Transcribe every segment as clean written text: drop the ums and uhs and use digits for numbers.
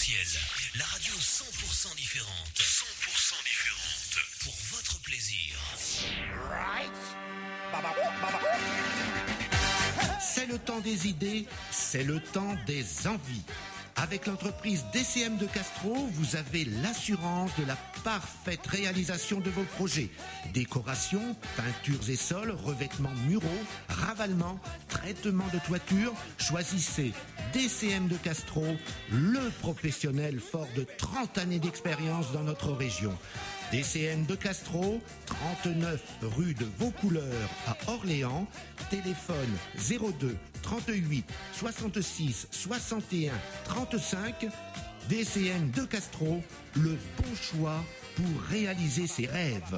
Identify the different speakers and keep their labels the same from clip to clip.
Speaker 1: Essentiel, la radio 100% différente. 100% différente. Pour votre plaisir.
Speaker 2: C'est le temps des idées, c'est le temps des envies. Avec l'entreprise DCM de Castro, vous avez l'assurance de la parfaite réalisation de vos projets. Décoration, peintures et sols, revêtements muraux, ravalement, traitement de toiture. Choisissez DCM de Castro, le professionnel fort de 30 années d'expérience dans notre région. DCM de Castro, 39 rue de Vaucouleurs à Orléans, téléphone 02 38 66 61 35. DCM de Castro, le bon choix pour réaliser ses rêves.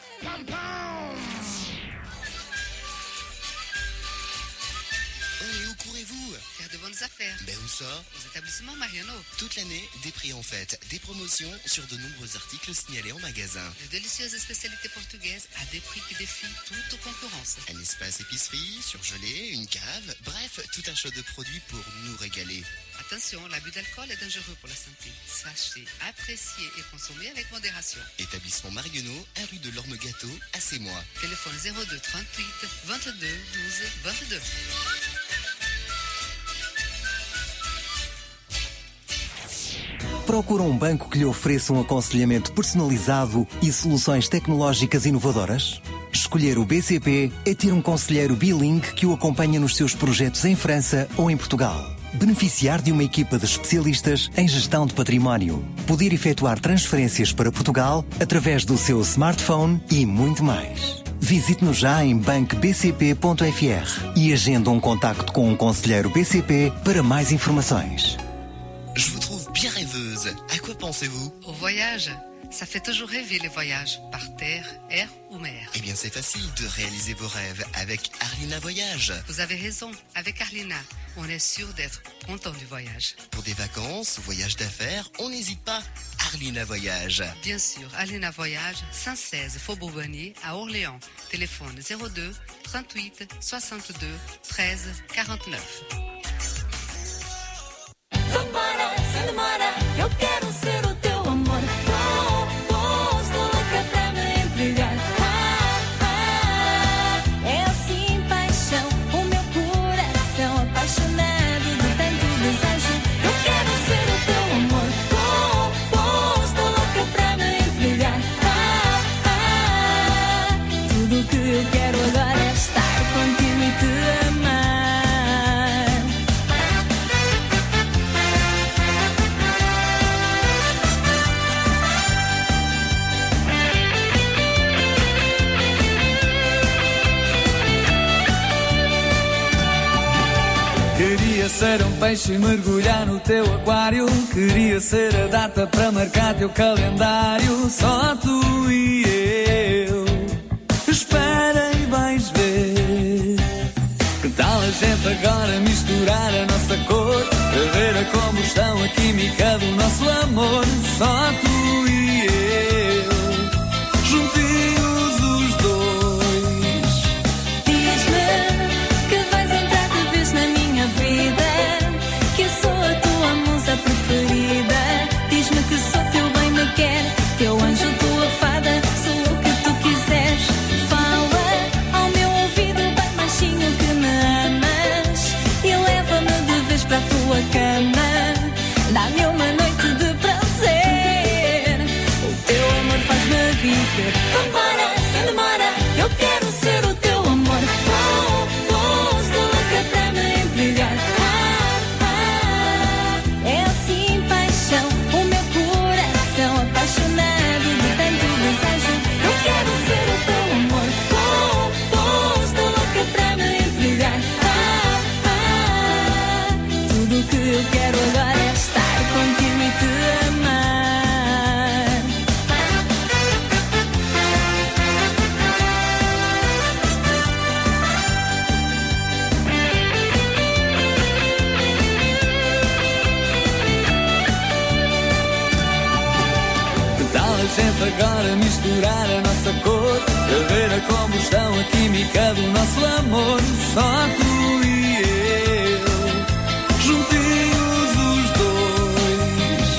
Speaker 3: Et où courez-vous?
Speaker 4: Faire de bonnes affaires.
Speaker 3: Ben où ça?
Speaker 4: Aux établissements Mariano.
Speaker 3: Toute l'année, des prix en fête, des promotions sur de nombreux articles signalés en magasin.
Speaker 4: De délicieuses spécialités portugaises à des prix qui défient toute concurrence.
Speaker 3: Un espace épicerie, surgelé, une cave, bref, tout un choix de produits pour nous régaler.
Speaker 4: Attention, l'abus d'alcool est dangereux pour la santé. Sachez apprécier et consommer avec modération.
Speaker 3: Établissement Marionneau, 1 rue de l'Orme-Gâteau, à Sémois.
Speaker 4: Téléphone 02 38 22 12 22.
Speaker 5: Procura um banco que lhe ofereça um aconselhamento personalizado e soluções tecnológicas inovadoras? Escolher o BCP é ter um conselheiro bilingue que o acompanha nos seus projetos em França ou em Portugal. Beneficiar de uma equipa de especialistas em gestão de património. Poder efetuar transferências para Portugal através do seu smartphone e muito mais. Visite-nos já em bancobcp.fr e agenda um contacto com um conselheiro BCP para mais informações.
Speaker 3: Je vous trouve bien rêveuse. À quoi pensez-vous?
Speaker 4: Au voyage. Ça fait toujours rêver les voyages, par terre, air ou mer.
Speaker 3: Eh bien, c'est facile de réaliser vos rêves avec Arlina Voyage.
Speaker 4: Vous avez raison, avec Arlina, on est sûr d'être content du voyage.
Speaker 3: Pour des vacances, voyages d'affaires, on n'hésite pas. Arlina Voyage.
Speaker 4: Bien sûr, Arlina Voyage, 116 Faubourg Bonnier à Orléans. Téléphone 02 38 62 13 49.
Speaker 6: Vambora, sem demora, eu quero ser o teu amor. Estou louca pra me entregar. É assim paixão, o meu coração apaixonado de tanto desejo. Eu quero ser o teu amor. Estou louca pra me entregar. Tudo que eu quero agora é estar contigo e te amar.
Speaker 7: Queria ser um peixe e mergulhar no teu aquário. Queria ser a data para marcar teu calendário. Só tu e eu. Espera e vais ver. Que tal a gente agora misturar a nossa cor? A ver como estão a química do nosso amor. Só tu e eu. Juntinhos os dois.
Speaker 6: Diz-me que vais entrar de vez na minha vida, que eu sou a tua musa preferida. Diz-me que só teu bem me quer, teu anjo, tua fada, sou o que tu quiseres. Fala ao meu ouvido bem baixinho que me amas e leva-me de vez para a tua cama. Dá-me uma noite de prazer, o teu amor faz-me viver. Vambora, sem demora, eu quero ser o teu amor. Estou louca pra me entregar. É assim paixão, o meu coração apaixonado de tanto desejo. Eu quero ser o teu amor. Estou louca pra me entregar. Tudo que eu quero agora é estar contigo e te amar.
Speaker 7: Gente agora misturar a nossa cor, a ver como estão a química do nosso amor. Só tu e eu, juntinhos os dois.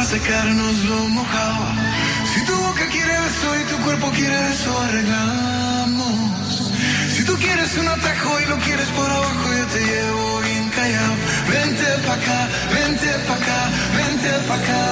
Speaker 8: secarnos lo mojado. Si tu boca quiere beso y tu cuerpo quiere eso, arreglamos. Si tú quieres un atajo y lo quieres por abajo, yo te llevo bien callado. Vente pa' acá, vente pa' acá, vente pa' acá.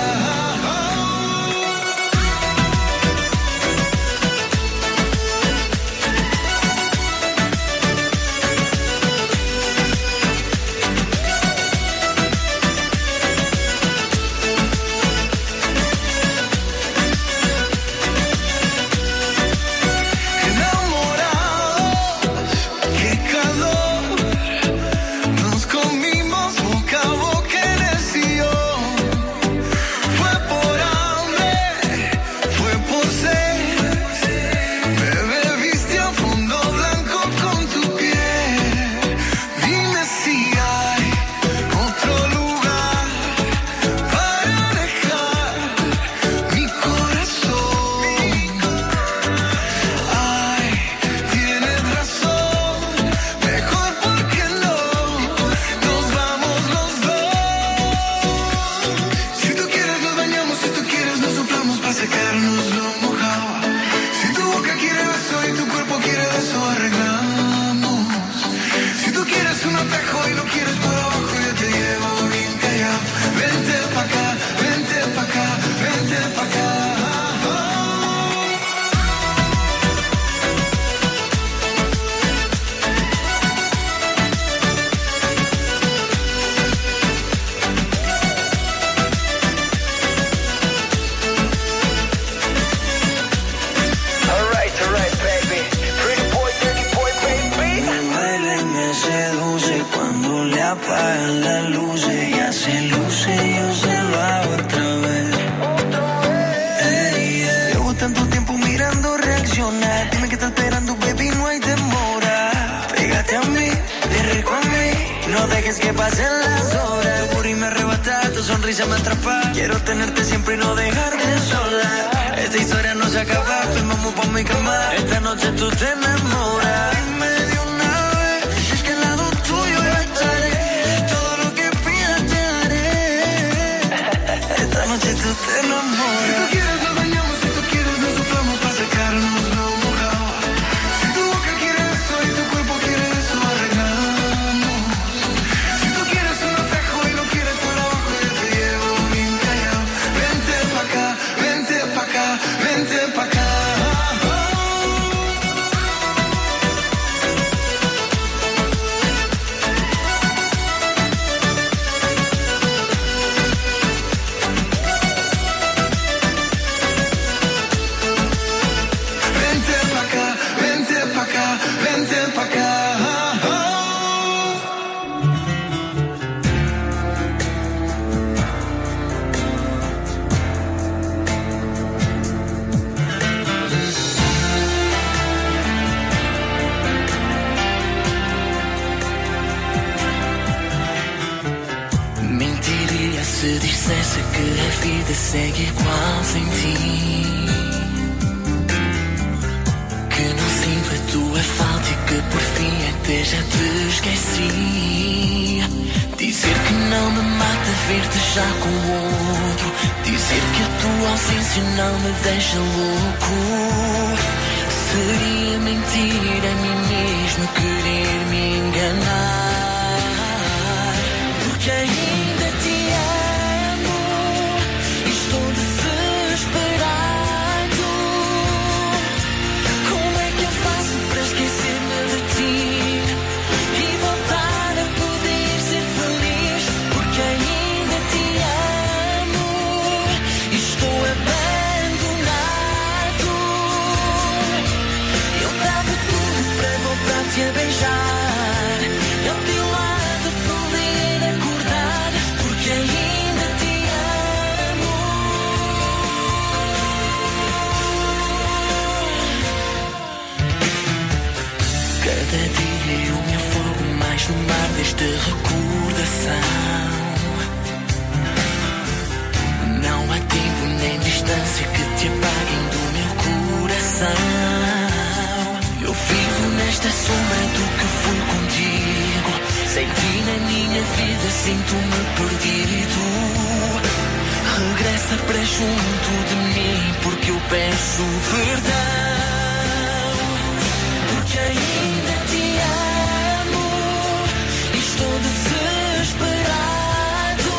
Speaker 9: Sinto-me perdido.
Speaker 8: regressa para junto de mim, porque eu peço perdão, porque ainda te amo, estou desesperado.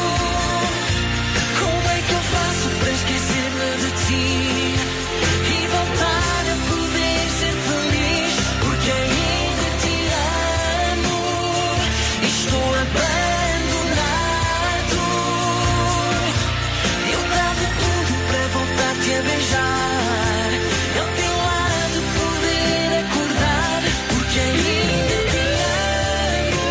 Speaker 8: Como é que eu faço para esquecer-me de ti e voltar a poder ser feliz? Porque ainda te amo, estou abandonado. Eu dava tudo para voltar-te a beijar, ao teu lado poder acordar, porque ainda te amo.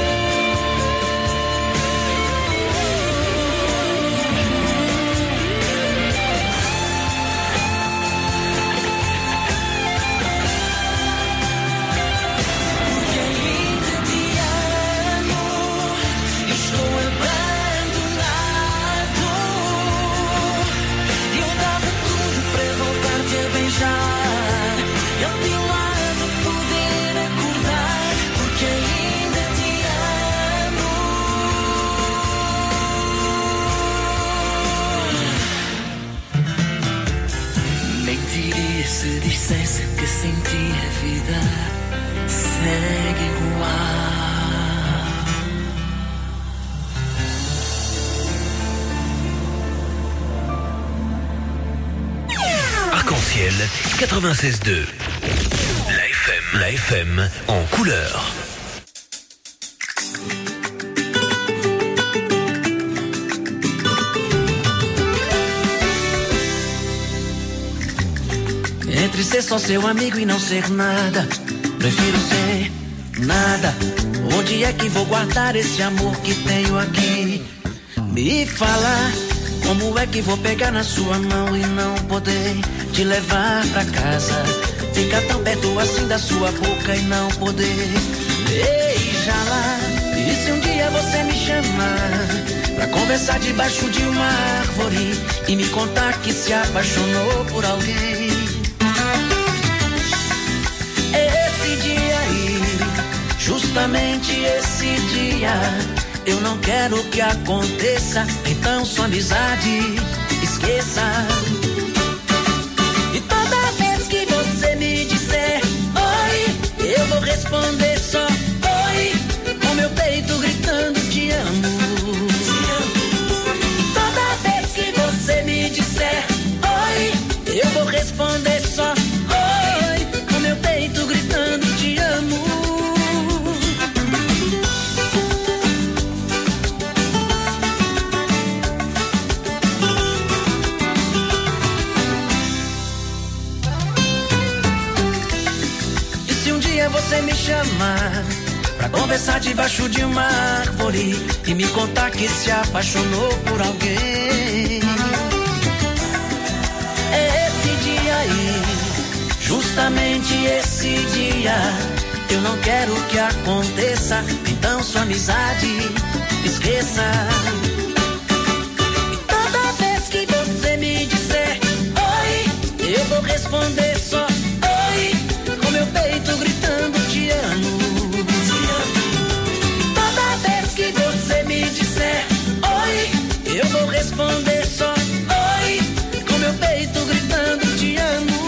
Speaker 8: Porque ainda te amo, estou abandonado. Eu dava tudo para voltar-te a beijar, ao teu lado poder acordar, porque ainda te amo. Mentiria se dissesse que sem ti a vida segue igual.
Speaker 1: Arc-en-ciel 96.2. La FM en couleur.
Speaker 8: Entre ser só seu amigo e não ser nada, prefiro ser nada. Onde é que vou guardar esse amor que tenho aqui? Me fala, como é que vou pegar na sua mão e não poder te levar pra casa? Ficar tão perto assim da sua boca e não poder beijá-la. E se um dia você me chamar pra conversar debaixo de uma árvore e me contar que se apaixonou por alguém? Esse dia aí, justamente esse dia, eu não quero que aconteça, então sua amizade esqueça. E toda vez que você me disser oi, eu vou responder só oi, com meu peito gritando te amo. Toda vez que você me disser oi, eu vou responder só oi, com meu peito gritando te amo. Você me chamar pra conversar debaixo de uma árvore e me contar que se apaixonou por alguém. Esse dia aí, justamente esse dia, eu não quero que aconteça, então sua amizade esqueça. E toda vez que você me disser oi, eu vou responder só oi, com meu peito gritando te amo. Toda vez que você me disser oi, eu vou responder só oi, com meu peito gritando te amo.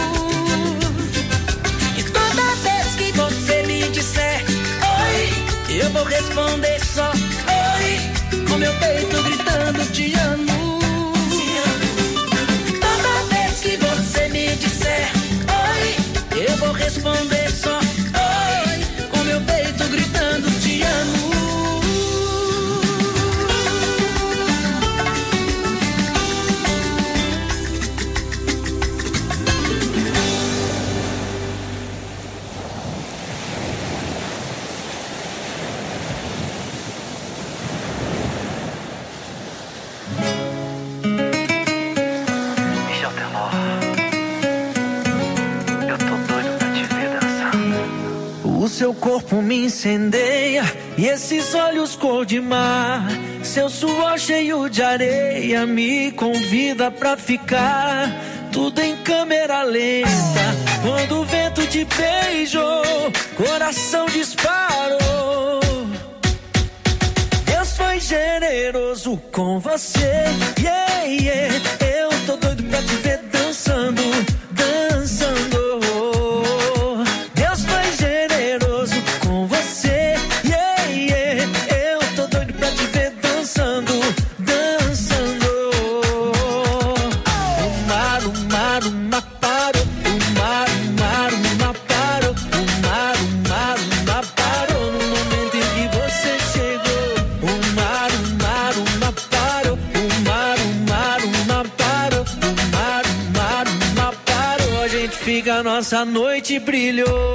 Speaker 8: E toda vez que você me disser oi, eu vou responder só oi, com meu peito gritando te amo. Toda vez que você me disser oi, eu vou responder só oi, com meu peito gritando te amo.
Speaker 9: O seu corpo me incendeia e esses olhos cor de mar, seu suor cheio de areia me convida pra ficar. Tudo em câmera lenta, quando o vento te beijou, coração disparou. Deus foi foi generoso com você. Yeah, yeah. Eu tô doido pra te ver dançando, dançando. Deus foi generoso com você. Yeah, yeah. Eu tô doido pra te ver dançando, dançando. O mar, parou. O mar, parou. O mar, parou no momento em que você chegou. O mar, parou. O mar, parou. O mar, parou. A gente fica, a nossa noite brilhou.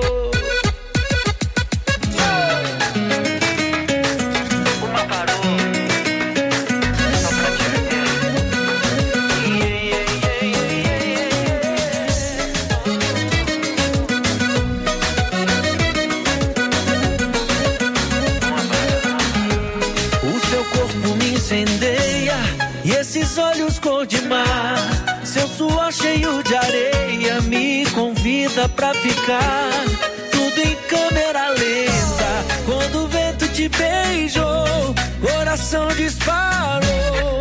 Speaker 9: E esses olhos cor de mar, seu suor cheio de areia me convida pra ficar. Tudo em câmera lenta, quando o vento te beijou, coração disparou.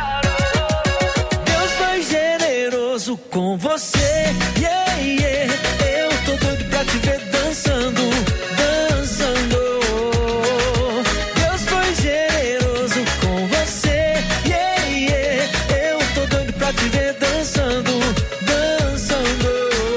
Speaker 9: Deus foi generoso com você. Yeah, yeah. Eu tô doido pra te ver dançando, dançando. Deus foi generoso com você. Pra te ver dançando, dançando.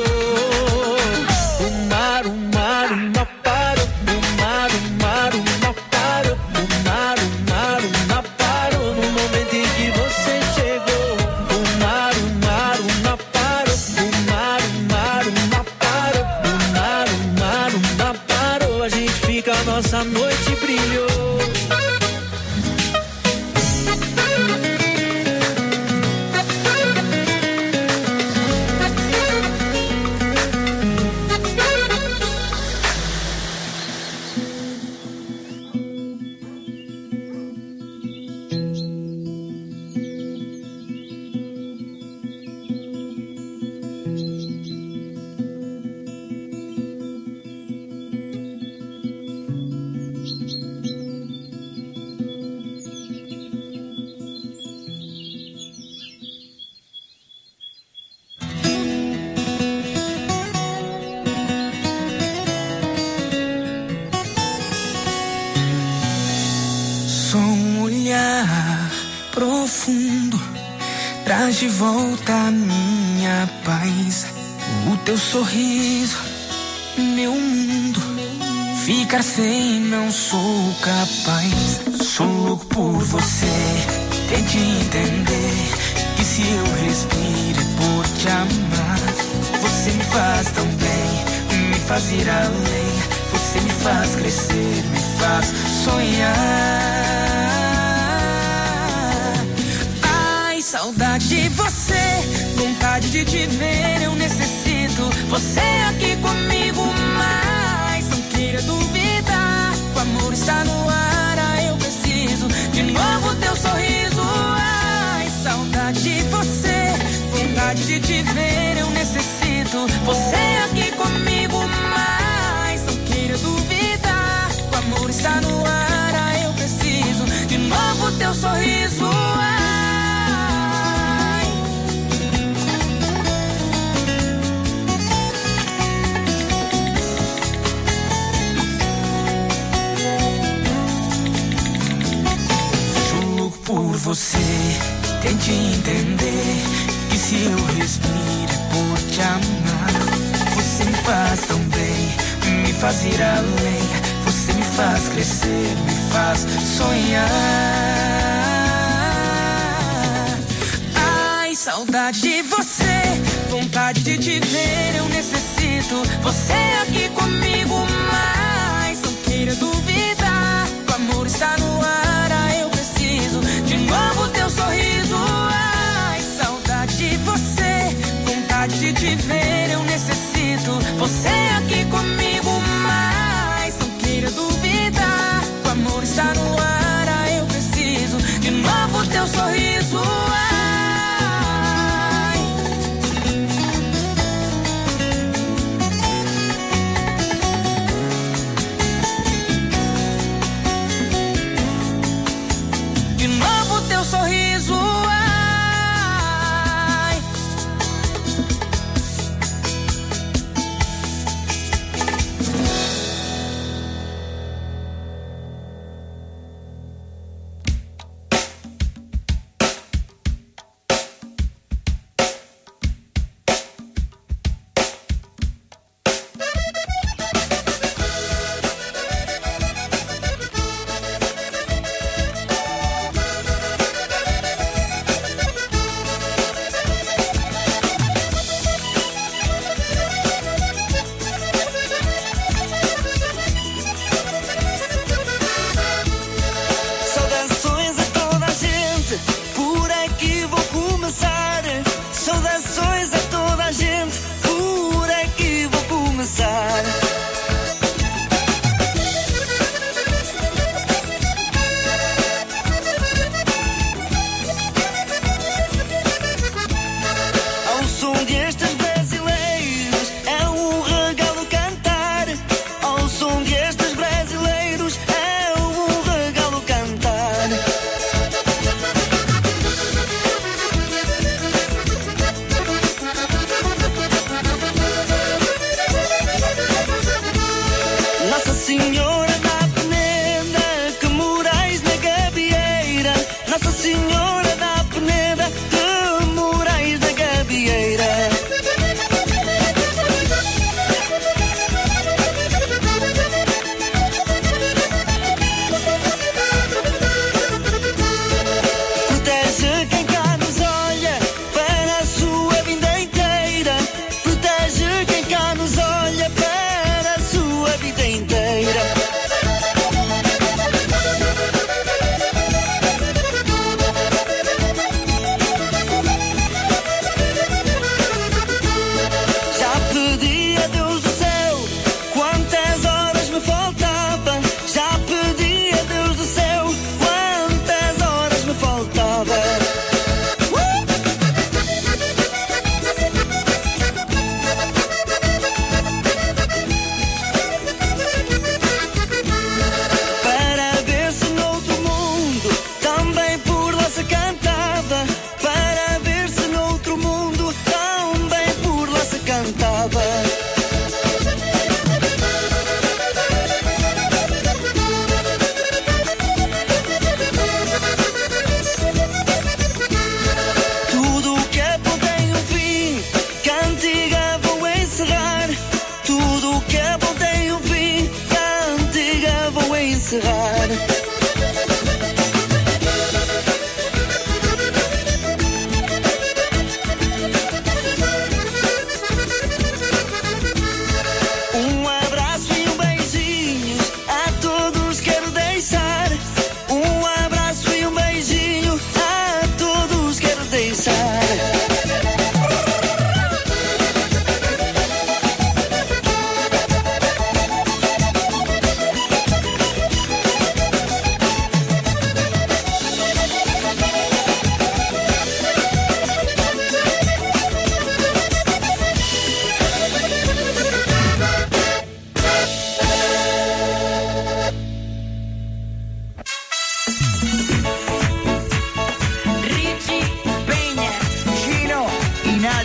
Speaker 9: O mar, parou. O mar, parou. O mar, parou no momento em que você chegou. O mar, parou. O mar, parou. O mar, parou. A gente fica, a nossa noite brilhou.
Speaker 10: Profundo, traz de volta a minha paz. O teu sorriso, meu mundo. Ficar sem não sou capaz. Sou louco por você. Tente entender que se eu respiro é por te amar. Você me faz tão bem, me faz ir além. Você me faz crescer, me faz sonhar. Saudade de você, vontade de te ver, eu necessito você aqui comigo, mas não queira duvidar, o amor está no ar, eu preciso de novo teu sorriso. Ai, saudade de você, vontade de te ver, eu necessito você aqui comigo, mas não queira duvidar, o amor está no ar, eu preciso de novo teu sorriso. Por você, tente entender que se eu respiro é por te amar. Você me faz tão bem, me faz ir além. Você me faz crescer, me faz sonhar. Ai, saudade de você, vontade de te ver, eu necessito você aqui comigo, mas não queira duvidar, o amor está no ar, eu preciso de novo teu sorriso. Ai, saudade de você, vontade de te ver, eu necessito você aqui comigo, mas não queira duvidar, o amor está no ar, eu preciso de novo teu sorriso. Ai.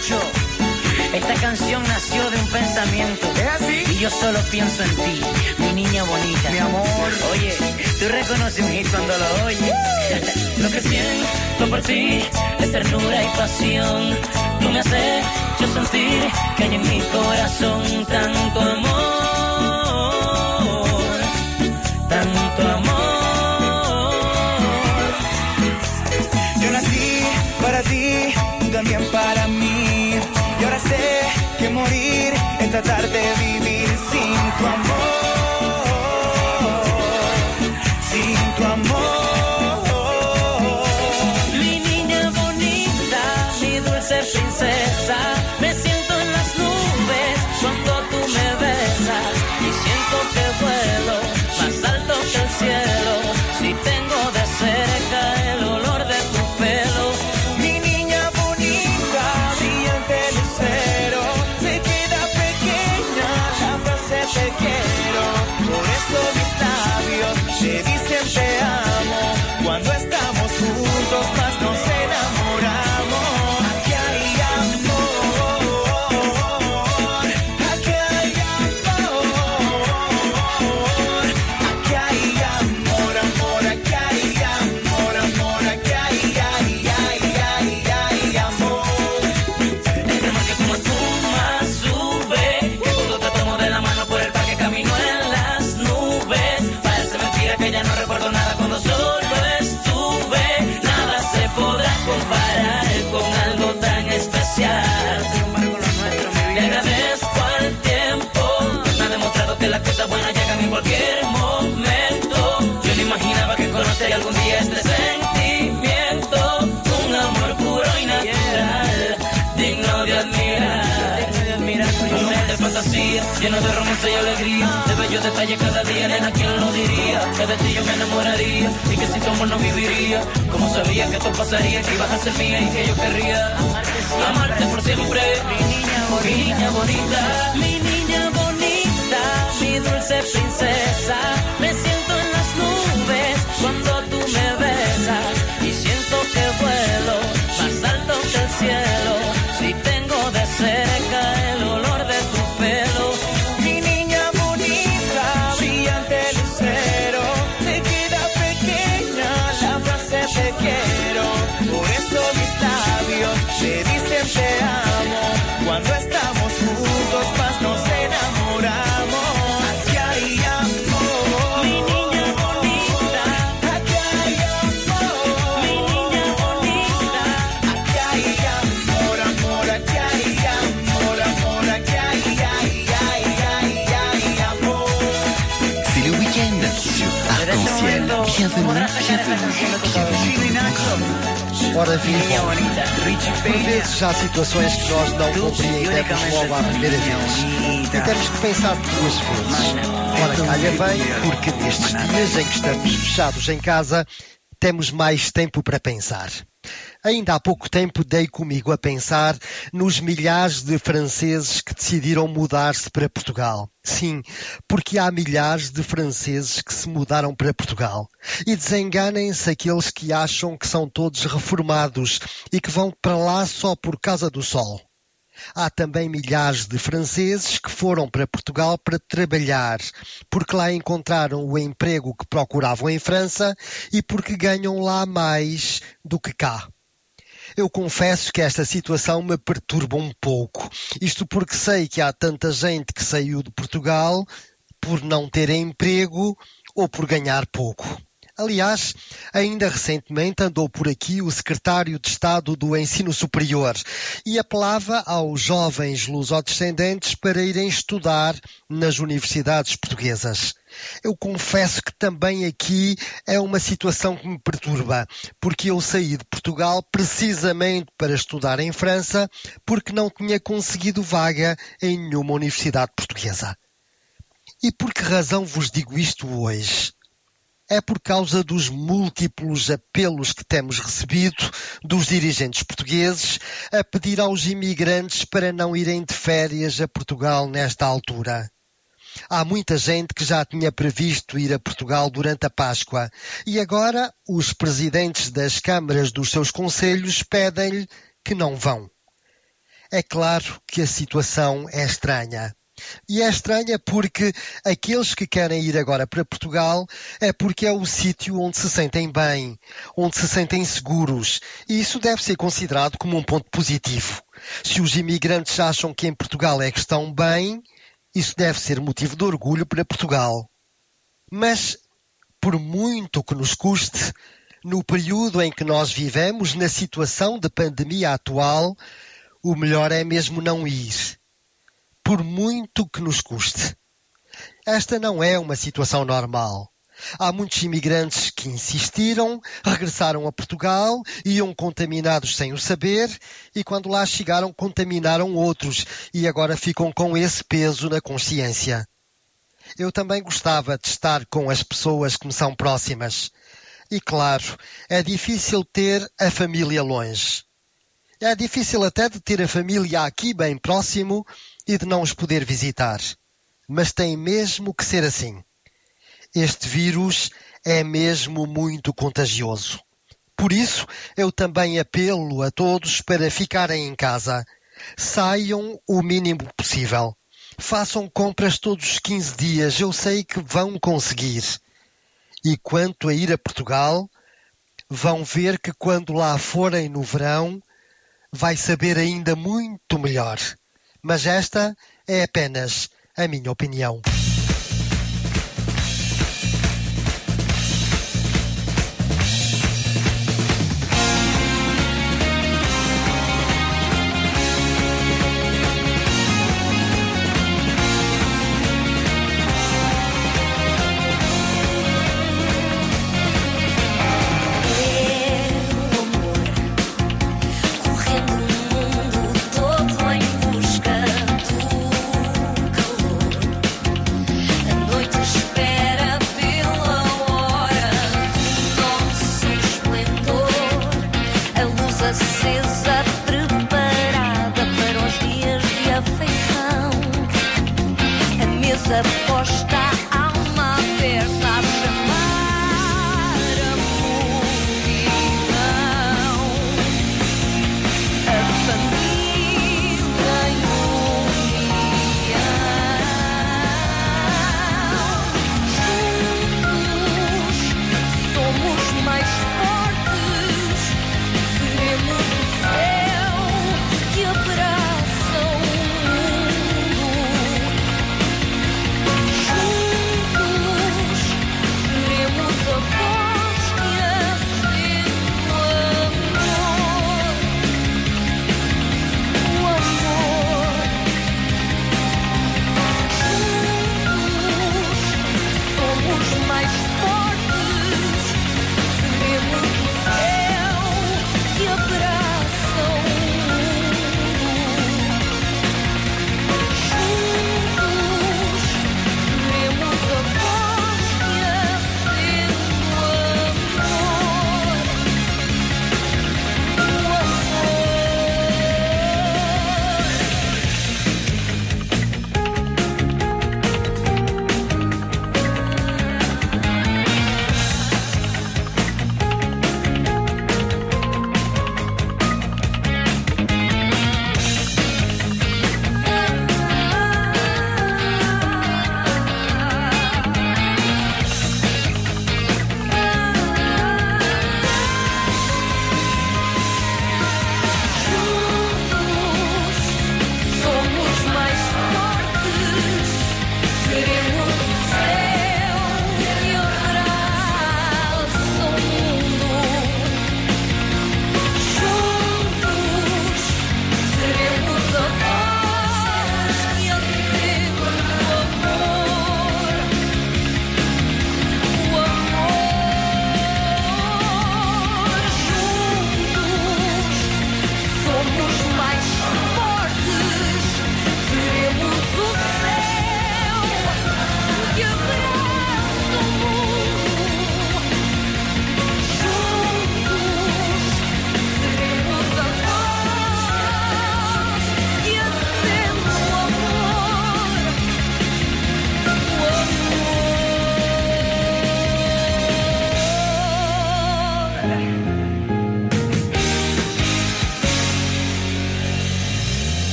Speaker 9: Nacho, esta canción nació de un pensamiento. ¿Es así? Y yo solo pienso en ti, mi niña bonita. Mi amor. Oye, tú reconoces un hit cuando lo oyes. Lo que siento por ti es ternura y pasión. Tú me haces yo sentir que hay en mi corazón tanto amor, tanto amor.
Speaker 10: Yo nací para ti, tú también para mí. Y ahora sé que morir es tratar de vivir sin tu amor, sin tu amor.
Speaker 9: Mi niña bonita, mi dulce princesa, me siento en las nubes cuando tú me besas y siento que vuelo más alto que el cielo si tengo de cerca el olor de tu pelo.
Speaker 10: Mi niña bonita, brillante lucero, se queda pequeña la frase te quiero. Por eso mis labios te dicen te amo. Cuando estamos juntos más nos enamoramos. Aquí hay amor, aquí hay amor, aquí hay amor, amor, aquí hay amor, amor, aquí hay amor.
Speaker 9: Este mar que como espuma sube, que cuando te tomo de la mano por el parque camino en las nubes. Parece mentira que ya no recuerdo nada cuando solo estuve. Nada se podrá comparar con algo tan especial. Le agradezco al tiempo que me ha demostrado que las cosas buenas llegan en cualquier momento. Yo no imaginaba que conocería algún día este sentimiento, un amor puro y natural, digno de admirar. Un mundo de fantasía, lleno de romance y alegría, de bellos detalles cada día, nena, ¿quién lo diría? Que de ti yo me enamoraría y que sin tu amor no viviría. Como sabía que esto pasaría, que ibas a ser mía y que yo querría amarte por siempre. Mi niña bonita, mi niña bonita, mi dulce princesa, me siento en las nubes cuando tú me besas y siento que vuelo más alto que el cielo si tengo de cerca el olor de tu pelo.
Speaker 10: Mi niña bonita, brillante lucero, se queda pequeña la frase te quiero. Por eso mis labios te dicen te amo. Cuando estamos juntos más nos enamoramos. Aquí hay amor,
Speaker 9: Mi niña bonita,
Speaker 10: aquí hay amor,
Speaker 9: mi niña bonita,
Speaker 10: aquí hay amor, amor, aquí hay amor, amor, aquí hay amor.
Speaker 3: C'est le week-end sur Arc-en-Ciel. Bienvenue,
Speaker 11: Ora viva!
Speaker 9: niña bonita, Richie
Speaker 11: Por
Speaker 9: Peña.
Speaker 11: vezes há situações que nós não compreendemos logo à primeira vez e temos que pensar duas vezes. Ora, calha bem, porque nestes dias em que estamos fechados em casa, temos mais tempo para pensar. Ainda há pouco tempo dei comigo a pensar nos milhares de franceses que decidiram mudar-se para Portugal. Sim, porque há milhares de franceses que se mudaram para Portugal. E desenganem-se aqueles que acham que são todos reformados e que vão para lá só por causa do sol. Há também milhares de franceses que foram para Portugal para trabalhar, porque lá encontraram o emprego que procuravam em França e porque ganham lá mais do que cá. Eu confesso que esta situação me perturba um pouco. Isto porque sei que há tanta gente que saiu de Portugal por não ter emprego ou por ganhar pouco. Aliás, ainda recentemente andou por aqui o secretário de Estado do Ensino Superior e apelava aos jovens lusodescendentes para irem estudar nas universidades portuguesas. Eu confesso que também aqui é uma situação que me perturba, porque eu saí de Portugal precisamente para estudar em França, porque não tinha conseguido vaga em nenhuma universidade portuguesa. E por que razão vos digo isto hoje? É por causa dos múltiplos apelos que temos recebido dos dirigentes portugueses a pedir aos imigrantes para não irem de férias a Portugal nesta altura. Há muita gente que já tinha previsto ir a Portugal durante a Páscoa e agora os presidentes das câmaras dos seus conselhos pedem-lhe que não vão. É claro que a situação é estranha. E é estranha porque aqueles que querem ir agora para Portugal é porque é o sítio onde se sentem bem, onde se sentem seguros. E isso deve ser considerado como um ponto positivo. Se os imigrantes acham que em Portugal é que estão bem, isso deve ser motivo de orgulho para Portugal. Mas, por muito que nos custe, no período em que nós vivemos, na situação de pandemia atual, o melhor é mesmo não ir. Por muito que nos custe. Esta não é uma situação normal. Há muitos imigrantes que insistiram, regressaram a Portugal, iam contaminados sem o saber e quando lá chegaram contaminaram outros e agora ficam com esse peso na consciência. Eu também gostava de estar com as pessoas que me são próximas. E claro, é difícil ter a família longe. É difícil até de ter a família aqui bem próximo e de não os poder visitar. Mas tem mesmo que ser assim. Este vírus é mesmo muito contagioso. Por isso, eu também apelo a todos para ficarem em casa. Saiam o mínimo possível. Façam compras todos os 15 dias. Eu sei que vão conseguir. E quanto a ir a Portugal, vão ver que quando lá forem no verão, vai saber ainda muito melhor. Mas esta é apenas a minha opinião.
Speaker 6: Correndo no mundo todo em busca do calor.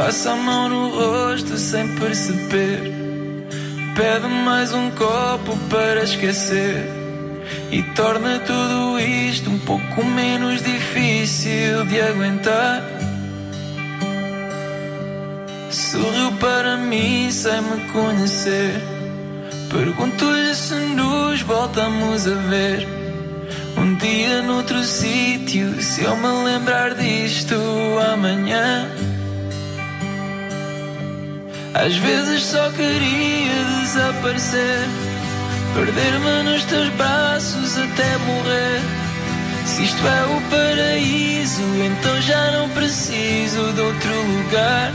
Speaker 7: Passa a mão no rosto sem perceber. Pede mais um copo para esquecer. E torna tudo isto um pouco menos difícil de aguentar. Sorriu para mim sem me conhecer. Pergunto-lhe se nos voltamos a ver um dia noutro sítio, se eu me lembrar disto amanhã. Às vezes só queria desaparecer, perder-me nos teus braços até morrer. Se isto é o paraíso, então já não preciso de outro lugar.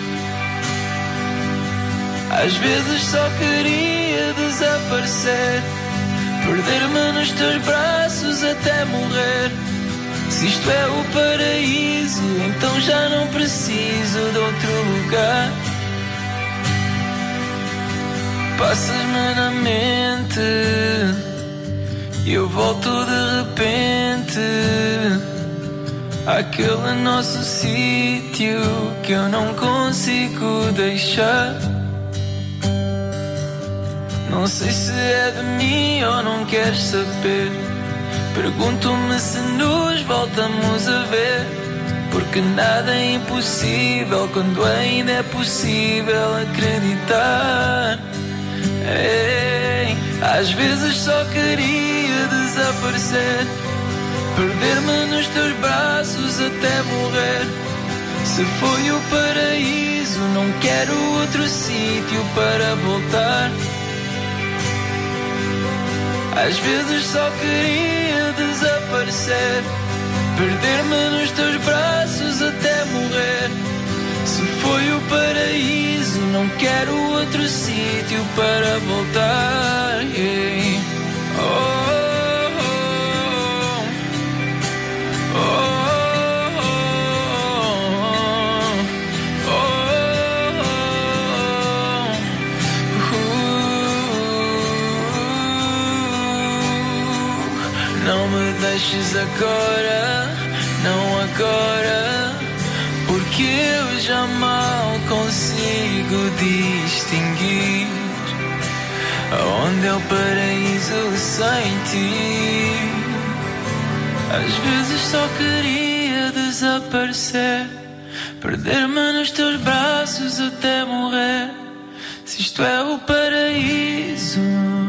Speaker 7: Às vezes só queria desaparecer, perder-me nos teus braços até morrer. Se isto é o paraíso, então já não preciso de outro lugar. Passas-me na mente e eu volto de repente àquele nosso sítio que eu não consigo deixar. Não sei se é de mim ou não queres saber. Pergunto-me se nos voltamos a ver, porque nada é impossível quando ainda é possível acreditar. Ei, às vezes só queria desaparecer, perder-me nos teus braços até morrer. Se foi o paraíso, não quero outro sítio para voltar. Às vezes só queria desaparecer, perder-me nos teus braços até morrer. Se foi o paraíso, não quero outro sítio para voltar. Yeah. Oh, oh, oh. Não me deixes agora, não agora, porque eu já mal consigo distinguir aonde é o paraíso sem ti. Às vezes só queria desaparecer, perder-me nos teus braços até morrer. Se isto é o paraíso,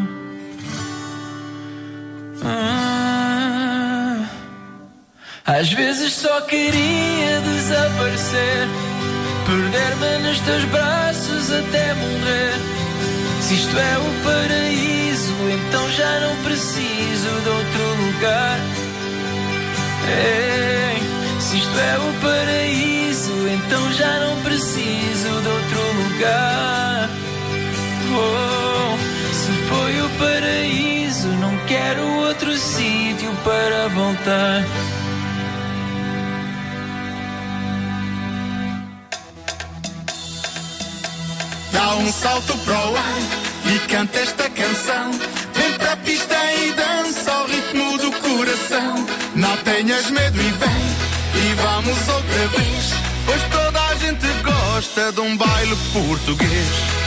Speaker 7: às vezes só queria desaparecer, perder-me nos teus braços até morrer. Se isto é o paraíso, então já não preciso de outro lugar. Ei, se isto é o paraíso, então já não preciso de outro lugar. Oh, se foi o paraíso, não quero outro sítio para voltar.
Speaker 8: Dá um salto para o ar e canta esta canção. Vem para a pista e dança ao ritmo do coração. Não tenhas medo e vem, e vamos outra vez, pois toda a gente gosta de um baile português.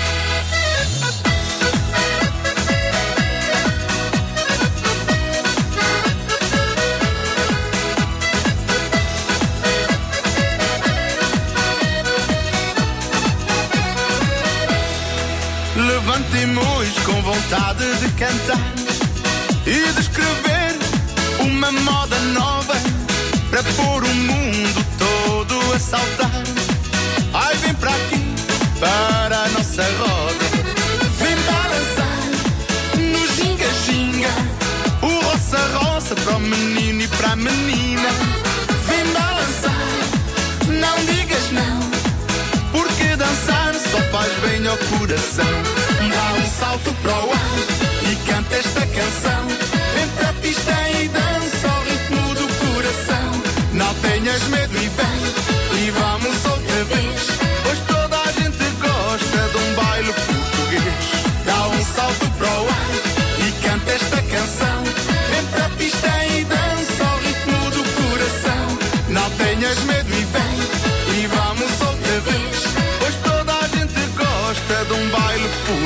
Speaker 8: Levantemos com vontade de cantar e de escrever uma moda nova para pôr o mundo todo a saltar. Ai, vem para aqui, para a nossa roda, vem balançar no ginga-ginga, o roça-roça para o menino e para a menina. Vem balançar, não digas não, porque dançar só faz bem ao coração. Dá um salto para o ar e canta esta canção. Vem para a pista e dança ao ritmo do coração. Não tenhas medo e vem, e vamos outra vez, pois toda a gente gosta de um baile português. Dá um salto para o ar e canta esta canção. Vem para a pista e dança ao ritmo do coração. Não tenhas medo e vem, e vamos outra vez,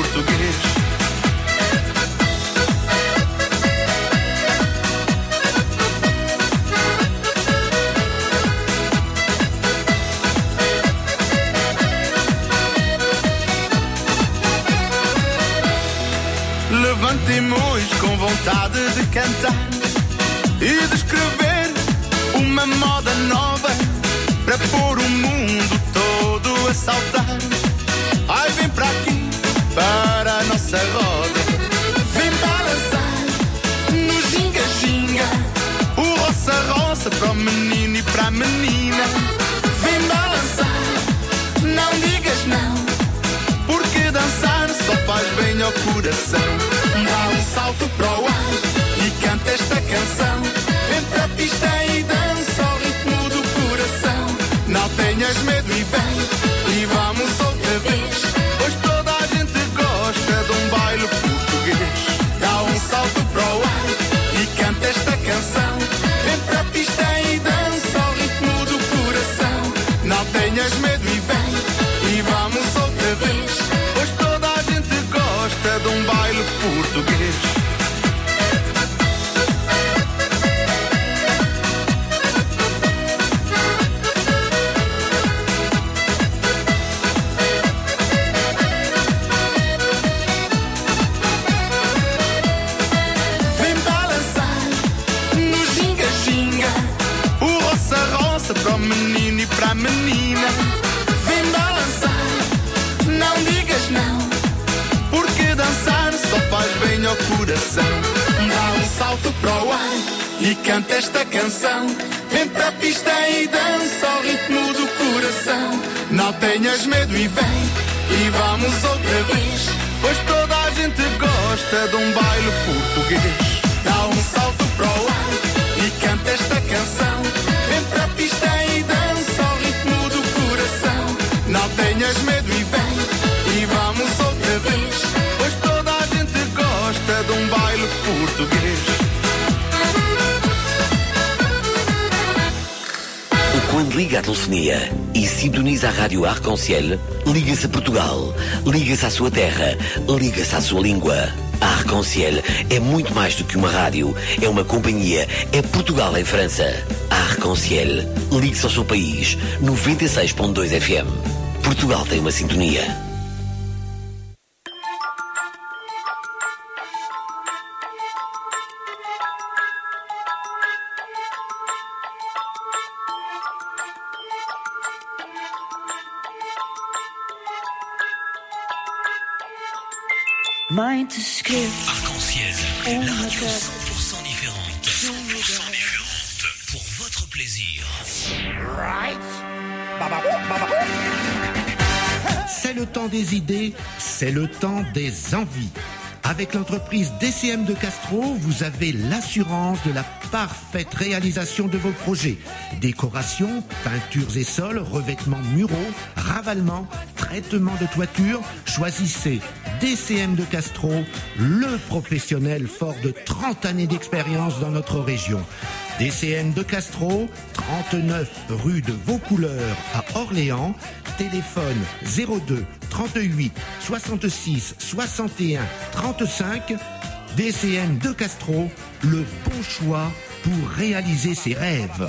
Speaker 8: português. Levantemo-os com vontade de cantar e de escrever uma moda nova para pôr o mundo todo a saltar. Ai, vem para aqui, para a nossa roda. Vem balançar no ginga-ginga, o roça-roça para o menino e para a menina. Vem balançar, não digas não, porque dançar só faz bem ao coração. Dá um salto para o ar e canta esta canção. Vem para a pista e dança ao ritmo do coração. Não tenhas medo e vem, e vamos outra vez, pois toda a gente gosta de um baile português. Dá um salto para o ar e canta esta canção. Vem para a pista e dança ao ritmo do coração. Não tenhas medo e vem, e vamos outra vez, pois toda a gente gosta de um baile português. Vem balançar no ginga-ginga, o roça-roça para o menino e para a menina. Vem balançar, não digas não, porque dançar só faz bem ao coração. Dá um salto para o ar e canta esta canção. Vem para a pista e dança ao ritmo do coração. Não tenhas medo e vem, e vamos outra vez, pois toda a gente gosta de um baile português. Dá um salto para o ar e canta esta canção. Vem para a pista e dança ao ritmo do coração. Não tenhas medo e vem, e vamos outra vez, pois toda a gente gosta de um baile português.
Speaker 1: Quando liga a telefonia e sintoniza a rádio Arc-en-Ciel, liga-se a Portugal, liga-se à sua terra, liga-se à sua língua. A Arc-en-Ciel é muito mais do que uma rádio, é uma companhia, é Portugal em França. A Arc-en-Ciel, ligue-se ao seu país, 96.2 FM. Portugal tem uma sintonia.
Speaker 6: Mãe, te escrevo.
Speaker 1: Arc-en-Ciel, la radio 100% différente. 100% différente. Pour votre plaisir.
Speaker 2: C'est le temps des idées, c'est le temps des envies. Avec l'entreprise DCM de Castro, vous avez l'assurance de la parfaite réalisation de vos projets. Décoration, peintures et sols, revêtements muraux, ravalement, traitement de toiture. Choisissez DCM de Castro, le professionnel fort de 30 années d'expérience dans notre région. DCM de Castro, 39 rue de Vaucouleurs à Orléans. Téléphone 02 38 66 61 35. DCM de Castro, le bon choix pour réaliser ses rêves.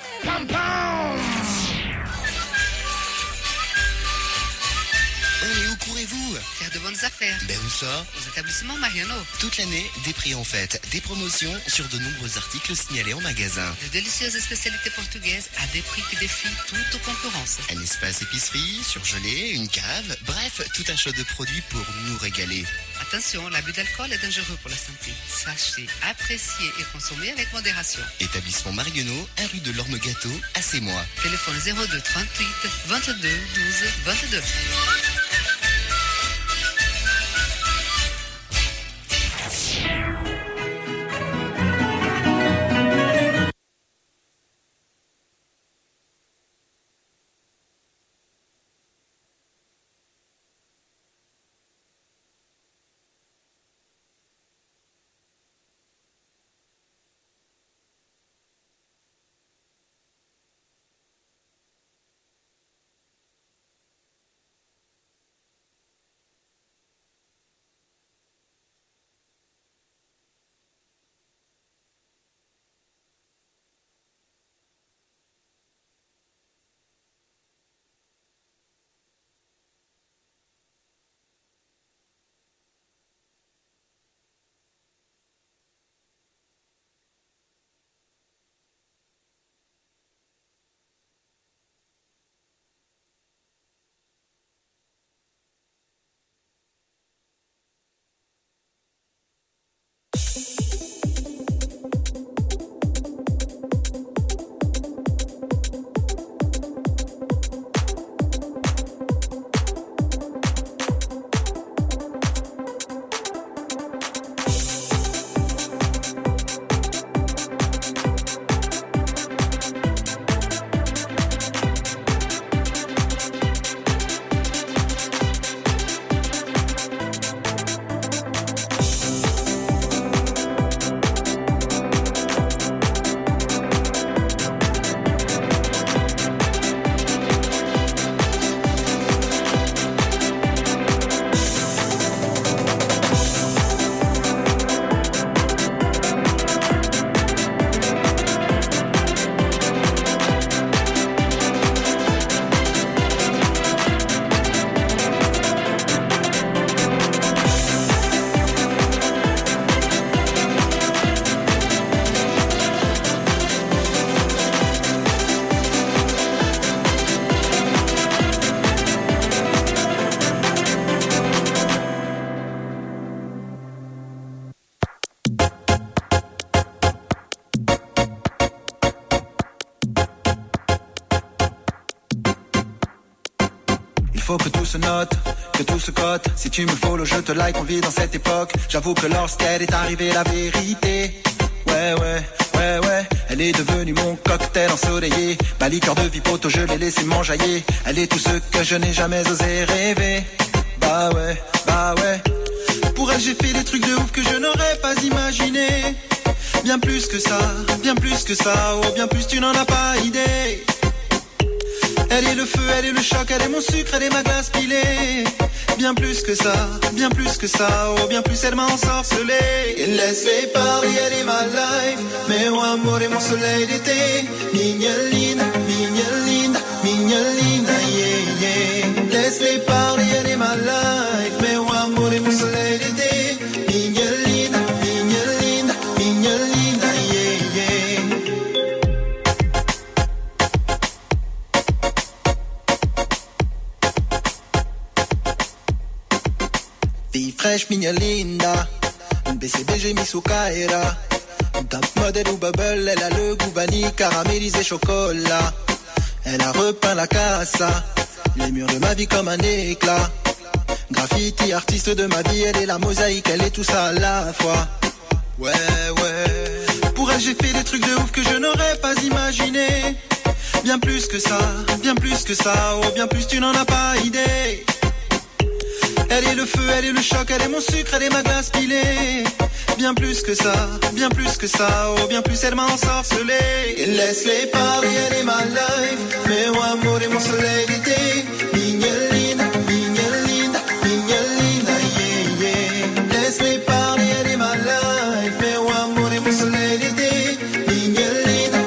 Speaker 3: Oh, mais où courez-vous?
Speaker 4: Faire de bonnes affaires.
Speaker 3: Ben où ça?
Speaker 4: Aux établissements Mariano.
Speaker 3: Toute l'année, des prix en fête, des promotions sur de nombreux articles signalés en magasin.
Speaker 4: De délicieuses spécialités portugaises à des prix qui défient toute concurrence.
Speaker 3: Un espace épicerie, surgelé, une cave, bref, tout un choix de produits pour nous régaler.
Speaker 4: Attention, l'abus d'alcool est dangereux pour la santé. Sachez, apprécier et consommer avec modération.
Speaker 3: Établissement Marionneau, 1 rue de l'Orme-Gâteau, à Sémois.
Speaker 4: Téléphone 02 38 22 12 22.
Speaker 12: se note, que tout se cote. Si tu me follow, je te like, on vit dans cette époque. J'avoue que lorsqu'elle est arrivée, la vérité. Ouais, elle est devenue mon cocktail ensoleillé. Ma liqueur de vie poteau, je l'ai laissé m'enjailler. Elle est tout ce que je n'ai jamais osé rêver. Bah ouais. Pour elle j'ai fait des trucs de ouf que je n'aurais pas imaginé. Bien plus que ça, oh bien plus tu n'en as pas idée. Elle est le feu, elle est le choc, elle est mon sucre, elle est ma glace pilée. Bien plus que ça, oh bien plus elle m'a ensorcelé. Et laisse-les parler, elle est ma life. Meu amor est mon soleil d'été. Minha linda, yeah, yeah. Laisse-les parler, elle est ma life. Meu amor est mon soleil d'été. Minha linda, yeah, yeah. Fille fraîche, minha linda. Un BCBG mis sous Kaira. Un top modèle ou bubble, elle a le goût vanille, caramélisé chocolat. Elle a repeint la casa, les murs de ma vie comme un éclat. Graffiti, artiste de ma vie, elle est la mosaïque, elle est tout ça à la fois. Ouais. Pour elle j'ai fait des trucs de ouf que je n'aurais pas imaginé. Bien plus que ça, oh bien plus tu n'en as pas idée. Elle est le feu, elle est le choc, elle est mon sucre, elle est ma glace pilée. Bien plus que ça, oh bien plus elle m'a ensorcelé. Et laisse-les parler, elle est ma life. Meu amor est mon soleil d'été. Minha linda, yeah, yeah. Laisse-les parler, elle est ma life. Meu amor est mon soleil d'été. Minha linda,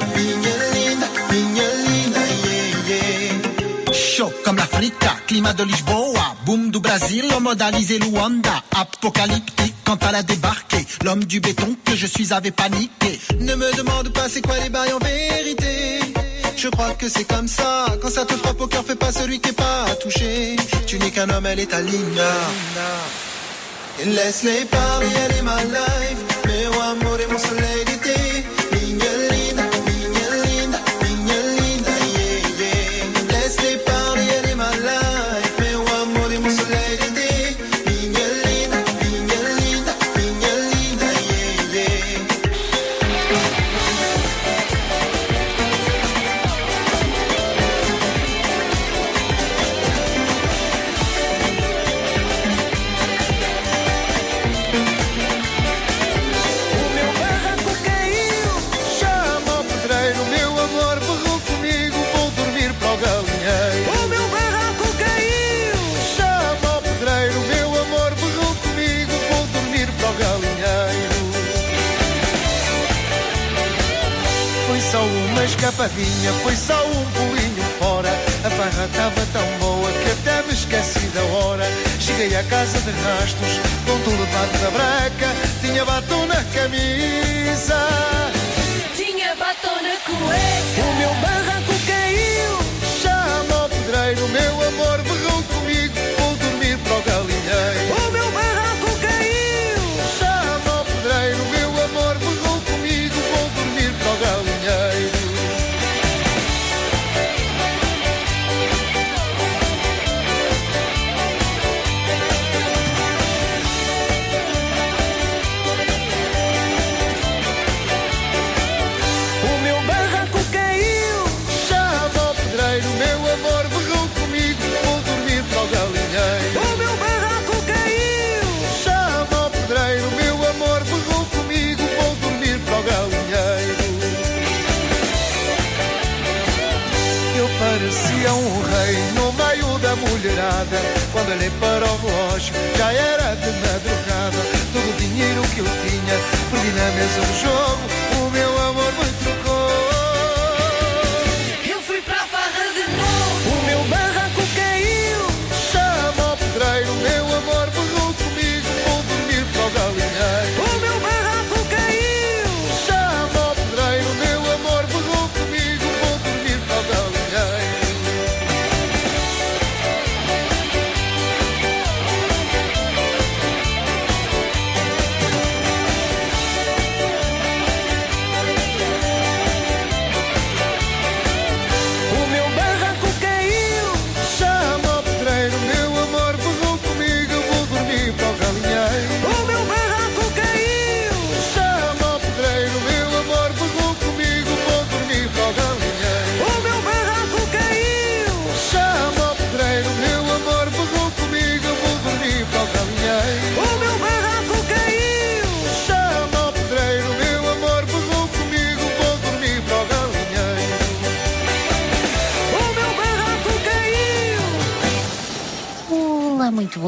Speaker 12: yeah, yeah.
Speaker 13: Chaud comme l'Africa, climat de Lisboa. Boom du Brésil, modalisé Luanda. Apocalyptique quand elle a débarqué. L'homme du béton que je suis avait paniqué.
Speaker 12: Ne me demande pas c'est quoi les bails en vérité. Je crois que c'est comme ça. Quand ça te frappe au cœur, fais pas celui qui est pas touché. Tu n'es qu'un homme, elle est ta linda. Et laisse-les parler, elle est ma life. Meu amor est mon soleil d'été. Minha linda, yeah, yeah. Laisse-les parler, elle est ma life. Meu amor est mon soleil d'été. Minha linda, yeah, yeah.
Speaker 8: O meu barraco caiu, chama o pedreiro. Meu amor berrou comigo, vou dormir para o galinheiro. O meu barraco caiu, chama o pedreiro. Meu amor berrou comigo, vou dormir para o galinheiro. Foi só uma escapadinha, foi só um pulinho fora. A farra estava tão boa que até me esqueci da hora. Cheguei à casa de rastos, com tudo levado da breca. Tinha batom na camisa,
Speaker 6: Tinha batom na cueca.
Speaker 8: o meu barraco caiu, chama o pedreiro. Meu amor berrou comigo, vou dormir para o galinheiro. O meu barraco caiu, chama o pedreiro. Meu amor berrou comigo, vou dormir para o galinheiro. O meu barraco caiu, chama o pedreiro. Meu amor berrou comigo, vou dormir para o galinheiro. O meu barraco caiu, chama o pedreiro. Meu amor berrou comigo, vou dormir para o galinheiro. Eu parecia um rei no meio da mulherada. Quando olhei para o relógio, já era de madrugada. Todo o dinheiro que eu tinha, perdi na mesa do jogo. O meu amor me trocou.
Speaker 6: Eu fui para a farra de novo.
Speaker 8: O meu barraco caiu, chama o pedreiro. Meu amor berrou comigo, vou dormir para o galinheiro. O meu barraco caiu, chama o pedreiro. Meu amor berrou comigo, vou dormir para o galinheiro.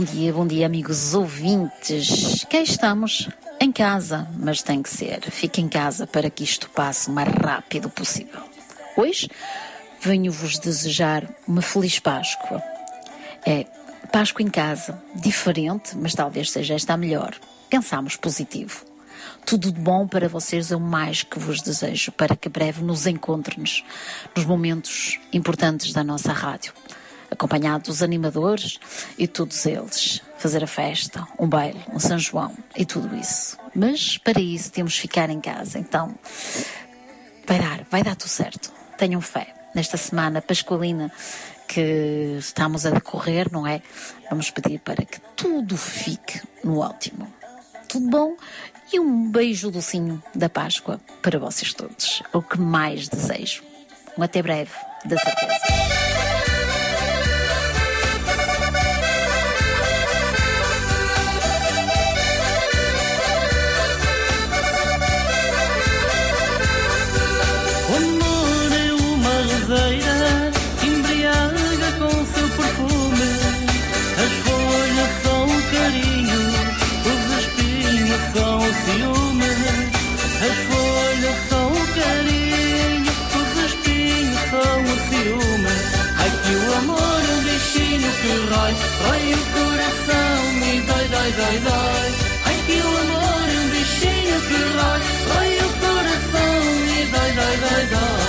Speaker 14: bom dia, amigos ouvintes. Cá estamos em casa, mas tem que ser. Fique em casa para que isto passe o mais rápido possível. Hoje venho-vos desejar uma feliz Páscoa. É Páscoa em casa, diferente, mas talvez seja esta a melhor. Pensamos positivo. Tudo de bom para vocês é o mais que vos desejo, para que breve nos encontremos nos momentos importantes da nossa rádio, acompanhado dos animadores e todos eles, fazer a festa, um baile, um São João e tudo isso. Mas para isso temos que ficar em casa, então vai dar tudo certo. Tenham fé. Nesta semana pascualina que estamos a decorrer, não é? Vamos pedir para que tudo fique no ótimo. Tudo bom e um beijo docinho da Páscoa para vocês todos. É o que mais desejo. Um até breve, da certeza.
Speaker 15: O amor é uma roseira, embriaga com seu perfume. As folhas são o carinho, os espinhos são o ciúme. As folhas são o carinho, os espinhos são o ciúme. Ai que o amor é um bichinho que rói o coração e dói. Ai que o amor é um bichinho que rói o coração e dói.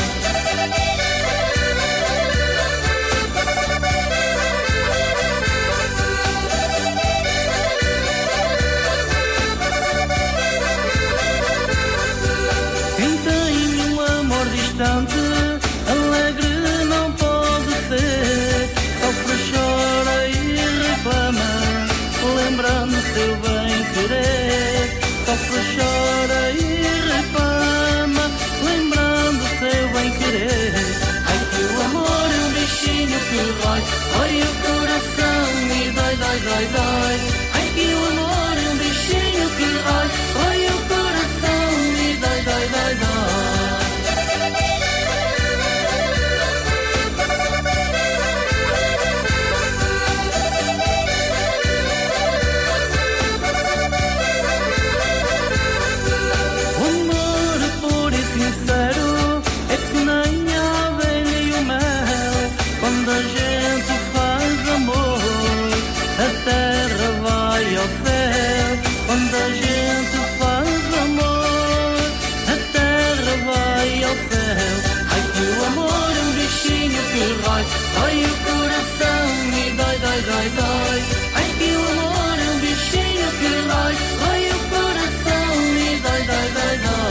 Speaker 15: Quem tem um amor distante, alegre não pode ser. Sofre, chora e reclama, lembrando seu bem querer. Sofre, chora e reclama, lembrando seu bem querer. Ai que o amor é um bichinho que rói o coração e dói. Ai que o amor é um bichinho que rói o coração e dói. O amor puro e sincero é que nem a abelha e o mel. Quando a gente faz amor, a terra vai ao céu. Quando a gente faz amor, a terra vai ao céu. Ai que o amor é um bichinho que rói o coração e dói. Ai que o amor é um bichinho que rói o coração e dói.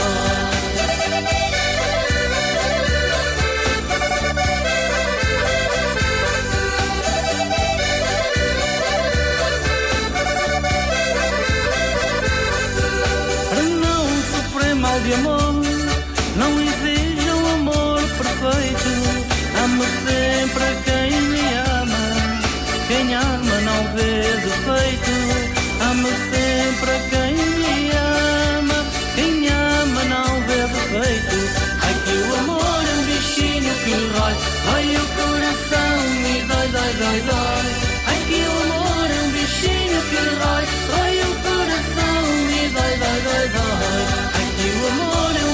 Speaker 15: Para não sofrer mal de amor, não exija um amor perfeito. Ame sempre a quem me ama, quem ama não vê defeito. Ame sempre a quem me ama, quem ama não vê defeito. Ai que o amor é um bichinho que rói o coração e dói. Ai que o amor é um bichinho que rói o coração e dói. Ai que o amor é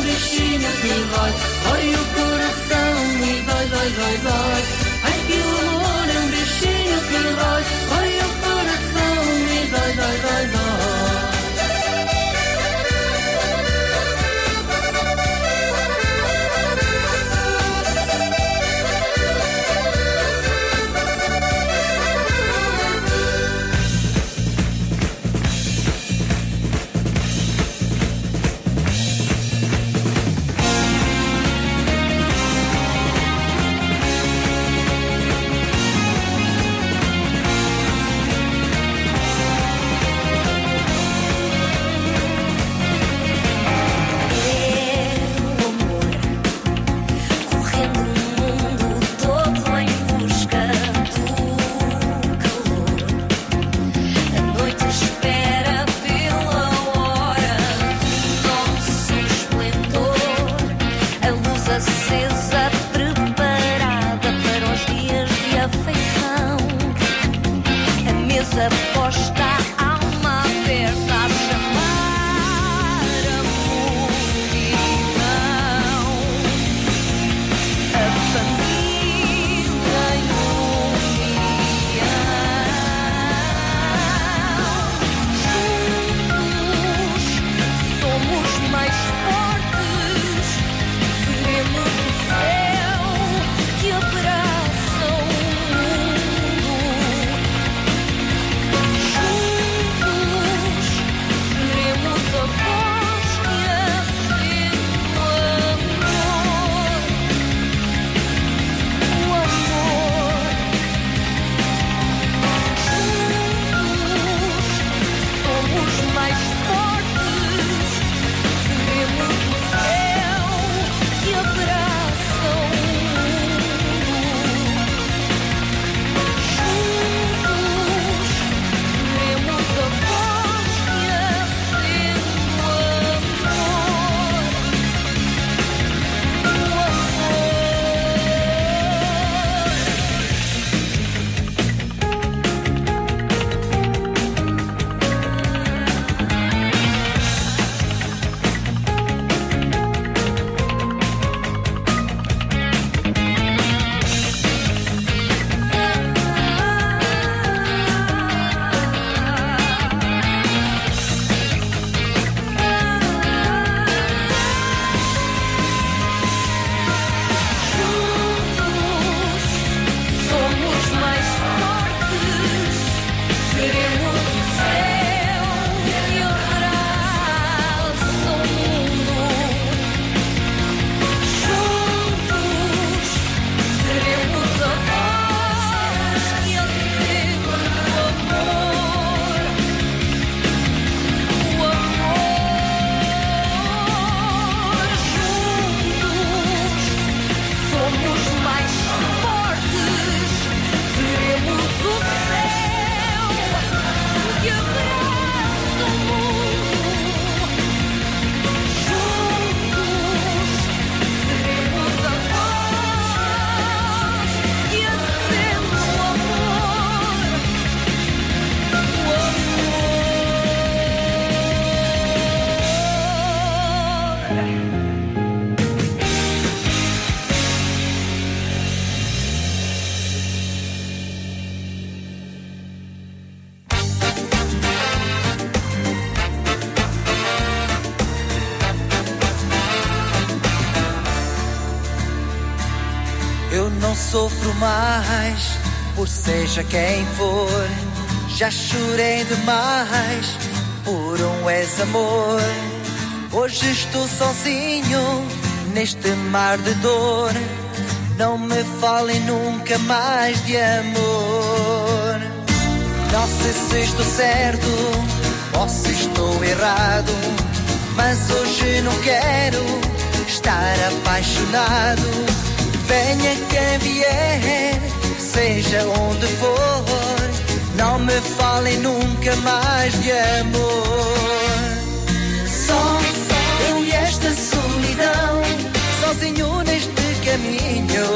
Speaker 9: sofro mais, por seja quem for. Já chorei demais, por um ex-amor. Hoje estou sozinho, neste mar de dor. Não me falem nunca mais de amor. Não sei se estou certo ou se estou errado, mas hoje não quero estar apaixonado. Venha quem vier, seja onde for, não me falem nunca mais de amor. Só eu e esta solidão, sozinho neste caminho.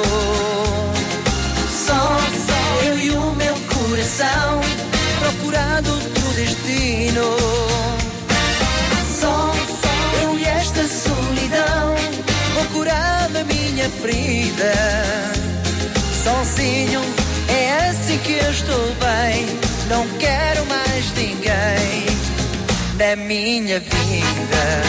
Speaker 9: Só eu e o meu coração, procurando outro destino. Só eu e esta solidão, procurando a minha ferida. Sozinho é assim que eu estou bem, não quero mais ninguém na minha vida.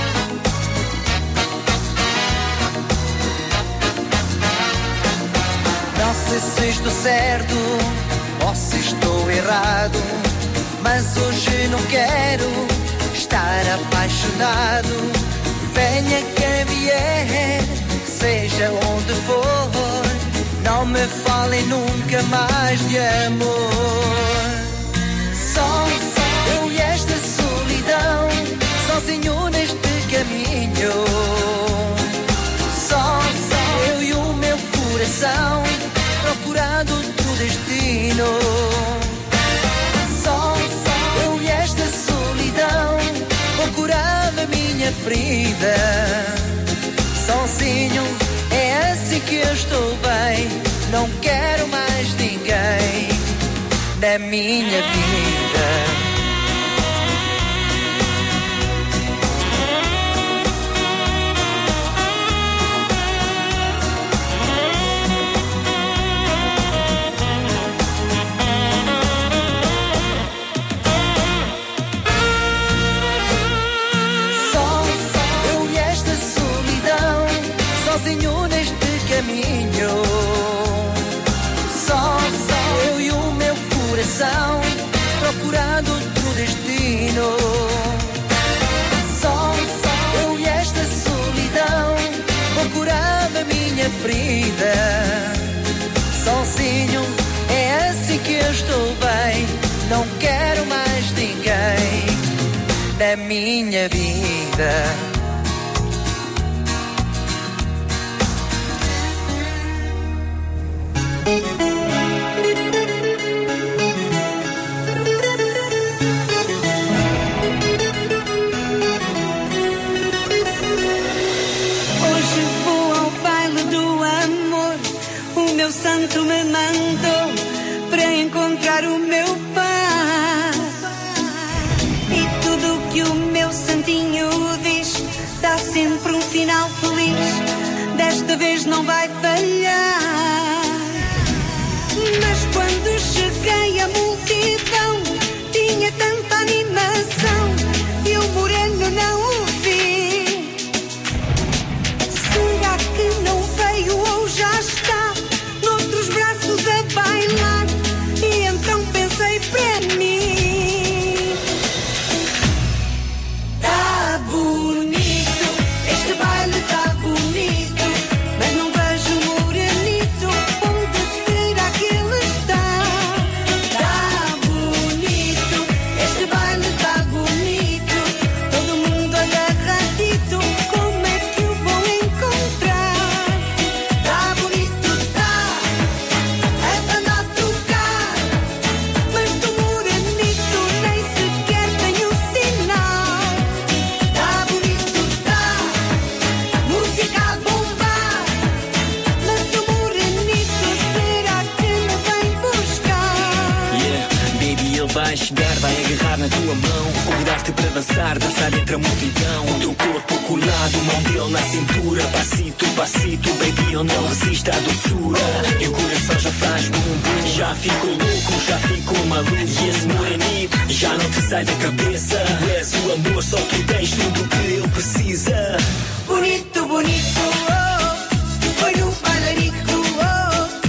Speaker 9: Não sei se estou certo ou se estou errado, mas hoje não quero estar apaixonado. Venha quem vier, seja onde for, não me falem nunca mais de amor. Só eu e esta solidão, sozinho neste caminho. Só eu e o meu coração, procurando outro destino. Só eu e esta solidão, procurando a minha ferida. Sozinho é assim que eu estou bem, não quero mais ninguém na minha vida. Sozinho neste caminho. Só eu e o meu coração, procurando outro destino. Só eu e esta solidão, procurando a minha ferida. Sozinho é assim que eu estou bem, não quero mais ninguém na minha vida.
Speaker 16: Hoje vou ao baile do amor, o meu santo me mandou para encontrar o meu pai. E tudo que o meu santinho diz dá sempre um final feliz, desta vez não vai falhar. Mas quando cheguei à multidão, tinha tanta animação e o moreno não o vi. Será que não veio ou já está noutros braços a bailar? E então pensei para mim: tá bonito, este baile tá bonito, mas não vejo o morenito, onde será que ele está? Tá bonito, este baile tá bonito, todo mundo agarradito, como é que eu vou encontrar? Tá bonito, tá, é pra andar a tocar, mas do morenito nem sequer tenho sinal. Tá bonito, tá, música a bombar, mas o morenito será que me vem buscar?
Speaker 17: Yeah, baby, ele vai chegar, vai agarrar na tua mão, convidar-te para dançar, dançar entre a multidão. O teu corpo colado, mão dele na cintura, passito, passito, baby, ele não resiste à doçura. E o coração já faz bum bum, já fico louco, já fico maluco. E esse morenito já não te sai da cabeça. Tu és o amor, só tu tens tudo o que ele precisa.
Speaker 16: Bonito, bonito, oh, foi no bailarico, oh,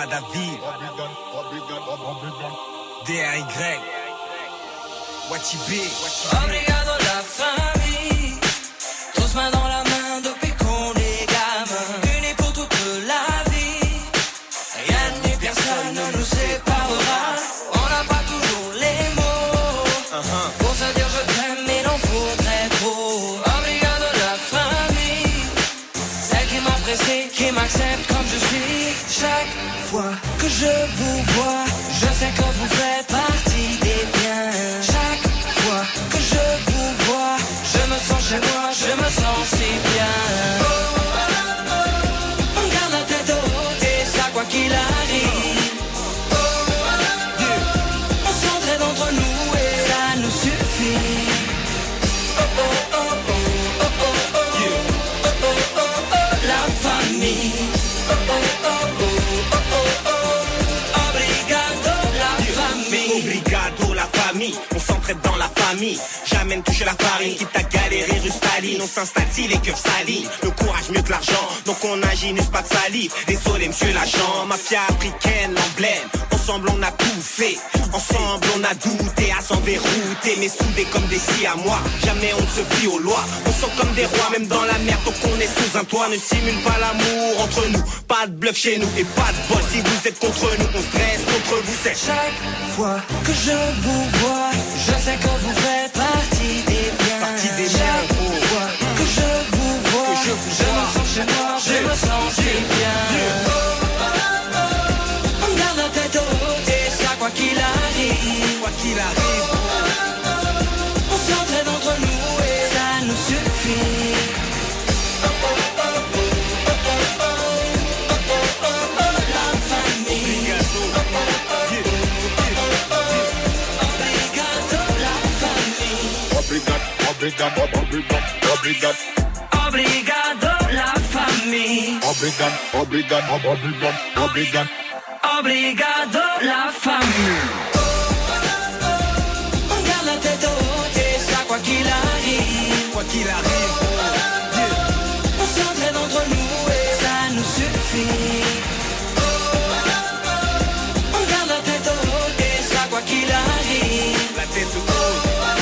Speaker 18: David. DRY. Watibé.
Speaker 10: Obrigado la famille. Tous main dans la main depuis qu'on est gamin. Unis pour toute la vie. Rien ni personne ne nous séparera. On n'a pas toujours les mots pour se dire je t'aime, mais il en faudrait trop. Obrigado la famille. Celle qui m'apprécie, qui m'accepte comme je suis. Chaque fois que je vous vois, je sais que vous faites partie des biens. Chaque fois que je vous vois, je me sens chez moi, je me sens si bien. On garde la tête haute et ça quoi qu'il arrive. On s'entraide entre nous et ça nous suffit. La famille.
Speaker 18: Obrigado la famille, on s'entraide dans la famille. J'amène toucher la farine, quitte à galérer rue Staline. On s'installe si les cœurs salient, le courage mieux que l'argent. Donc on agit, n'use pas de salive. Désolé monsieur l'agent, mafia africaine, l'emblème. Ensemble on a tout fait, ensemble on a douté. À s'en dérouter, mais soudés comme des siamois. Jamais on ne se fie aux lois, on sent comme des rois. Même dans la merde, donc on est sous un toit. Ne simule pas l'amour entre nous, pas de bluff chez nous. Et pas de bol si vous êtes contre nous, on se dresse contre vous. C'est
Speaker 10: chaque fois que je vous vois, je sais que vous faites partie des biens.
Speaker 18: Partie des
Speaker 10: chaque fois que je vous vois, je me sens chez moi, je me sens si bien. On garde la tête haute et ça quoi qu'il arrive.
Speaker 18: Quoi qu'il arrive,
Speaker 10: on s'entraide entre nous et ça nous suffit.
Speaker 18: Obrigado la famille.
Speaker 10: Obrigado la famille. On garde la tête haute et ça quoi qu'il arrive.
Speaker 18: Quoi qu'il arrive,
Speaker 10: on s'entraide entre nous et ça nous suffit. On garde la tête haute et ça quoi qu'il arrive.
Speaker 18: La tête haute.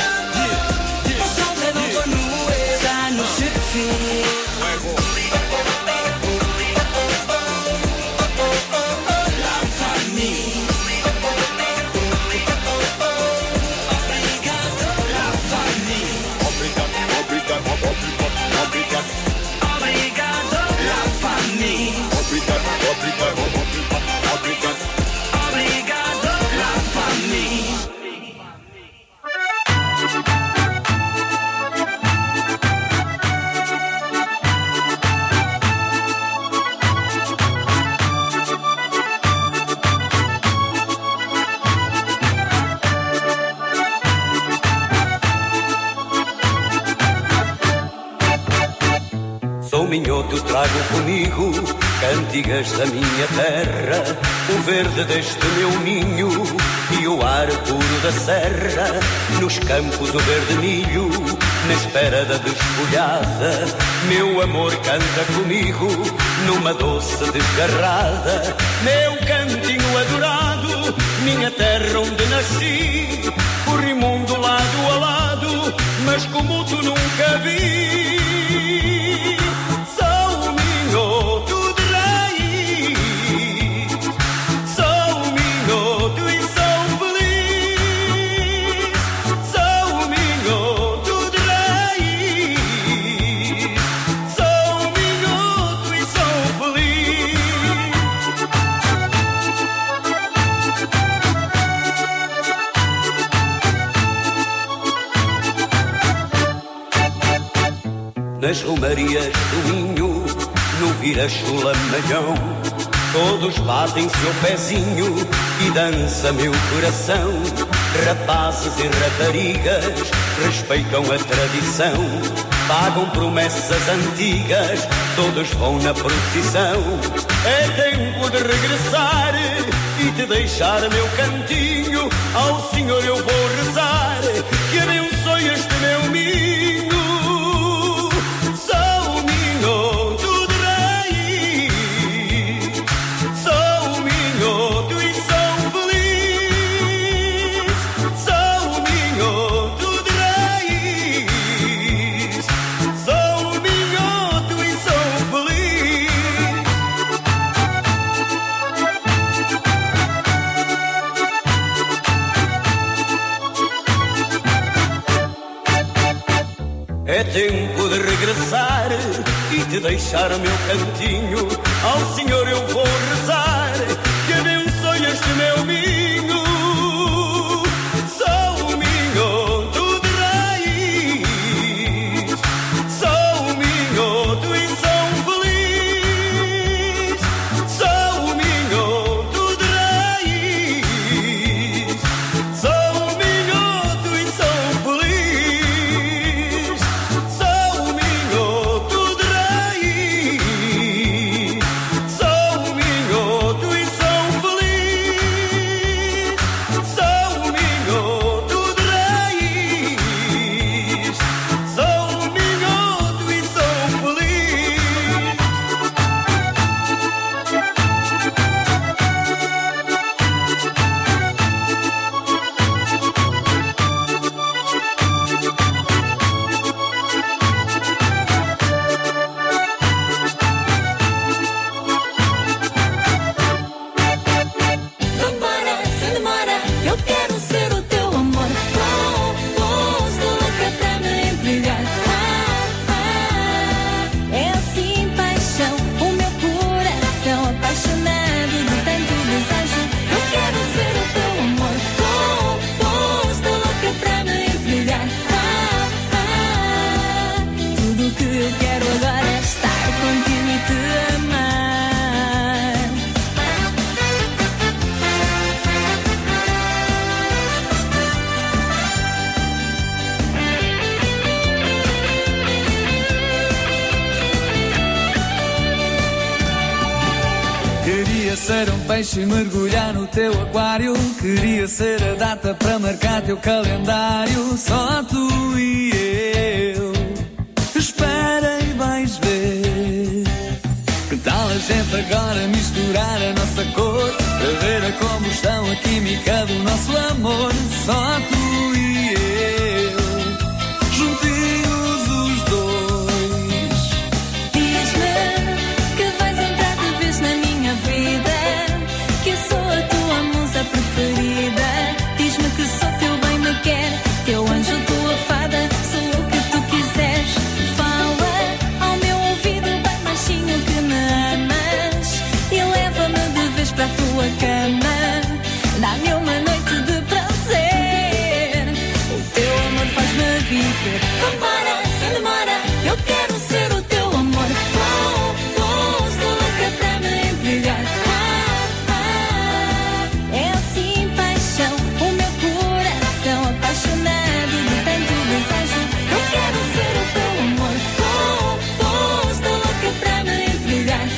Speaker 19: Minhoto trago comigo cantigas da minha terra, o verde deste meu ninho e o ar puro da serra. Nos campos o verde milho, na espera da desfolhada, meu amor canta comigo numa doce desgarrada. Meu cantinho adorado, minha terra onde nasci, corri mundo lado a lado, mas como tu nunca vi. Minuto de raiz, só minuto e sou feliz. Só minuto de raiz, só minuto e sou feliz. Nas romarias do Minho, no Virachulamagão, todos batem seu pezinho e dança meu coração. Rapazes e raparigas respeitam a tradição, pagam promessas antigas, todos vão na procissão. É tempo de regressar e te deixar meu cantinho, ao Senhor eu vou rezar, que abençoe este meu ninho. Só um minuto de raiz, só um minuto É tempo de regressar e de deixar o meu cantinho. Ao Senhor eu vou rezar, que abençoe este meu ninho. Sou um minhoto de raiz, sou um minhoto e sou feliz. Sou um minhoto de raiz, sou um minhoto e sou feliz. Sou um minhoto de raiz, sou um minhoto e sou feliz. Sou um minhoto de raiz, sou um minhoto e sou feliz.
Speaker 6: Vambora, sem demora, eu quero ser o teu amor. Estou louca pra me entregar. É assim paixão, o meu coração apaixonado de tanto desejo. Eu quero ser o teu amor. Estou louca pra me entregar. Tudo que eu quero agora é estar contigo e te amar.
Speaker 7: Queria ser um peixe e mergulhar no teu aquário. Queria ser a data para marcar teu calendário. Só tu e eu. Espera e vais ver. Que tal a gente agora misturar a nossa cor, para ver a como estão a química do nosso amor. Só tu e eu, juntinhos os dois.
Speaker 6: Diz-me que vais entrar de vez na minha vida, que eu sou a tua musa preferida. Diz-me que só teu bem me quer, teu anjo, tua fada, sou o que tu quiseres. Fala ao meu ouvido bem baixinho que me amas e leva-me de vez para a tua cama. Dá-me uma noite de prazer, o teu amor faz-me viver. Vambora, sem demora, eu quero ser o teu amor. Estou louca pra me entregar. É assim paixão, o meu coração apaixonado de tanto desejo. Eu quero ser o teu amor. Estou louca pra me entregar.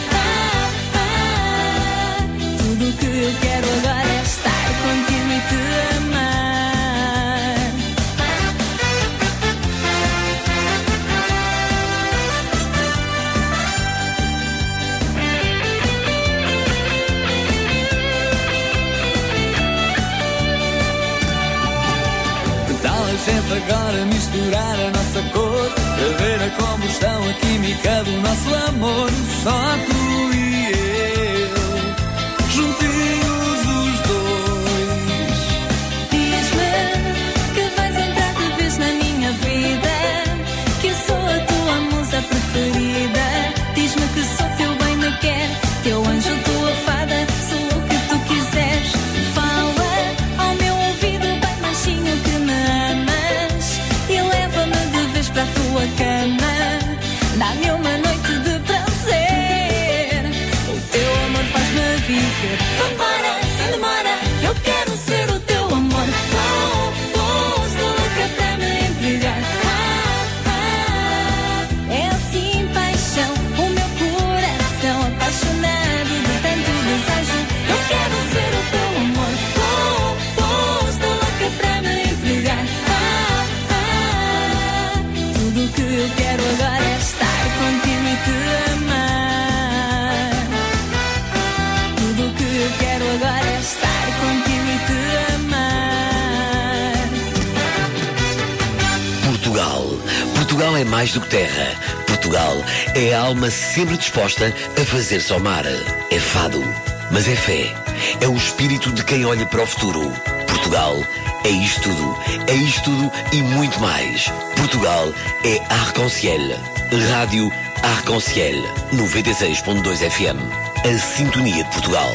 Speaker 6: Tudo que eu quero agora é estar contigo e te amar.
Speaker 7: Que tal a gente agora misturar a nossa cor, para ver a como estão a química do nosso amor. Só tu e eu, juntinhos os dois.
Speaker 6: Diz-me que vais entrar de vez na minha vida, que eu sou a tua musa preferida. Diz-me que só teu bem me quer, teu anjo, tua fada, sou o que tu quiseres. Fala ao meu ouvido bem baixinho que me amas e leva-me de vez para a tua cama. Dá-me uma noite de prazer, o teu amor faz-me viver. Vambora, sem demora, eu quero ser o teu amor. Estou louca pra me entregar. É assim paixão, o meu coração apaixonado de tanto desejo. Eu quero ser o teu amor. Estou louca pra me entregar. Tudo que eu quero agora é estar contigo e te amar. Tudo que eu quero agora é estar contigo e te amar.
Speaker 1: Portugal. Portugal é mais do que terra. Portugal é a alma sempre disposta a fazer-se ao mar. É fado, mas é fé. É o espírito de quem olha para o futuro. Portugal É isto tudo. É isto tudo e muito mais. Portugal é Arc-en-Ciel. Rádio Arc-en-Ciel. 96.2 FM. A sintonia de Portugal.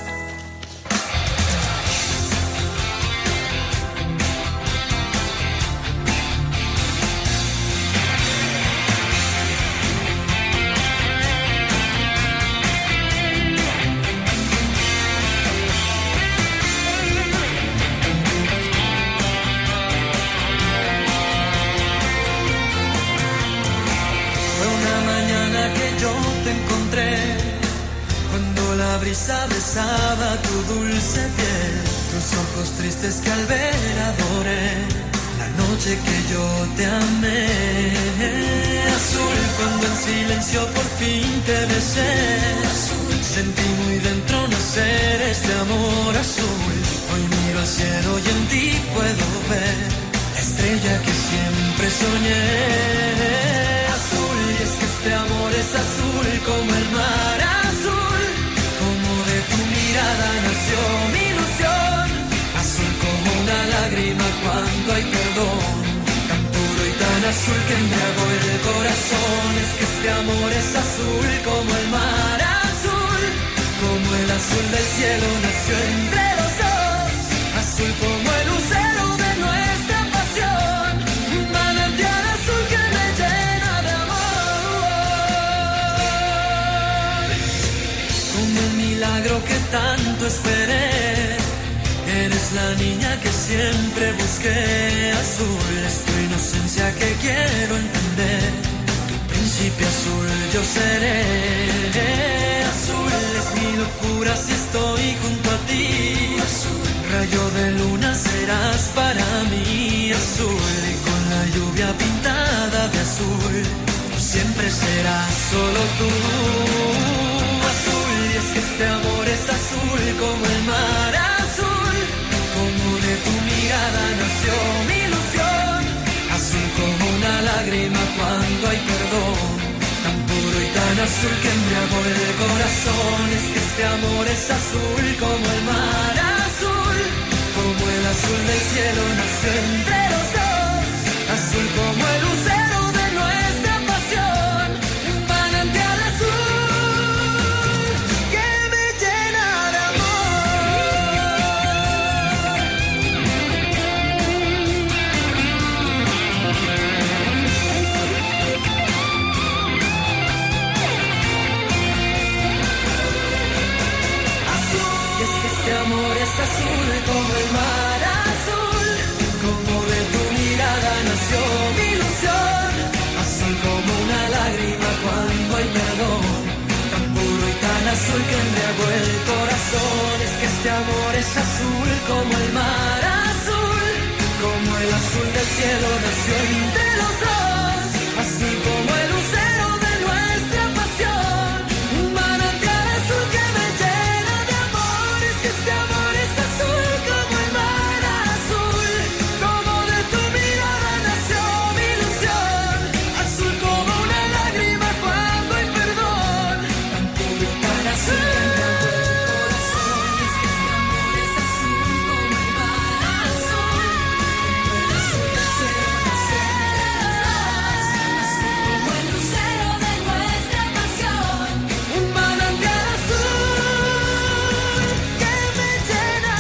Speaker 10: Besaba tu dulce piel, tus ojos tristes que al ver adoré, la noche que yo te amé. Azul, cuando en silencio por fin te besé, azul, sentí muy dentro nacer este amor azul. Hoy miro al cielo y en ti puedo ver la estrella que siempre soñé. Azul, y es que este amor es azul como el mar azul. Tu mirada nació mi ilusión, azul como una lágrima cuando hay perdón, tan puro y tan azul que embriagó el corazón. Es que este amor es azul como el mar azul, como el azul del cielo nació entre los dos, azul como el lucero de nuestra pasión, un manantial azul que me llena de amor, como el milagro que tanto esperé. Eres la niña que siempre busqué, azul es tu inocencia que quiero entender, tu príncipe azul yo seré. Azul es mi locura si estoy junto a ti, azul, rayo de luna serás para mí, azul, y con la lluvia pintada de azul, siempre serás solo tú. Azul, y es que este amor es azul como el mar azul, como de tu mirada nació mi ilusión, azul como una lágrima cuando hay perdón, tan puro y tan azul que embriagó el corazón. Es que este amor es azul como el mar azul, como el azul del cielo nació entre los dos, azul como el lucero de nuestra pasión, un manantial azul. Azul como el mar azul, como de tu mirada nació mi ilusión, azul como una lágrima cuando hay perdón, tan puro y tan azul que embriagó el corazón. Es que este amor es azul como el mar azul, como el azul del cielo nació entre los dos, azul como el lucero de nuestra pasión, un manantial azul que me llena de amor. Es que este amor azul como el mar azul, como de tu mirada nació mi ilusión, azul como una lágrima cuando hay perdón, tan puro y tan azul que embriagó el corazón. Es que este amor es azul como el mar azul, como el azul del cielo nació entre los dos, azul como el lucero de nuestra pasión, un manantial azul que me llena.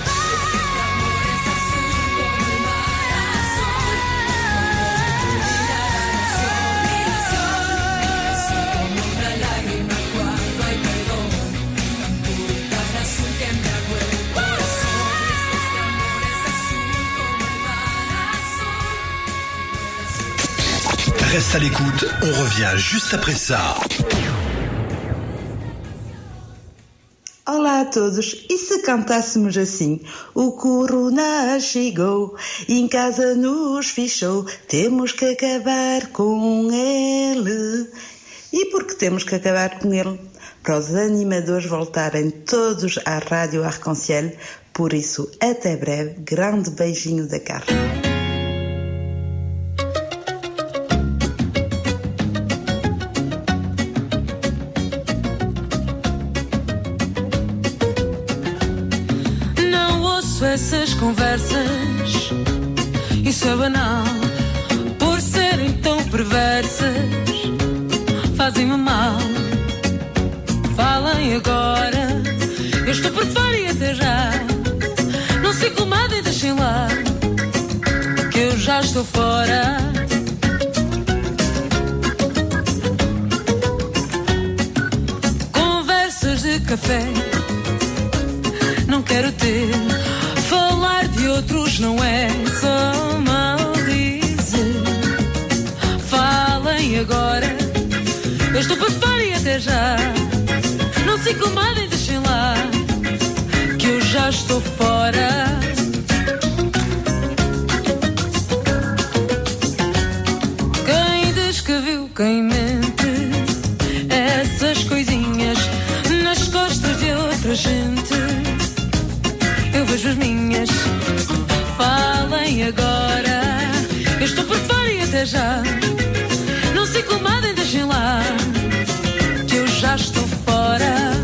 Speaker 20: Reste à l'écoute, on revient juste après ça.
Speaker 21: Olá a todos, e se cantássemos assim? O corona chegou, em casa nos fechou, temos que acabar com ele. E por que temos que acabar com ele? Para os animadores voltarem todos à Rádio Arc-en-Ciel, por isso, até breve, grande beijinho da Carla.
Speaker 6: Essas
Speaker 7: conversas, isso é banal. Por serem tão perversas, fazem-me mal. Falem agora, eu estou por fora e até já. Não se incomodem, deixem lá, que eu já estou fora. Conversas de café não quero ter. Falar de outros não é só maldizer. Falem agora, eu estou por fora e até já. Não se incomodem, deixem lá, que eu já estou fora. Quem diz que viu, quem mente, essas coisinhas nas costas de outra gente, eu vejo as minhas. Falem agora, eu estou por fora e até já. Não se incomodem, deixem lá, que eu já estou fora.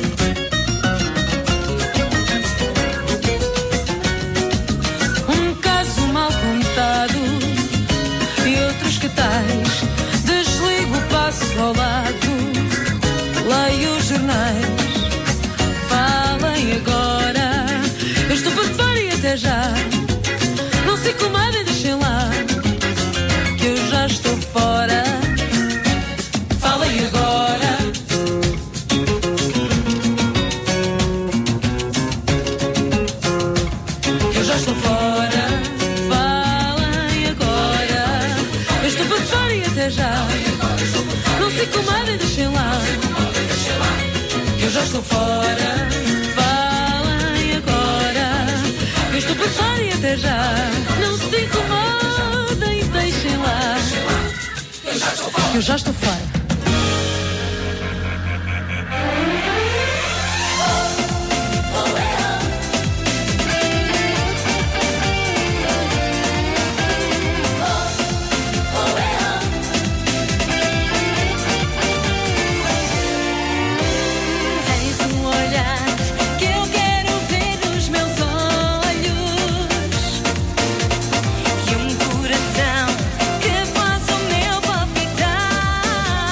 Speaker 7: Um caso mal contado e outros que tais. Desligo, passo ao lado, leio os jornais. Falem agora, eu estou por fora e até já. Não se incomodem, deixem lá, que eu já estou fora. Falem agora, que eu já estou fora. Falem agora, eu estou por fora e até já. Não se incomodem, deixem lá, que eu já estou fora. Falem agora, eu estou por fora e até já. Não se incomodem, deixem lá, que eu já estou fora.
Speaker 6: Tens um olhar que eu quero ver nos meus olhos e um coração que faz o meu palpitar.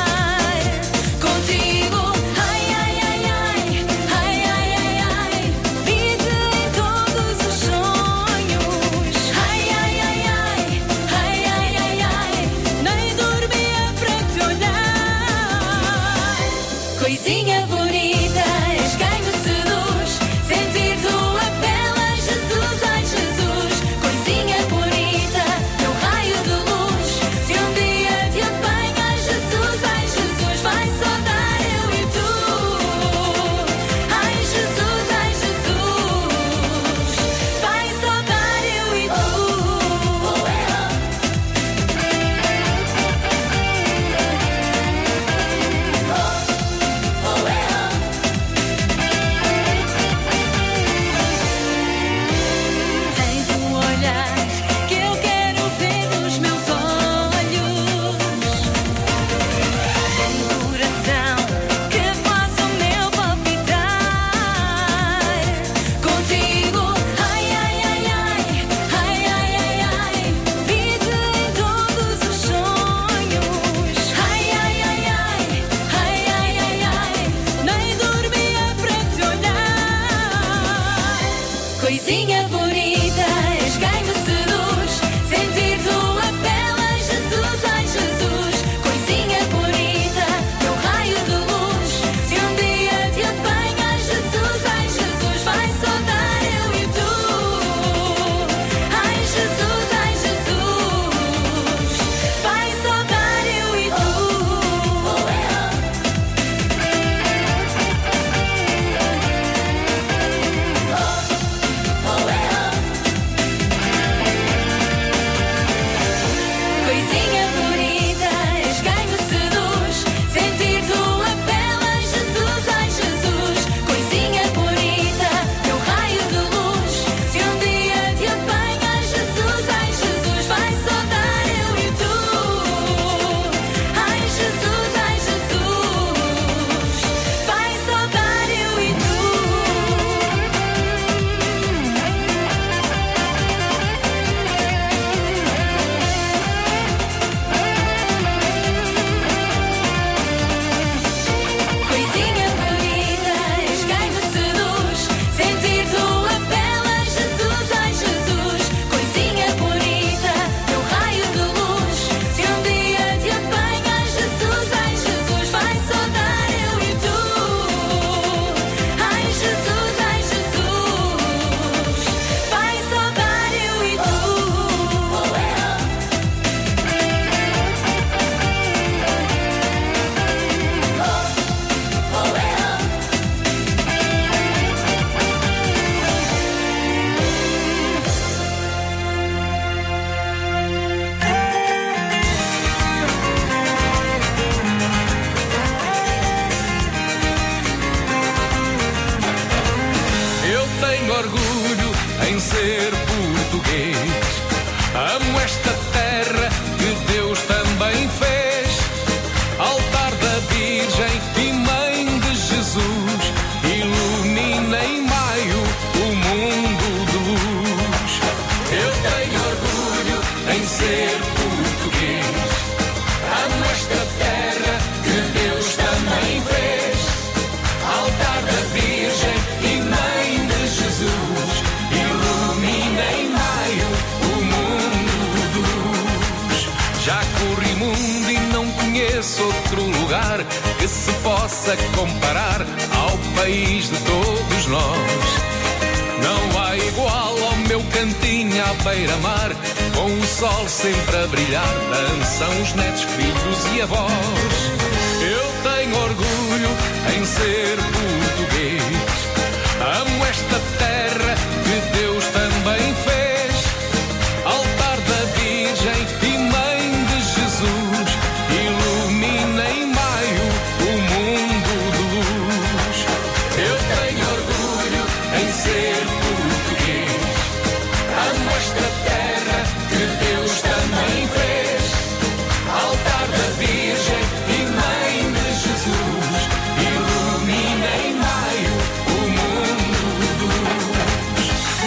Speaker 5: Amo esta terra que Deus também fez, altar da Virgem e Mãe de Jesus, ilumina em maio o mundo de luz. Eu tenho orgulho em ser português, amo esta terra que Deus também fez, altar da Virgem e Mãe de Jesus, ilumina em maio o mundo de luz. Já corri mundo e não conheço outro lugar que se possa comparar ao país de todos nós. Não há igual ao meu cantinho à beira-mar, com o sol sempre a brilhar, dançam os netos, filhos e avós. Eu tenho orgulho em ser português, amo esta terra que Deus também fez, altar da Virgem e Mãe de Jesus, ilumina em maio o mundo de luz. Eu tenho orgulho em ser português, amo esta terra que Deus também fez, altar da Virgem e Mãe de Jesus, ilumina em maio o mundo de luz.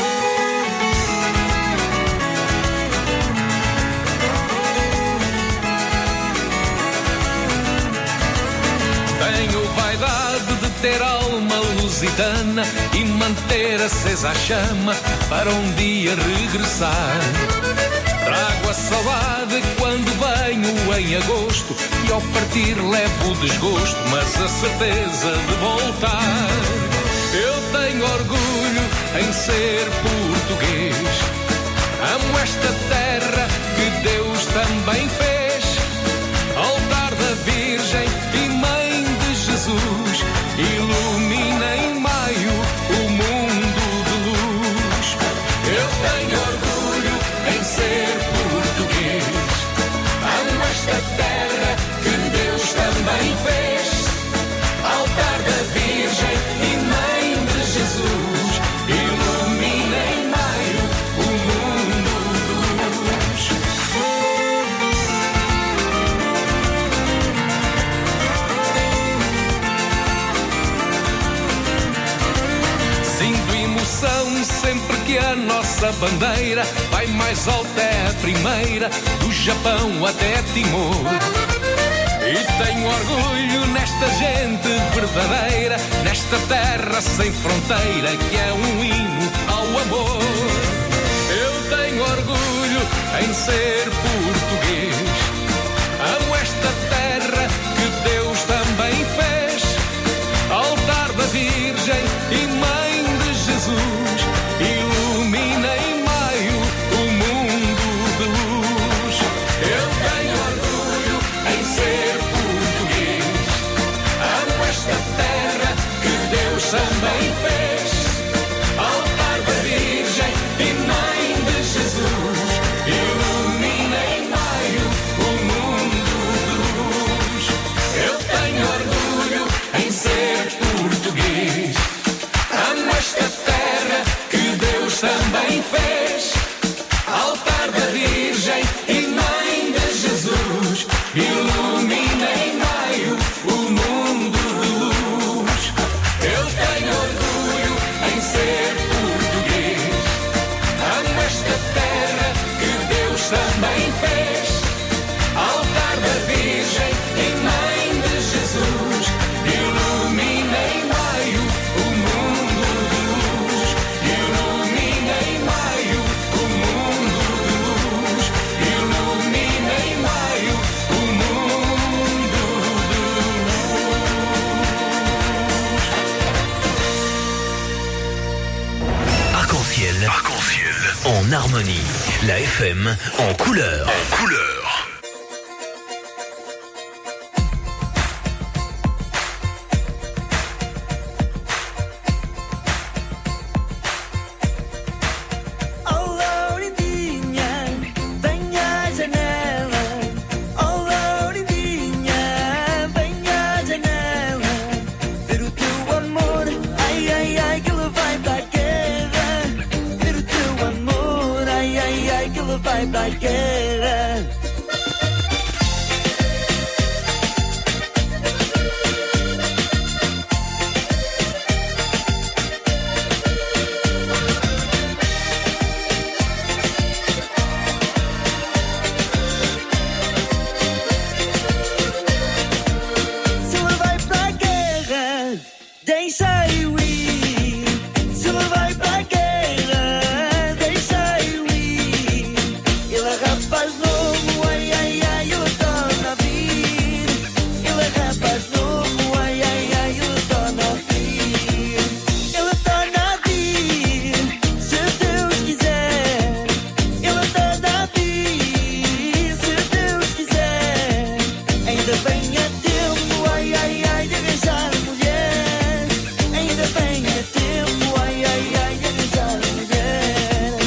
Speaker 5: Tenho vaidade de ter alma lusitana e manter acesa a chama para um dia regressar. Trago a saudade quando venho em agosto e ao partir levo o desgosto, mas a certeza de voltar. Eu tenho orgulho em ser português, amo esta terra que Deus também fez, altar da Virgem e Mãe de Jesus, ilumina em maio o mundo de luz. Eu tenho orgulho em ser português, amo esta terra que Deus também fez, altar da Virgem e Mãe de Jesus, ilumina em maio o mundo de luz. Sinto emoção sempre que a nossa bandeira vai mais alta, é a primeira, do Japão até Timor. E tenho orgulho nesta gente verdadeira, nesta terra sem fronteira que é um hino ao amor. Eu tenho orgulho em ser português, amo esta terra que Deus também fez, altar da Virgem e Mãe de Jesus, ilumina em maio o mundo de luz. Eu tenho orgulho em ser português, amo esta terra que Deus também fez, altar da Virgem e Mãe de Jesus, ilumina em maio o mundo de luz. Eu tenho orgulho em ser português, amo esta terra que Deus também fez, altar da Virgem e Mãe de Jesus, ilumina em maio o mundo de luz. Eu tenho orgulho em ser português, amo esta terra que Deus também fez, altar da Virgem e Mãe de Jesus, ilumina em maio o mundo de luz. Ilumina em maio o mundo de luz. Ilumina em maio o mundo de luz.
Speaker 20: Arc-en-ciel. Arc-en-ciel. En harmonie. La FM en couleur. En couleur.
Speaker 6: vai
Speaker 15: vai pra guerra.
Speaker 10: Se ela vai pra guerra, deixa eu ir. Se ela vai pra guerra, deixa eu ir. Ele é rapaz novo, ai, ai, ai, eu tô na vida. Ele é rapaz novo, ai, ai, ai, eu tô na vida. Ele tá na vida, se Deus quiser. Ele tá na vida, se Deus quiser. Ainda bem é tempo, ai, ai, ai, de arranjar mulher. Ainda bem é tempo, ai, ai, ai, de arranjar mulher.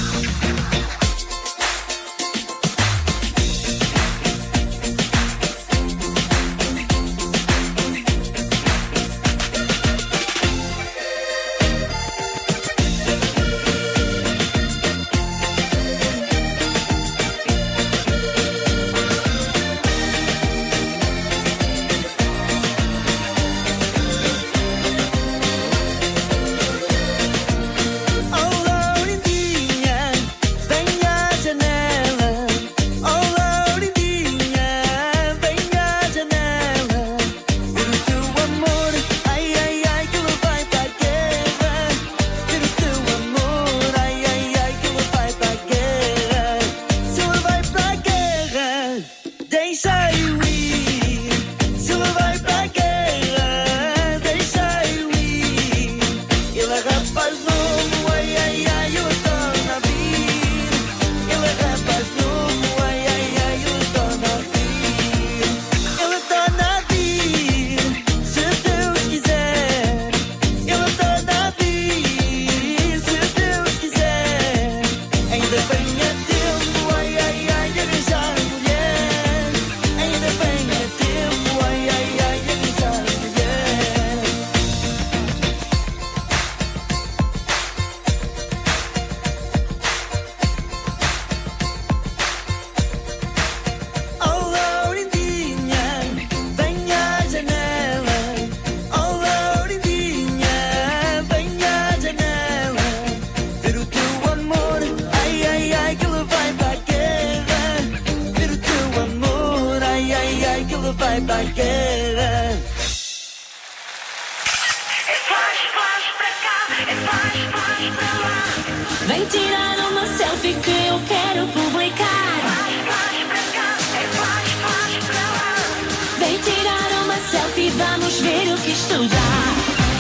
Speaker 10: Oh, Laurindinha, vem à janela. Oh, Laurindinha, vem à janela. Ver o teu amor, ai, ai, ai, que ele vai pra guerra. Ver o teu amor, ai, ai, ai, que ele vai pra guerra. Se ele vai pra guerra, deixa eu ir. Se ele vai pra guerra, deixa eu ir. Ele é rapaz novo, ai, ai, ai, eu tô na vida. Ele é rapaz novo, ai, ai, ai, eu tô na vida. Ele tá na vida, se Deus quiser. Ele tá na vida, se Deus quiser. Ainda bem é tempo, ai, ai, ai, de arranjar mulher. Ainda bem é tempo, ai, ai, ai, de arranjar mulher. Oh, Laurindinha, vem à janela. Oh, Laurindinha, vem à janela. Ver o teu amor, ai, ai, ai, que ele vai pra guerra. Ver o teu amor, ai, ai, ai, que ele vai pra guerra.
Speaker 6: Vem tirar uma selfie que eu quero publicar. Vem tirar uma selfie, vamos ver o que isto dá.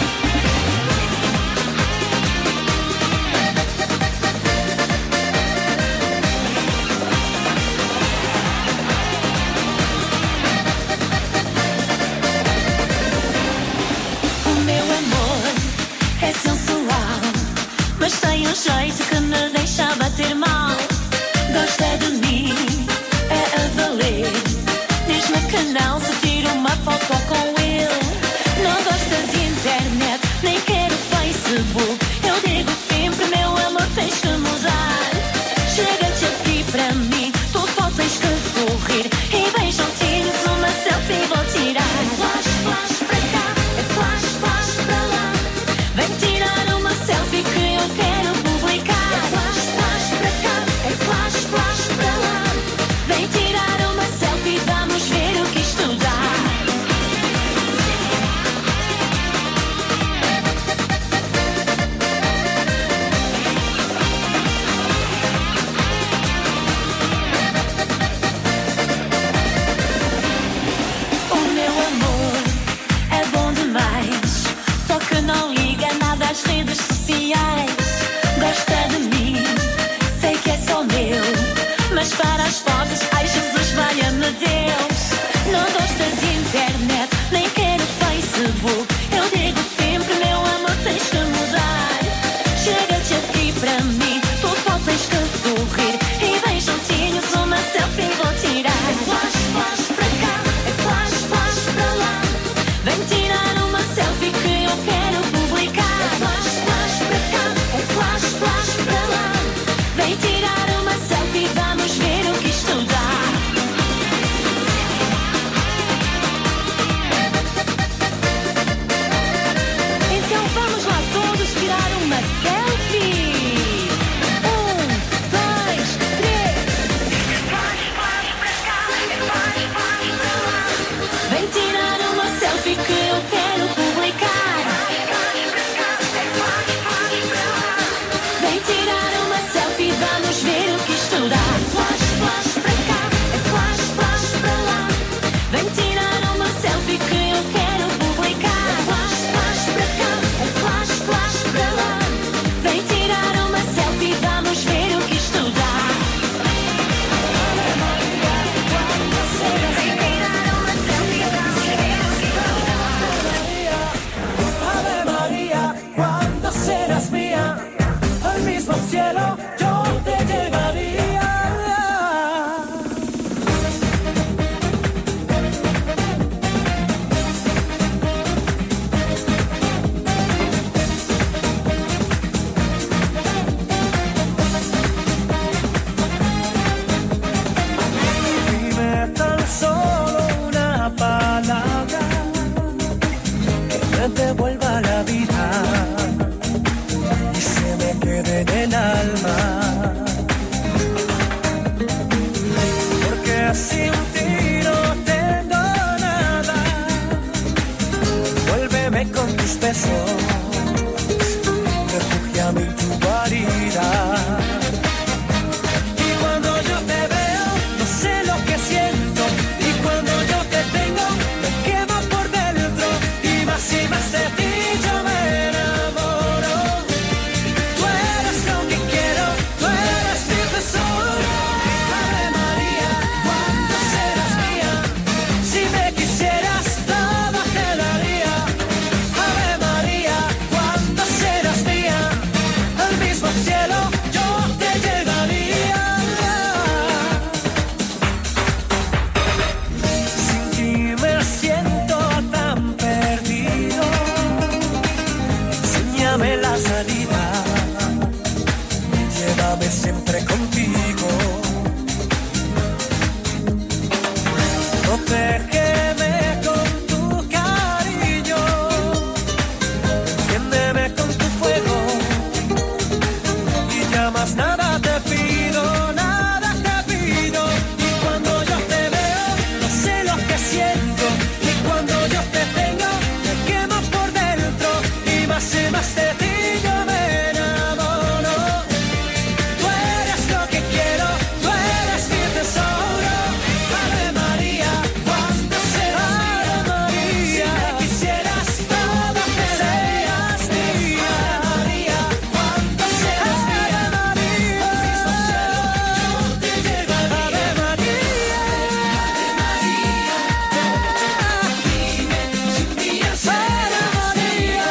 Speaker 6: O meu amor é sensual, mas tem um jeito que me deixa bater mal. Gosta de mim, é a valer. Diz-me que não se tira uma foto com ele. Não gosta de internet, nem quer o Facebook. Eu digo sempre, meu amor, tens que mudar. Chega-te aqui para mim, tu só tens que sorrir. E bem juntinhos, uma selfie vou tirar. É flash, flash para cá, é flash, flash para lá. Vem tirar uma selfie que eu quero publicar. É flash, flash para cá, é flash, flash para lá. Vem tirar uma selfie, vamos ver o que isto dá. O meu amor é bom demais, só que não liga nada às redes sociais. Gosta de mim, sei que é só meu, mas para as fotos, ai Jesus, valha-me Deus. Não gosta de internet, nem quer o Facebook. Eu digo sempre, meu amor, tens que mudar. Chega-te aqui para mim, tu só tens que sorrir. E bem juntinhos, uma selfie vou tirar. É flash, flash para cá, é flash, flash para lá. Vem tirar uma selfie que eu quero publicar. É flash, flash para cá, é flash, flash para lá. Vem tirar uma selfie, vamos
Speaker 9: sin ti no tengo nada. Vuélveme con tus besos, refúgiame en tu guarida. Y cuando yo te veo, no sé lo que siento. Y cuando yo te tengo, me quemo por dentro. Y más de ti yo me enamoro. Tú eres lo que quiero, tú eres mi tesoro. Ave María, ¿cuándo serás mía? Si me quisieras, todo te daría. Ave María, ¿cuándo serás mía? Al mismo cielo yo te llevaría. Sin ti me siento tan perdido. Enséñame la salida, llévame siempre contigo. Protégeme con tu cariño, enciéndeme con tu fuego. Y ya más nada te pido, nada te pido. Y cuando yo te veo, no sé lo que siento. Y cuando yo te tengo, me quemo por dentro. Y más de ti yo me enamoro. Tú eres lo que quiero, tú eres mi tesoro. Ave María, ¿cuándo serás mía? Si me quisieras, todo te serías mía. Ave María, ¿cuándo serás mía? Al mismo cielo yo te llevaré. Ave María, dime si un día serás mía.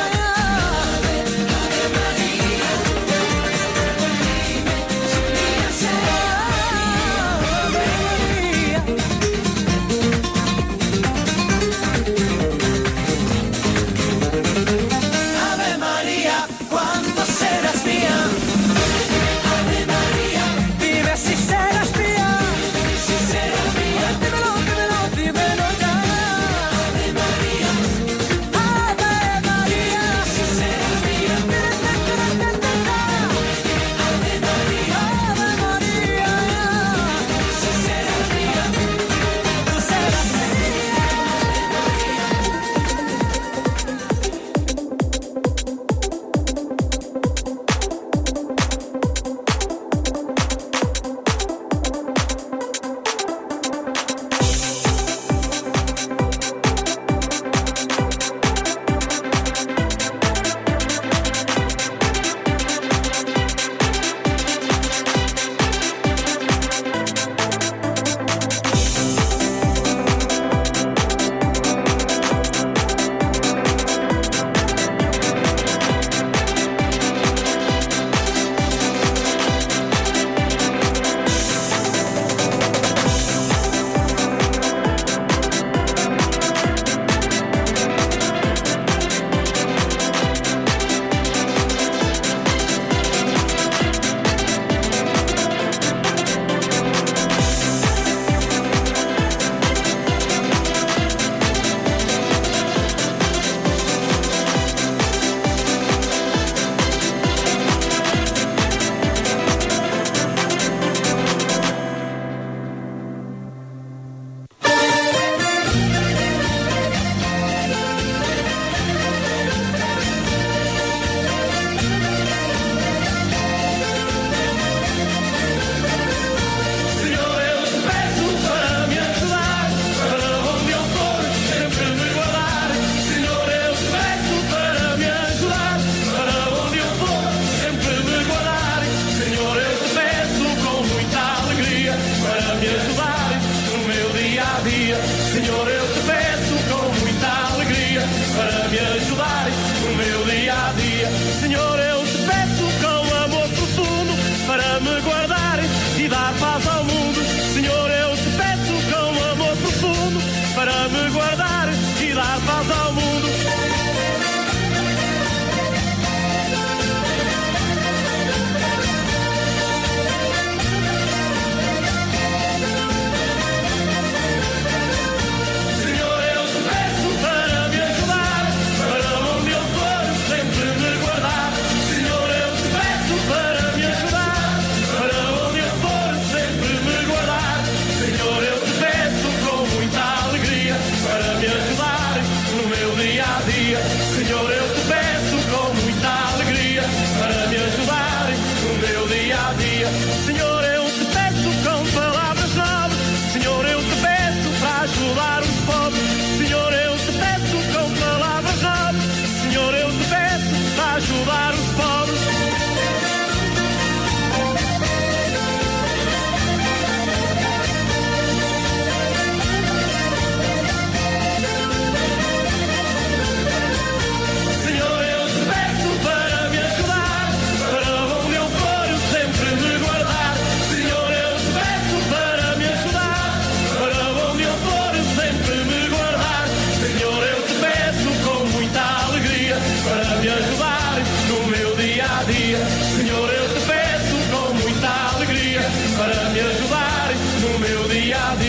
Speaker 9: Ave María, ¿cuándo serás mía? Ave María, dime si serás mía. Si serás mía, dímelo, dímelo, dímelo ya. Ave María, si serás mía. Ave María, si serás mía. Tú serás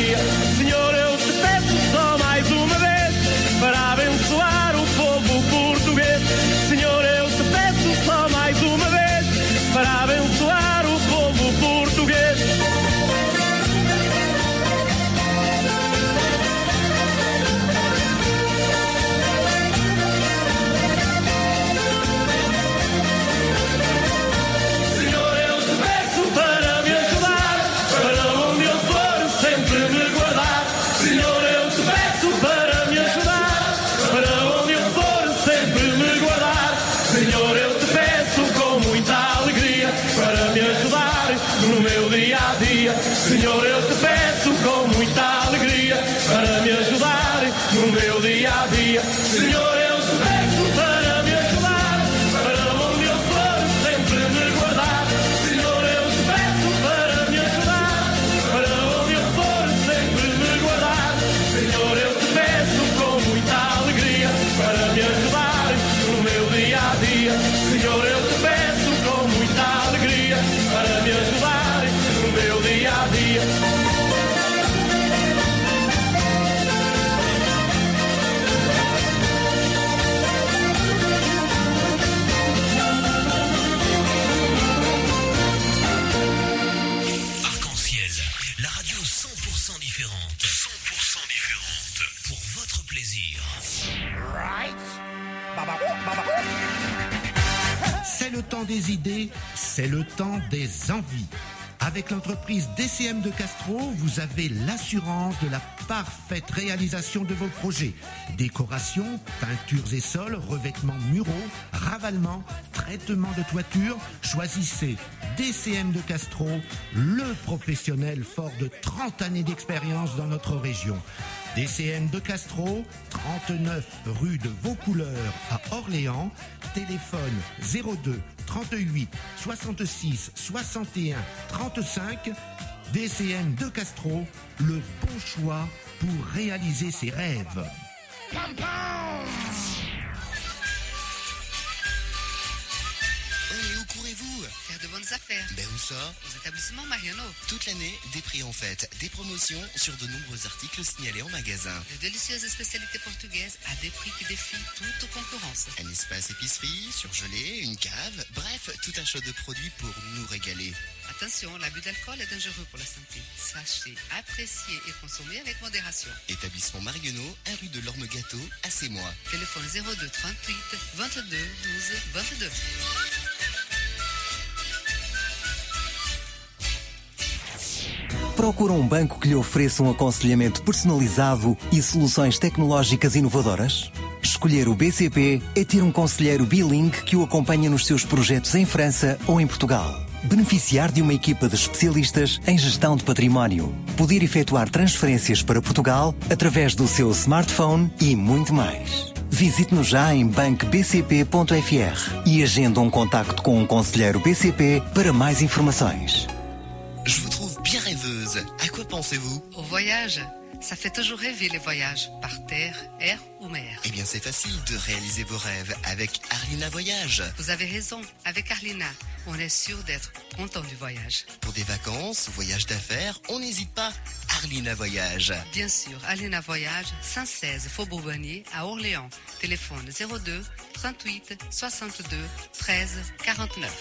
Speaker 5: dia. Senhor, eu te peço só mais uma vez para abençoar o povo português. Senhor, eu te peço só mais uma vez para abençoar o povo português. Senhor, eu te peço com muita alegria para me ajudar no meu dia a dia. Senhor, eu te peço para me ajudar, para onde eu for sempre me guardar. Senhor, eu te peço para me ajudar, para onde eu for sempre me guardar. Senhor, eu te peço com muita alegria para me ajudar no meu dia a dia. Senhor, eu te peço com muita alegria para me ajudar no meu dia a dia.
Speaker 20: Arc-en-ciel, la radio 100% différente. 100% différente. Pour votre plaisir.
Speaker 2: C'est le temps des idées, c'est le temps des envies. Avec l'entreprise DCM de Castro, vous avez l'assurance de la parfaite réalisation de vos projets. Décoration, peintures et sols, revêtements muraux, ravalement, traitement de toiture. Choisissez DCM de Castro, le professionnel fort de 30 années d'expérience dans notre région. DCM de Castro, 39 rue de Vaucouleurs à Orléans, téléphone 02 38 66 61 35. DCM de Castro, le bon choix pour réaliser ses rêves.
Speaker 3: Courez-vous
Speaker 4: faire de bonnes affaires.
Speaker 3: Ben où ça?
Speaker 4: Aux établissements Mariano.
Speaker 3: Toute l'année, des prix en fête, des promotions sur de nombreux articles signalés en magasin.
Speaker 4: De délicieuses spécialités portugaises à des prix qui défient toute concurrence.
Speaker 3: Un espace épicerie, surgelé, une cave, bref, tout un choix de produits pour nous régaler.
Speaker 4: Attention, l'abus d'alcool est dangereux pour la santé. Sachez apprécier et consommer avec modération.
Speaker 3: Établissement Marguenot, 1 rue de l'Orme Gâteau, à Sémois.
Speaker 4: Téléphone 02 38 22 12 22.
Speaker 11: Procura um banco que lhe ofereça um aconselhamento personalizado e soluções tecnológicas inovadoras? Escolher o BCP é ter um conselheiro bilingue que o acompanha nos seus projetos em França ou em Portugal. Beneficiar de uma equipa de especialistas em gestão de património. Poder efetuar transferências para Portugal através do seu smartphone e muito mais. Visite-nos já em bancobcp.fr e agenda um contacto com um conselheiro BCP para mais informações.
Speaker 3: Je vous trouve bien rêveuse. À quoi pensez-vous?
Speaker 4: Au voyage. Ça fait toujours rêver les voyages, par terre, air ou mer.
Speaker 3: Eh bien, c'est facile de réaliser vos rêves avec Arlina Voyage.
Speaker 4: Vous avez raison, avec Arlina, on est sûr d'être content du voyage.
Speaker 3: Pour des vacances, voyages d'affaires, on n'hésite pas. Arlina Voyage.
Speaker 4: Bien sûr, Arlina Voyage, 116 Faubourg Bonnier à Orléans. Téléphone 02 38 62 13 49.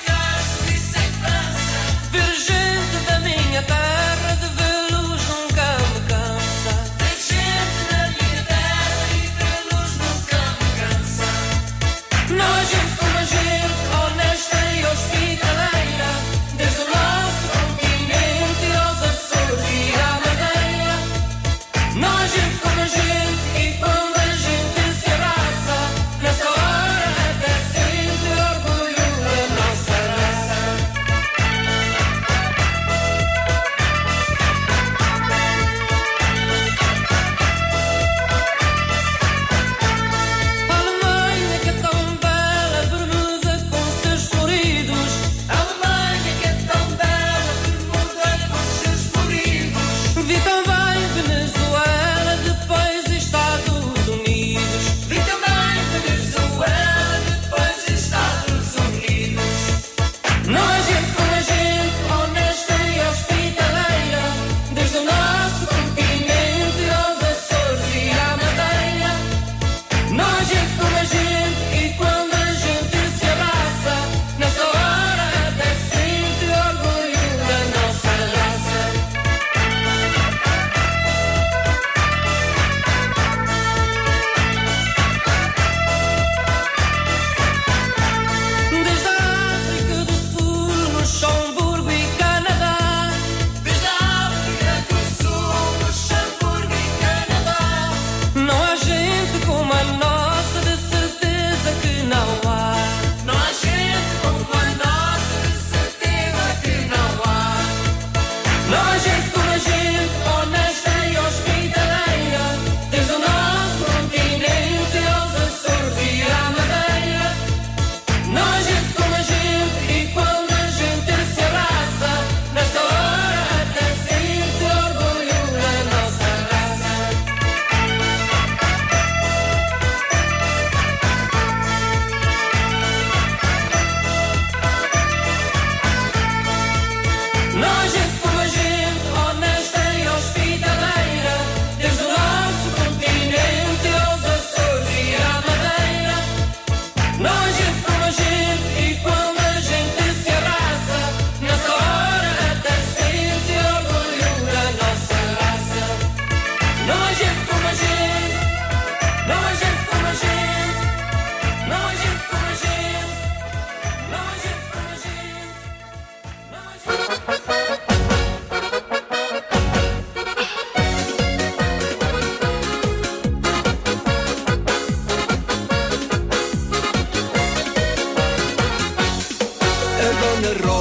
Speaker 10: Ver gente da minha terra de vê-los nunca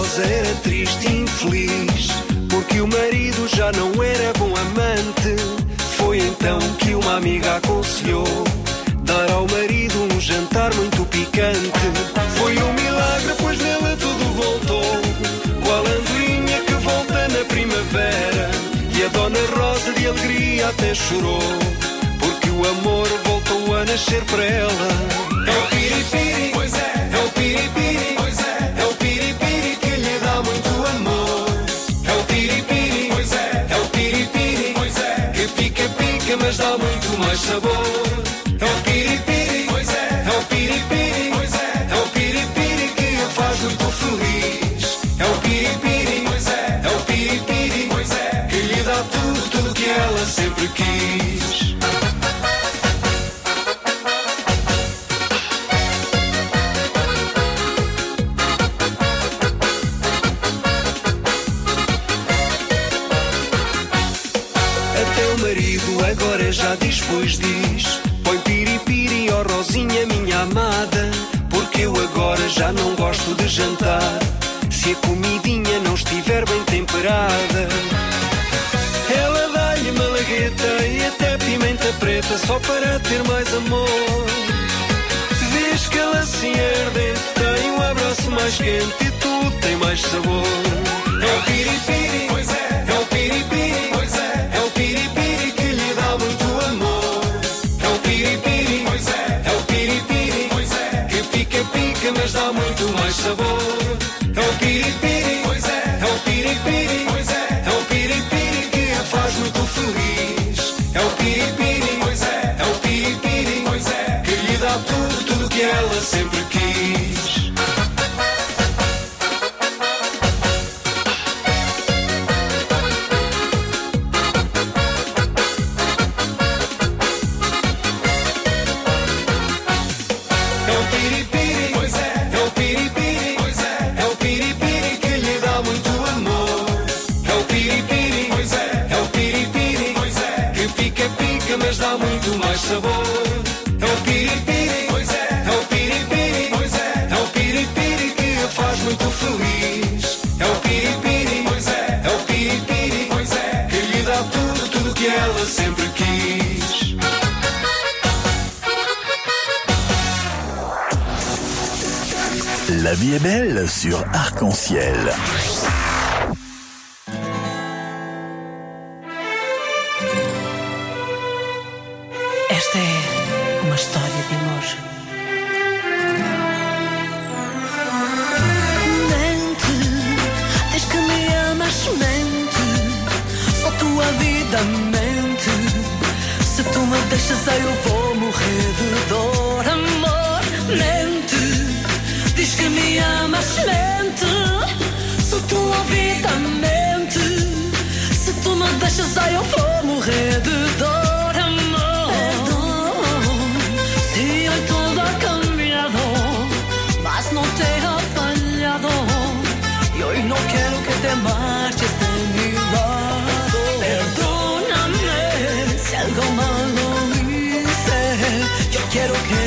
Speaker 13: Rosa era triste e infeliz, porque o marido já não era bom amante. Foi então que uma amiga aconselhou dar ao marido um jantar muito picante. Foi um milagre, pois nele tudo voltou, qual andorinha que volta na primavera. E a Dona Rosa de alegria até chorou, porque o amor voltou a nascer para ela. É o piripiri, pois é o piripiri, pois é o piripiri que lhe dá muito amor. É o piripiri, pois é o piripiri, pois é que pica, pica, mas dá muito mais sabor. É o piripiri, pois é o piripiri, pois é o piripiri que a faz muito feliz. É o piripiri, pois é o piripiri, pois é que lhe dá tudo, tudo que ela sempre quis. Até o marido agora já diz, pois diz: põe piripiri, ó Rosinha minha amada, porque eu agora já não gosto de jantar se a comidinha não estiver bem temperada. Ela dá-lhe malagueta e até pimenta preta só para ter mais amor. Vês que ela assim é ardente, tem um abraço mais quente e tudo tem mais sabor. É o piripiri, pois é o piripiri, pois é o piripiri que lhe dá muito amor. É o piripiri, pois é o piripiri, pois é que pica, pica, mas dá muito mais sabor. É o piripiri, pois é o piripiri, pois é o piripiri que a faz muito feliz. É o piripiri, pois é o piripiri, pois é que lhe dá tudo, tudo que ela sempre quis. É o piripiri, pois é o piripiri, pois é o piripiri que lhe dá muito amor. É o piripiri, pois é o piripiri, pois é que pica, pica, mas dá muito mais sabor. É o piripiri, pois é o piripiri, pois é o piripiri que a faz muito feliz. É o piripiri, pois é o piripiri, pois é que lhe dá tudo, tudo que ela sempre quis.
Speaker 22: La vie est belle sur Arc-en-Ciel.
Speaker 23: Esta é uma história de amor. Mente, diz que me amas, mente. Só tua vida, mente. Se tu me deixas, eu vou morrer de dor. Amor, mente. Diz que me amas, mente. Se tua vida, mente. Se tu me deixas, eu vou morrer de dor. No quiero que te marches de mi lado. Perdóname si algo malo hice. Yo quiero que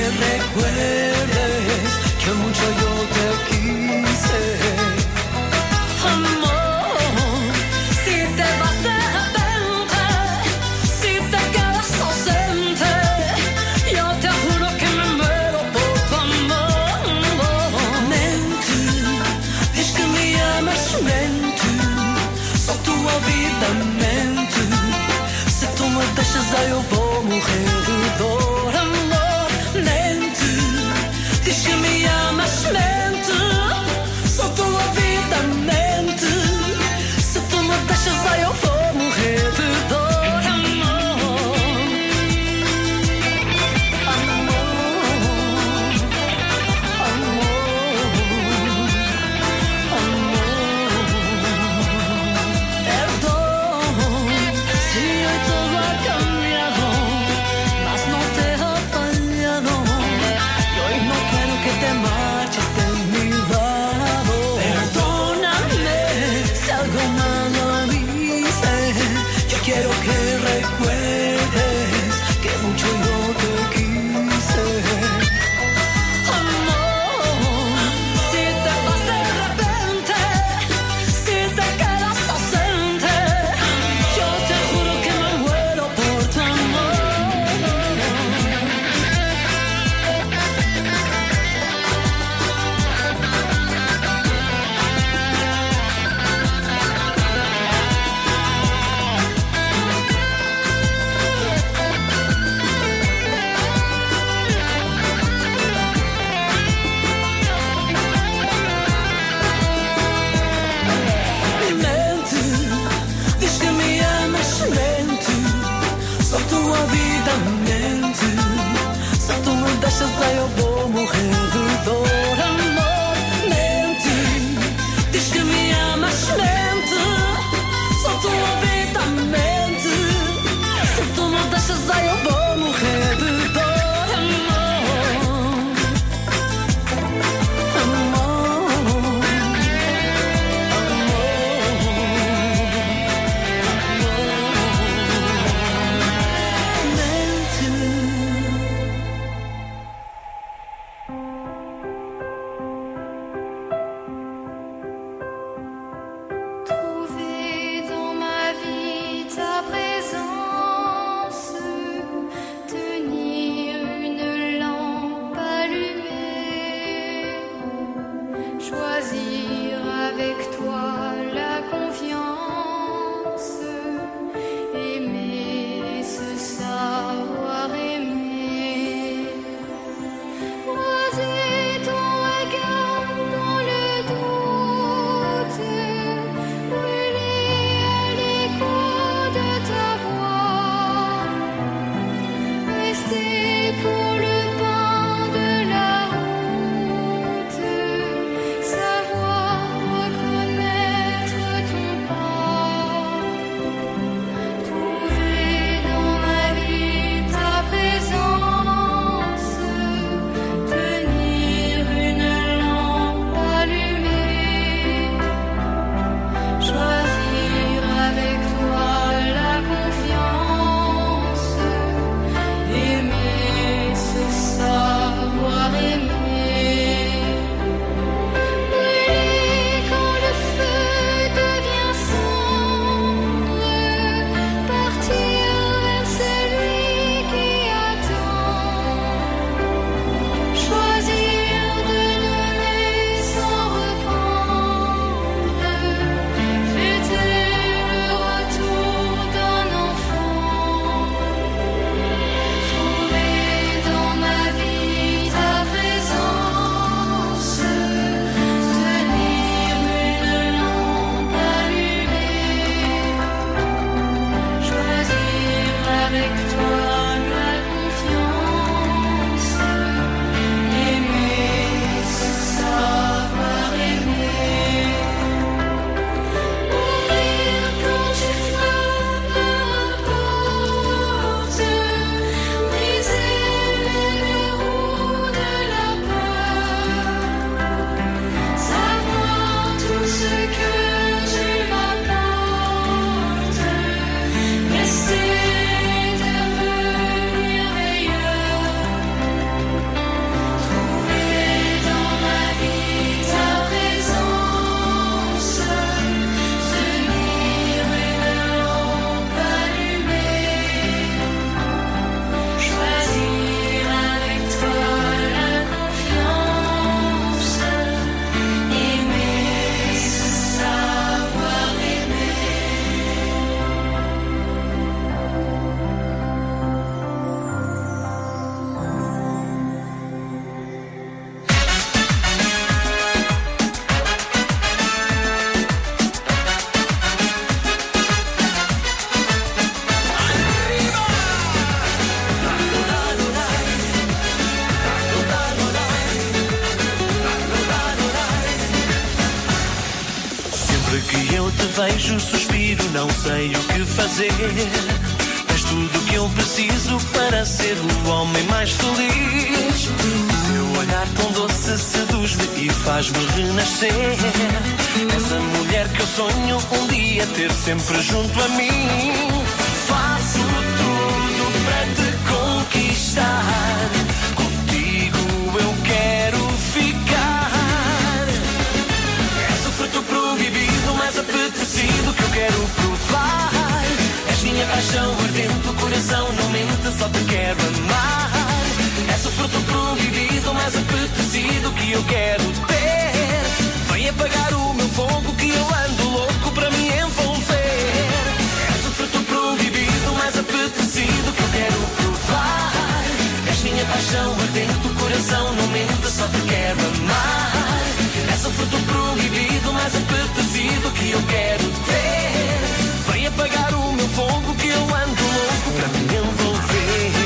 Speaker 9: vejo, suspiro, não sei o que fazer. És tudo o que eu preciso para ser o homem mais feliz. O teu olhar tão doce seduz-me e faz-me renascer. És a mulher que eu sonho um dia ter sempre junto a mim. Faço tudo para te conquistar. Contigo eu quero ficar. És o fruto proibido mais apetecido que eu quero provar. És minha paixão ardente, o coração não mente, só te quero amar. És o fruto proibido mais apetecido que eu quero ter. Vem apagar o meu fogo que eu ando louco para me envolver. És o fruto proibido mais apetecido que eu quero provar. És minha paixão ardente, o coração não mente, só te quero amar. És o fruto proibido mais apetecido que eu quero ter. Vem apagar o meu fogo que eu ando louco para me envolver.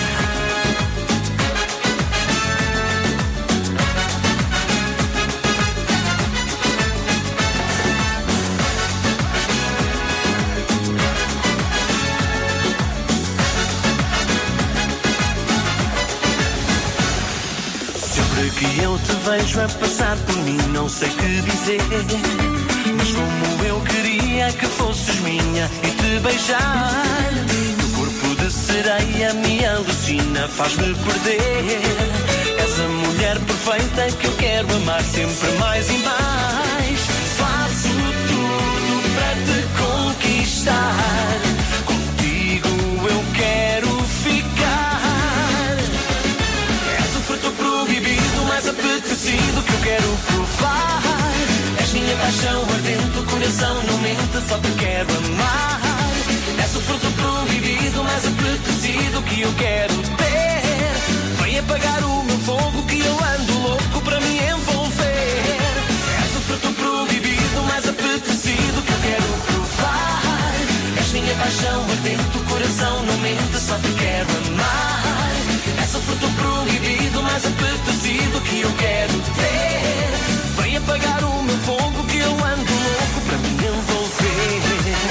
Speaker 9: Sempre que eu te vejo a passar por mim, não sei que dizer. Mas como eu queria que fosses minha e te beijar. O corpo de sereia me alucina, faz-me perder. És a mulher perfeita que eu quero amar sempre mais e mais. Faço tudo para te conquistar. Contigo eu quero ficar. És o fruto proibido mais apetecido que eu quero provar. És minha paixão ardente, o coração não mente, só te quero amar. És o fruto proibido mais apetecido que eu quero ter. Vem apagar o meu fogo que eu ando louco para me envolver. És o fruto proibido mais apetecido que eu quero provar. És minha paixão ardente, o coração não mente, só te quero amar. És o fruto proibido mais apetecido que eu quero ter. Vem apagar o meu fogo que eu ando louco para me envolver.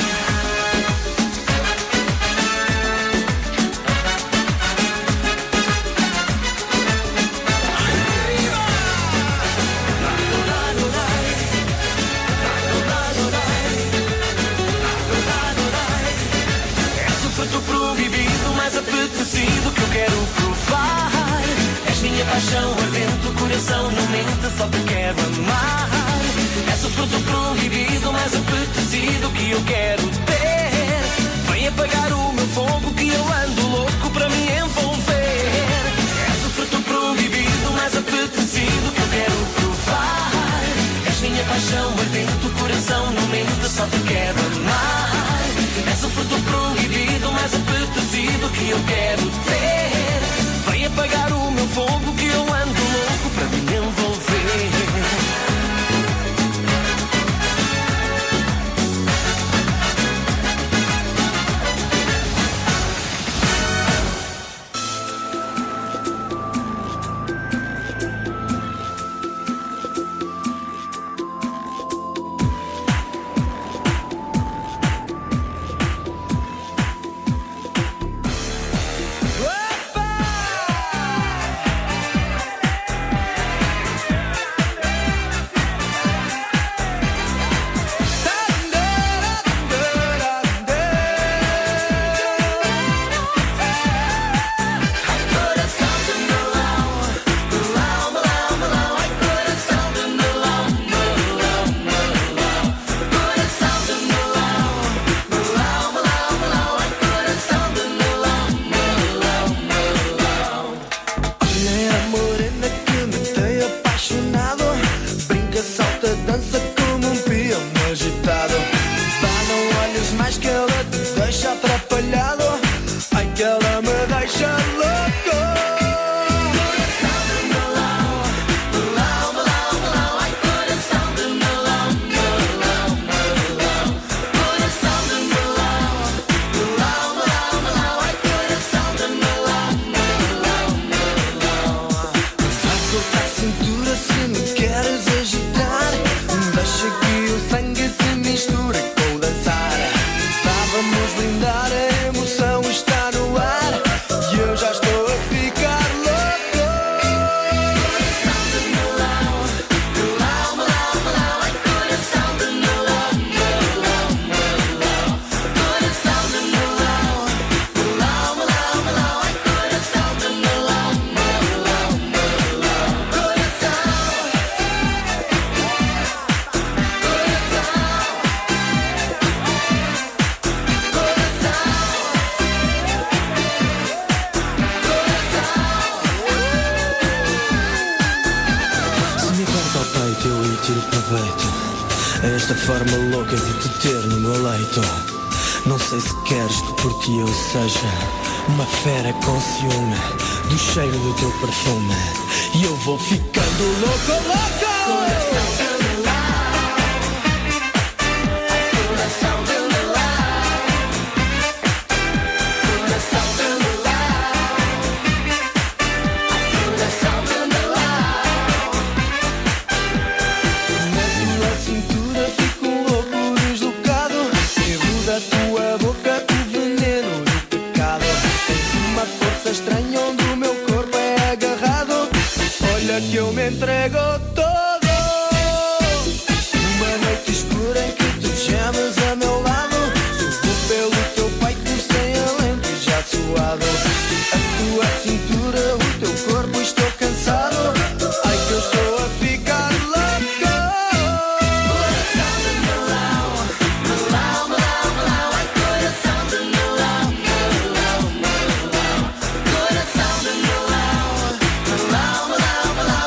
Speaker 9: És o fruto proibido mais apetecido que eu quero provar. És minha paixão ardente, o coração não mente, só te quero amar. És o fruto proibido mais apetecido que eu quero ter. Vem apagar o meu fogo que eu ando louco para me envolver. És o fruto proibido mais apetecido que eu quero provar. És minha paixão ardente, o coração não mente, só te quero amar. És o fruto proibido mais apetecido que eu quero ter. Vem apagar o meu fogo que eu ando louco para me envolver.
Speaker 8: tiro proveito a esta forma louca de te ter no meu leito. Não sei se queres que por ti eu seja uma fera com ciúme do cheiro do teu perfume. E eu vou ficando louco, louco.
Speaker 23: Que eu me entrego todo numa noite escura em que tu chamas a meu lado. Subo pelo teu peito sem alento e já suado. A tua cintura, o teu corpo, estou cansado. Ai que eu estou a ficar louco. Coração de melão, melão, melão, melão. Ai coração de melão, melão, melão. Coração de melão, melão, melão.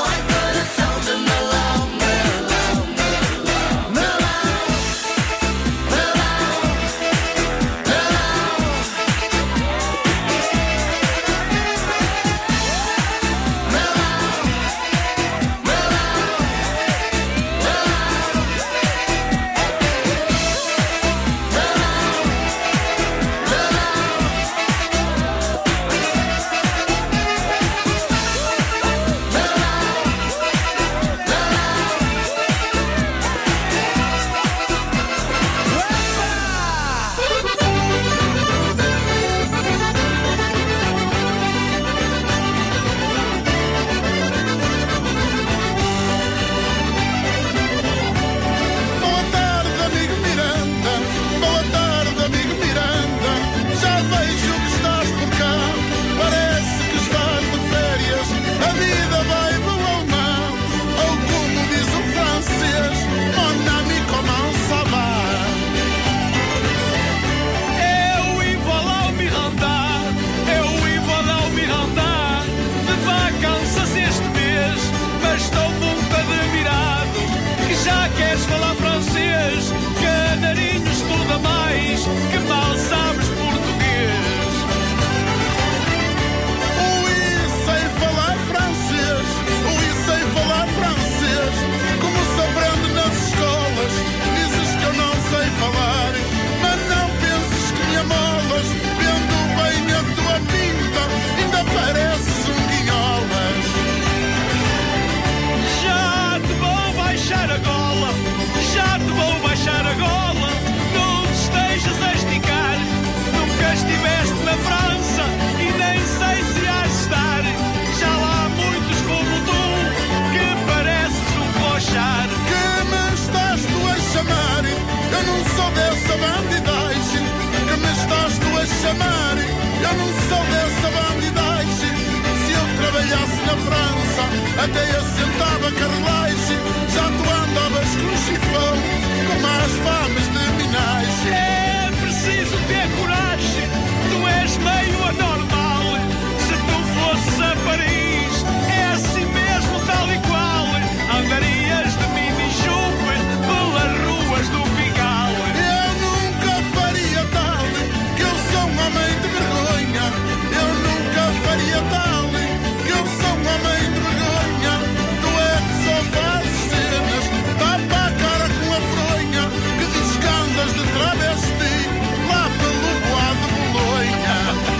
Speaker 12: Eu não sou dessa bandidagem. Se eu trabalhasse na França, até assentava carruagem. Já tu andavas com chifão, com as famas de minagem.
Speaker 14: É preciso ter coragem, tu és meio anormal. Se tu fosses a Paris, é assim mesmo, tal e qual. Andarias de mini-jupe pelas ruas do Pigal.
Speaker 12: Eu nunca faria tal, que eu sou um homem de vergonha. Eu nunca faria tal, que eu sou um homem de vergonha. Tu é que só fazes cenas, tapa a cara com a fronha, que diz que andas de travesti lá pelo bois de Bolonha.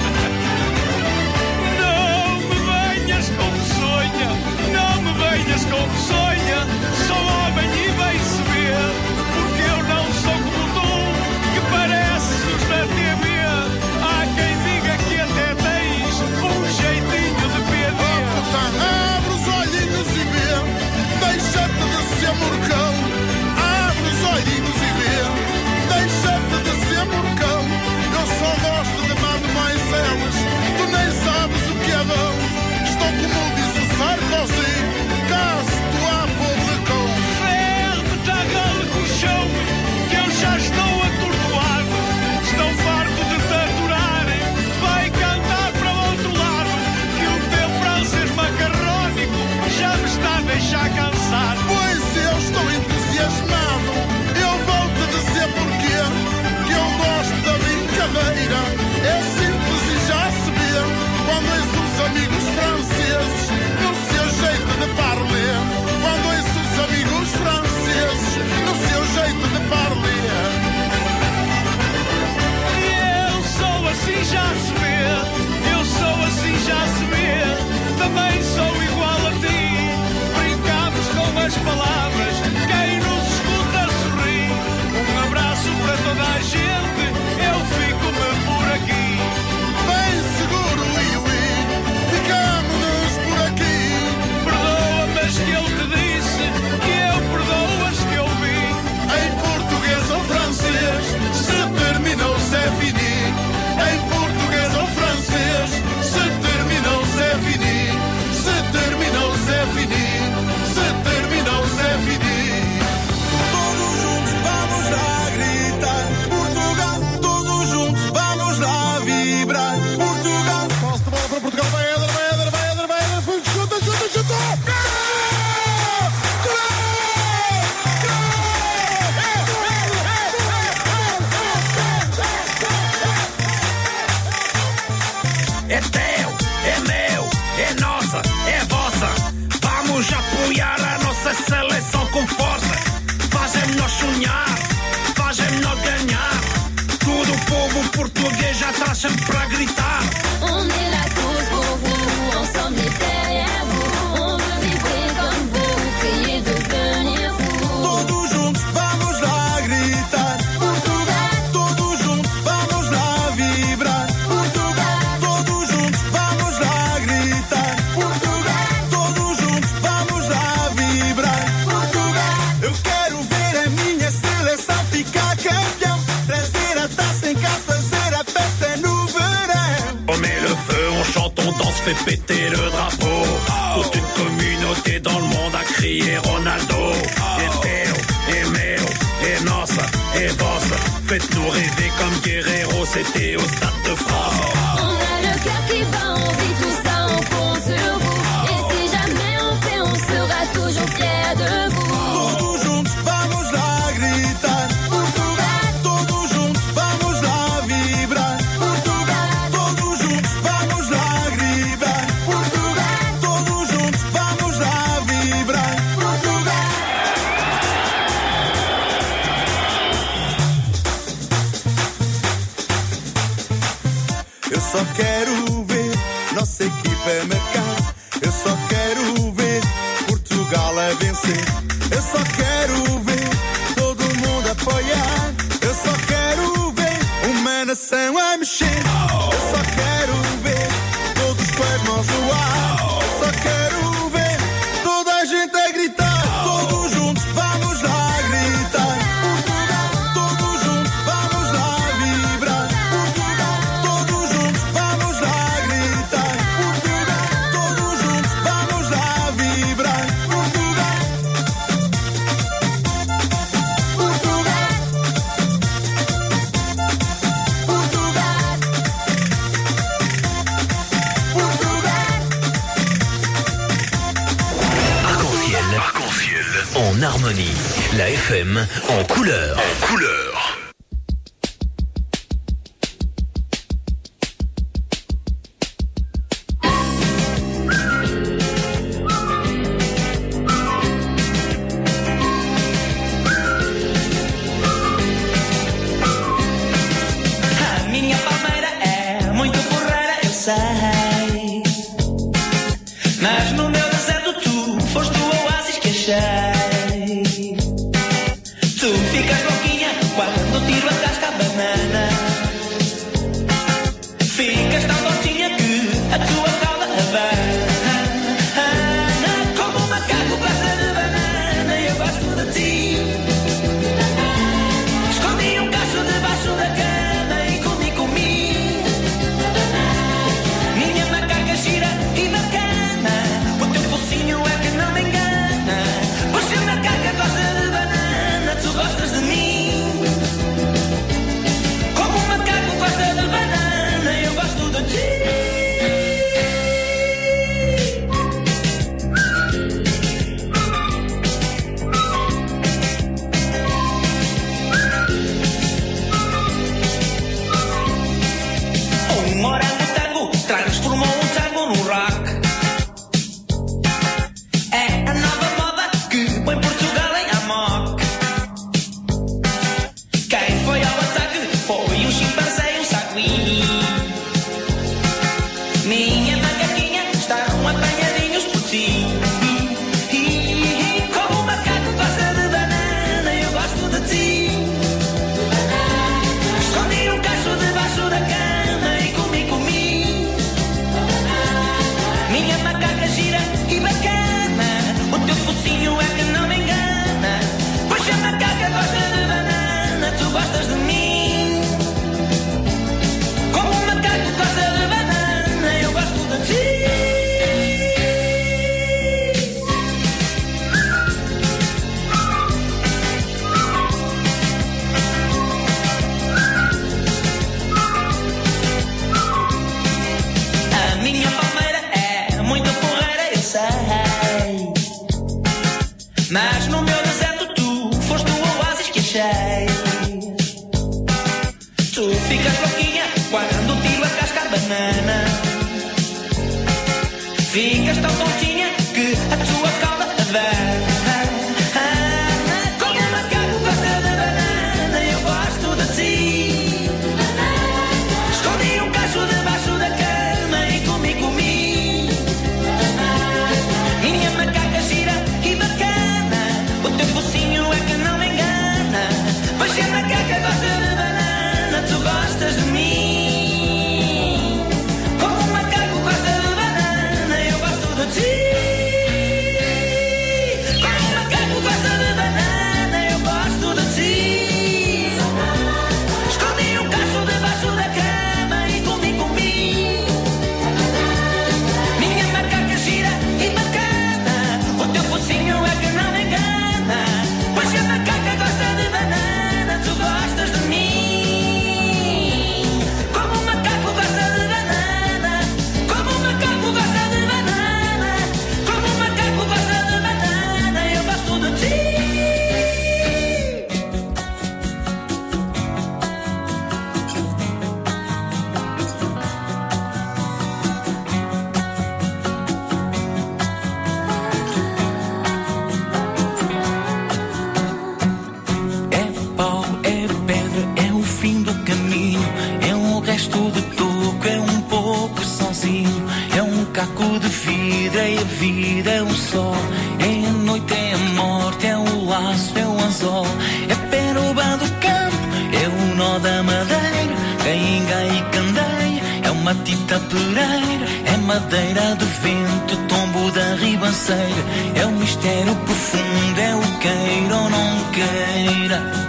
Speaker 14: Não me venhas como sonha, não me venhas como sonha. Sou homem e bem-se vê, porque eu não sou como tu, que pareces os da TV. Há quem diga que até tens um jeitinho de PD.
Speaker 12: Oh, puta, abre os olhinhos e vê, deixa-te de ser morcão. Abre os olhinhos e vê, deixa-te de ser morcão. Eu só gosto de mademoiselas, tu nem sabes o que é bom. Estou como diz o Sarkozy, caso-te à pobre com.
Speaker 14: Ferre-te a rala com o chão, que eu já estou atordoado. Estou farto de te aturar, vai cantar para o outro lado, que o teu francês macarrónico já me está a deixar cansado.
Speaker 12: Pois eu estou entusiasmado. Eu vou-te dizer porquê, que eu gosto da brincadeira. É simples e já se vê quando ouço os amigos franceses no seu jeito de parler. Quando ouço os amigos franceses no seu jeito de parler.
Speaker 14: Eu sou assim, já se vê. Eu sou assim, já se vê. Também sou igual a ti. Brincamos com as palavras. Quem nos escuta sorri. Um abraço para toda a gente. Eu fico-me por aqui.
Speaker 12: Bem seguro, Iwi, ficamos-nos por aqui.
Speaker 14: Perdoa-me as que eu te disse, que eu perdoo as que eu vi.
Speaker 12: Em português ou francês, se terminou, c'est fini. Em português ou francês, se terminou, c'est fini. Se terminou, c'est fini. Se terminou, c'est fini.
Speaker 16: Todos juntos vamos lá gritar Portugal, todos juntos vamos lá vibrar Portugal.
Speaker 12: Posse de bola para Portugal, vai Éder, vai Éder, vai Éder, vai Éder, chuta, chuta, chuta.
Speaker 16: É teu, é meu, é nossa, é vossa. Vamos apoiar a nossa seleção com força. Fazem-nos sonhar, fazem-nos ganhar. Todo o povo português já está sempre para gritar.
Speaker 6: On est là tous pour vous, ensemble et derrière vous. On veut vibrer comme vous, crier devenir fou.
Speaker 16: Todos juntos vamos lá gritar Portugal, todos juntos vamos lá vibrar Portugal, todos juntos vamos lá gritar Portugal, todos juntos vamos lá vibrar Portugal. Eu quero ver a minha seleção ficar campeão, trazer a taça em casa, fazer a festa no verão. On met le feu, on chante, on danse, fait péter le drapeau. Toute une communauté dans le monde a crié Ronaldo. É teu, é meu, é nossa, é vossa. Faites-nous rêver comme Guerrero, c'était au Stade de France.
Speaker 6: On a le cœur qui bat, on vit tout ça, on compte sur vous. Et si jamais on fait, on sera toujours fiers de vous.
Speaker 16: Todos juntos vamos lá gritar Portugal, todos juntos vamos lá vibrar Portugal, todos juntos vamos lá vibrar Portugal, todos juntos vamos lá vibrar Portugal. Eu só quero ver nossa equipa marcar. Eu só quero ver Portugal a vencer. Eu só quero ver todo mundo apoiar. Eu só quero ver uma nação a mexer. Eu só quero ver todos com as mãos no ar. Eu só quero ver toda a gente a gritar. Todos juntos vamos lá gritar Portugal, todos juntos vamos lá vibrar Portugal, todos juntos vamos lá gritar Portugal, todos juntos vamos lá vibrar Portugal. Portugal, Portugal,
Speaker 20: Arc-en-ciel. Arc-en-ciel. En harmonie. La FM en couleur. En couleur.
Speaker 10: A minha palmeira é muito porreira, eu sei. Mas no meu deserto tu foste o oásis que achei. Tu ficas louquinha quando tiro a casca a banana. Ficas tão docinha que a tua cauda abana. Como um macaco gosta de banana, eu gosto de ti. Escondi um cacho debaixo da cama e comi. Minha macaca gira e bacana, o teu focinho é que não me engana.
Speaker 9: banana. Ficas tão tontinha que a tua cauda abana. Como um macaco gosta de banana, eu gosto de ti. Escondi um cacho debaixo da cama e comi. Minha macaca gira e bacana, o teu focinho é que não me engana. Pois se a macaca gosta de banana, tu gostas de mim. Como um macaco gosta de banana, eu gosto de ti. Como um macaco gosta de banana, eu gosto de ti. Escondi um cacho debaixo da cama e comi. Minha macaca gira e bacana, o teu focinho é que não me engana. Pois se a macaca gosta de banana, tu gostas de mim. Como um macaco gosta de banana, como um macaco gosta de banana, como um macaco gosta de banana, eu gosto de ti. É pau, é pedra, é o fim do caminho, é um resto de toco, é um pouco sozinho, é um caco de vidro, é a vida, é o sol, é a noite, é a morte, é o laço, é o anzol, é peroba do campo, é o nó da madeira, cainga e candeia, é uma tita pereira, é madeira do vento, tombo da ribanceira, é o mistério profundo, é o queira ou não queira.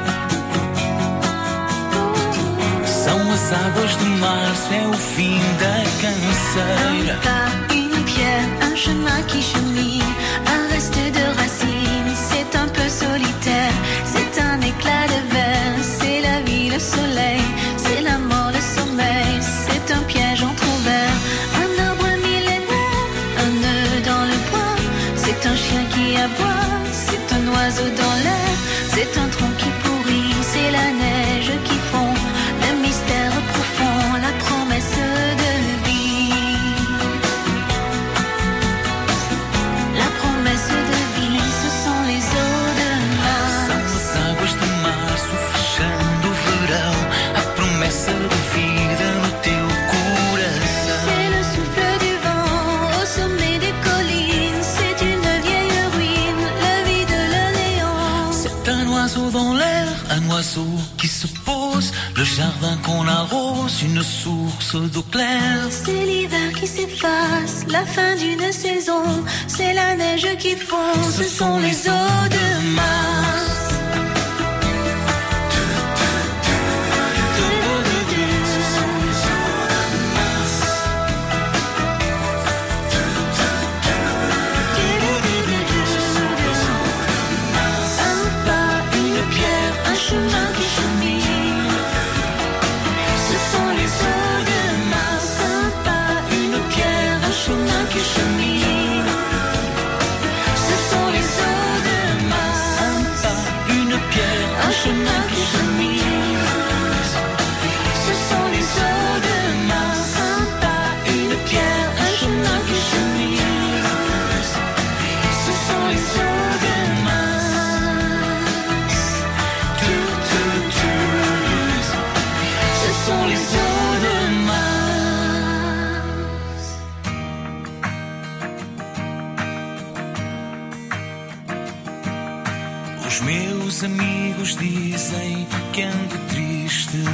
Speaker 9: São as águas de março, é o fim da canseira.
Speaker 23: Un pas, une pierre, un chemin qui chemine, un reste de racines, c'est un peu solitaire, c'est un éclat de verre, c'est la vie, le soleil, c'est la mort, le sommeil, c'est un piège entrouvert, un arbre millénaire, un nœud dans le bois, c'est un chien qui aboie, c'est un oiseau dans l'air, c'est un tronc qui pourrit, c'est la neige qui fond, le mystère profond, la promesse de vie. La promesse de vie, ce sont les eaux de mars.
Speaker 9: São as águas de março fechando o verão, a promessa de vida no teu coração.
Speaker 23: C'est le souffle du vent au sommet des collines, c'est une vieille ruine, le vide, le néant.
Speaker 9: C'est un oiseau dans l'air, un oiseau qui se pose, le jardin qu'on arrose, une source d'eau claire.
Speaker 23: C'est l'hiver qui s'efface, la fin d'une saison, c'est la neige qui fond, ce sont les eaux de mars. Un pas, une pierre, un chemin qui chemine, ce sont les eaux de mars. Un pas, une pierre, un chemin qui chemine, ce sont les eaux de mars.
Speaker 9: Un pas, une pierre,
Speaker 23: Un chemin qui chemine, ce sont les eaux de mars. Un pas, une pierre, un chemin qui chemine, ce sont les eaux de mars. Ce sont les eaux de mars.
Speaker 9: Os meus amigos dizem que ando triste,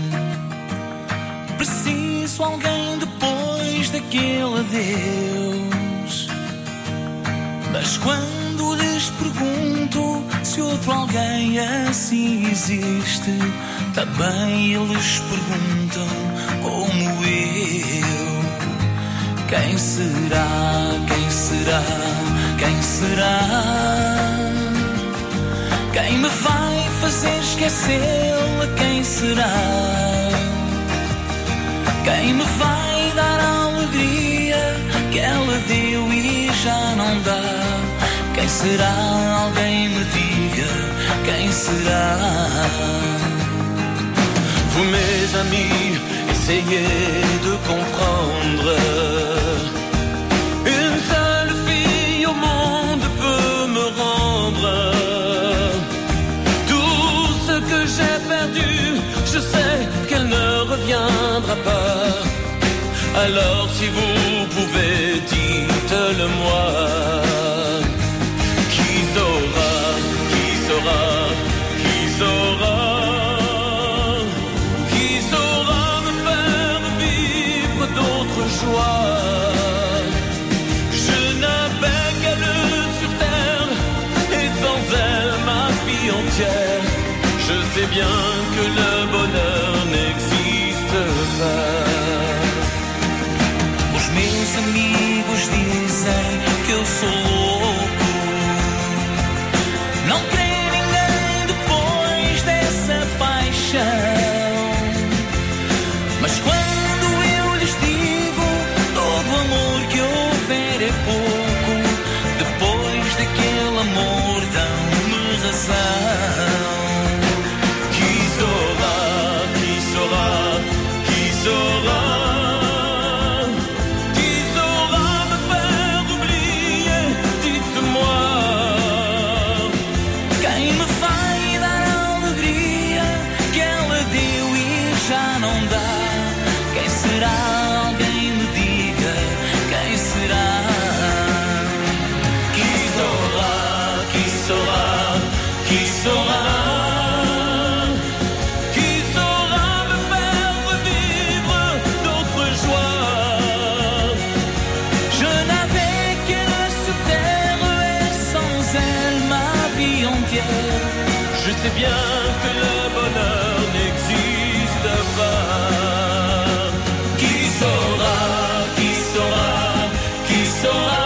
Speaker 9: preciso alguém depois daquele adeus. Mas quando lhes pergunto se outro alguém assim existe, também eles perguntam como eu. Quem será? Quem será? Quem será? Quem me vai fazer esquecê-la? Quem será? Quem me vai dar a alegria que ela deu e já não dá? Quem será? Alguém me diga quem será?
Speaker 8: Vous mes amis,
Speaker 13: essayer de comprendre. Une seule fille au monde peut me rendre tout ce que j'ai perdu. Je sais qu'elle ne reviendra pas. Alors si vous pouvez, dites-le moi. Qui saura, qui saura, qui saura, qui saura me faire vivre d'autres joies. Je n'avais qu'elle sur terre et sans elle ma vie entière. Je sais bien que le bonheur n'existe pas.
Speaker 17: Os meus amigos dizem que eu sou louco. Não creio em ninguém depois dessa paixão. Mas quando eu lhes digo todo o amor que houver é pouco, depois daquele amor dão-me razão.
Speaker 13: Qui saura, qui saura, qui saura, qui saura me faire oublier, dites-moi.
Speaker 17: Quem me vai dar a alegria que ela deu e já não dá? Quem será? Alguém me diga, quem será?
Speaker 13: Qui saura, qui saura, qui saura, qui saura me faire revivre d'autres joies.
Speaker 17: Je n'avais qu'elle sur terre et sans elle ma vie entière.
Speaker 13: Je sais bien que le bonheur n'existe pas. Qui saura, qui saura, qui saura,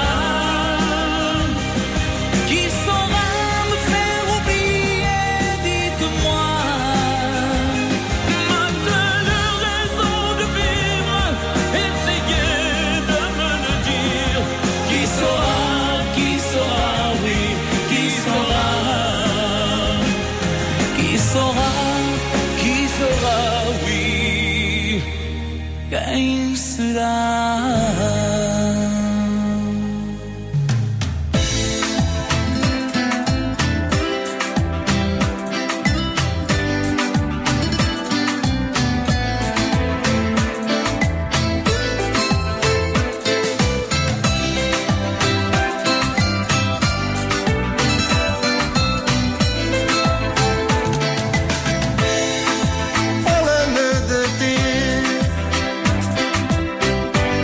Speaker 17: Qui saura me faire oublier, dites-moi.
Speaker 13: ma seule raison de vivre, essayez de me le dire. Qui saura, oui, qui saura,
Speaker 17: Qui saura,
Speaker 13: oui.
Speaker 17: quem será?
Speaker 12: Fala-me de ti,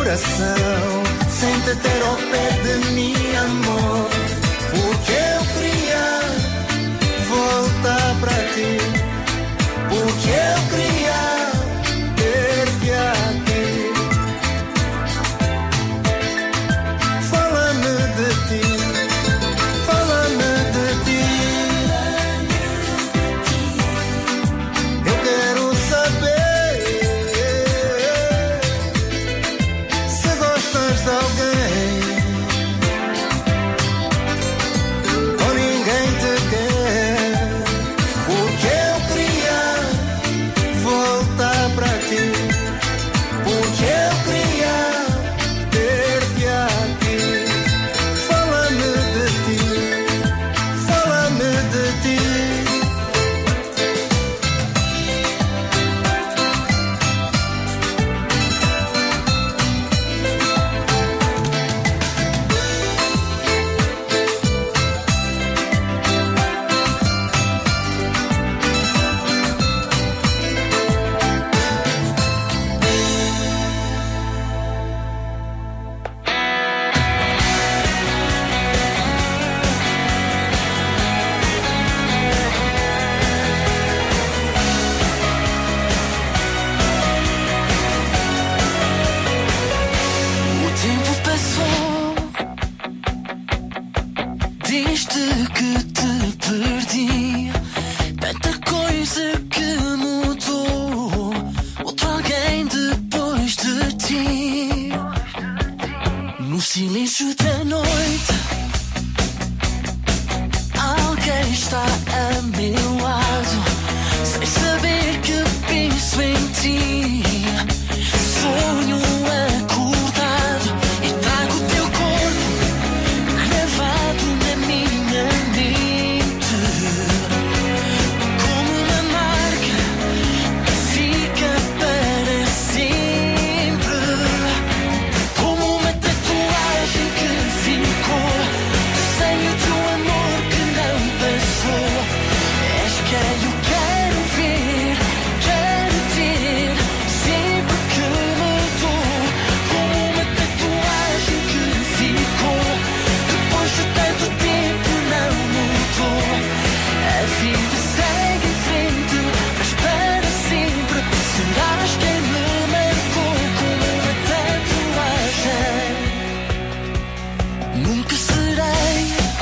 Speaker 9: coração sem te ter ao pé de mim, amor. Porque eu queria voltar para ti, porque eu queria ter-te aqui. Fala-me de ti, fala-me de ti. Eu quero saber se gostas de alguém ou ninguém te quer. Porque eu queria voltar para ti, porque eu queria ter-te aqui. Fala-me de ti, fala-me de ti.
Speaker 23: O tempo passou, desde que te perdi. Tanta coisa que mudou, outro alguém depois de ti. No silêncio da noite, alguém está a meu lado, sem saber que penso em ti. Sonho acordado e trago o teu corpo gravado na minha mente, como uma marca que fica para sempre, como uma tatuagem que ficou, desenho de um amor que não passou. És quem eu quero ver, quero ter, sempre que me dou, como uma tatuagem que ficou, depois de tanto tempo não mudou. A vida segue em frente, mas para sempre serás quem me marcou com uma tatuagem. Nunca serei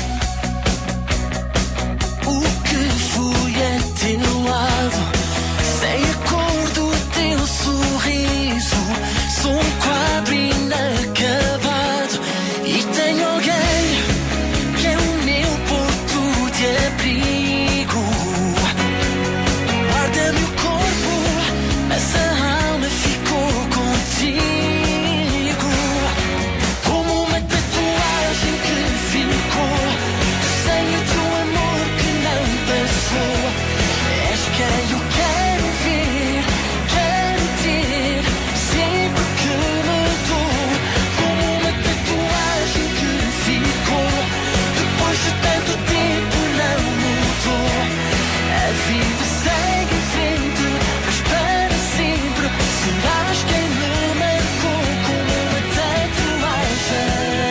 Speaker 23: o que fui a teu lado, sem a cor do teu sorriso. Sou um quadro inacabado e tenho alguém que é o meu porto de abrigo. Guarda-me o corpo, mas a alma ficou contigo, como uma tatuagem que ficou, desenho de um amor que não passou. És quem eu quero ver, quero ter, sempre que me dou, como uma tatuagem que ficou, depois de tanto tempo não mudou. A vida segue em frente, mas para sempre serás quem me marcou com uma tatuagem.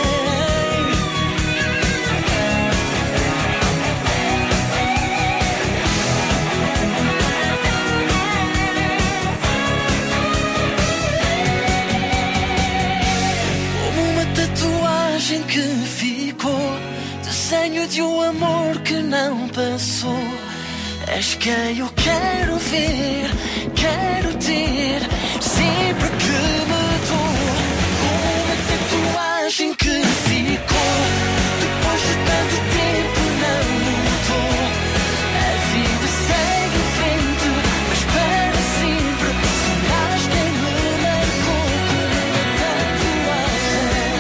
Speaker 23: Como uma tatuagem que ficou, desenho de um amor que não passou. És quem eu quero ver, quero ter, sempre que me dou, como uma tatuagem que ficou, depois de tanto tempo não mudou. A vida segue em frente, mas para sempre serás quem me marcou com uma tatuagem.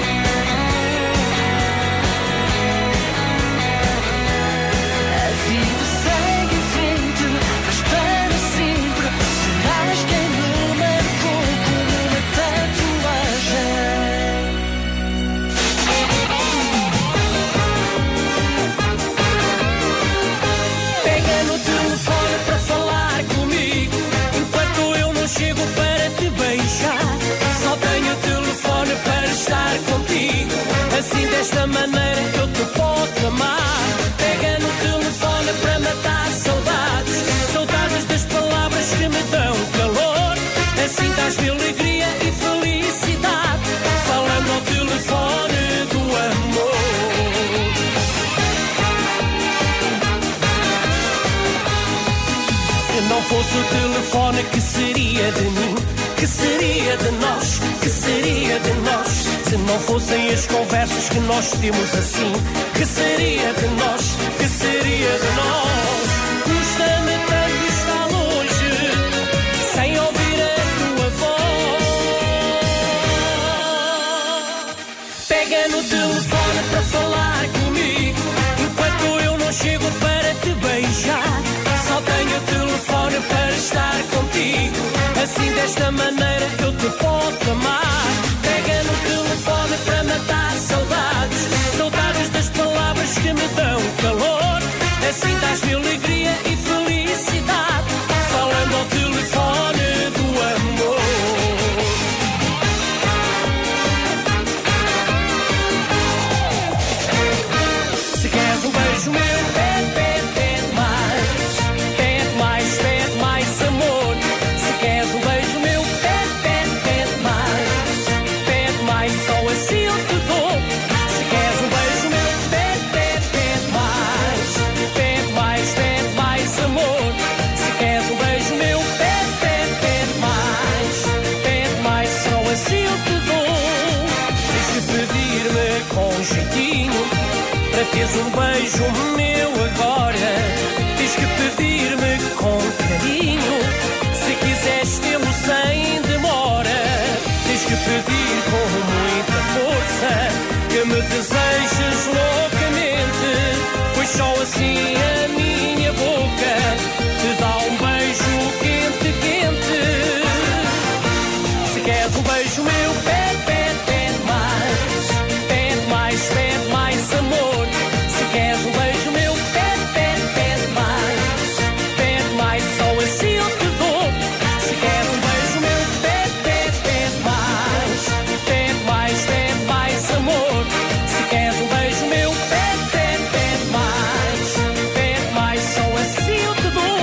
Speaker 23: A vida segue em frente, mas para sempre serás quem me marcou com uma tatuagem.
Speaker 1: não fosse o telefone, que seria de mim? Que seria de nós? Que seria de nós? Se não fossem as conversas que nós temos assim, que seria de nós? Que seria de nós? Custa-me tanto estar longe, sem ouvir a tua voz. Pega no telefone para falar comigo, enquanto eu não chego para te beijar. Só tenho o telefone para estar contigo, assim desta maneira eu te posso amar. Pega no telefone para matar saudades, saudades das palavras que me dão calor. Assim dás-me alegria e felicidade, falando ao telefone do amor. Se queres um beijo meu, pede, pede, pede mais. Pede mais, pede mais amor. Se queres um beijo meu, pede, pede, pede mais. Pede mais, só assim eu te dou. Se queres um beijo meu, pede, pede, pede mais. Pede mais, pede mais amor. Se queres um beijo meu, pede, pede, pede mais. Pede mais, só assim eu te dou. Tens que pedir-me com jeitinho para teres um beijo meu agora. Tens que pedir-me com carinho, se quiseres tê-lo sem demora. Tens que pedir com muita força que me desejes loucamente, pois só assim a minha boca te dá um beijo quente, quente. Se queres um beijo meu, pede, pede, pede mais. Pede mais, pede mais amor. Se queres um beijo meu, pede, pede, pede mais. Pede mais, só assim eu te dou. Se queres um beijo meu, pede, pede, pede mais. Pede mais, pede mais amor. Se queres um beijo meu, pede, pede, pede mais. Pede mais, só assim eu te dou.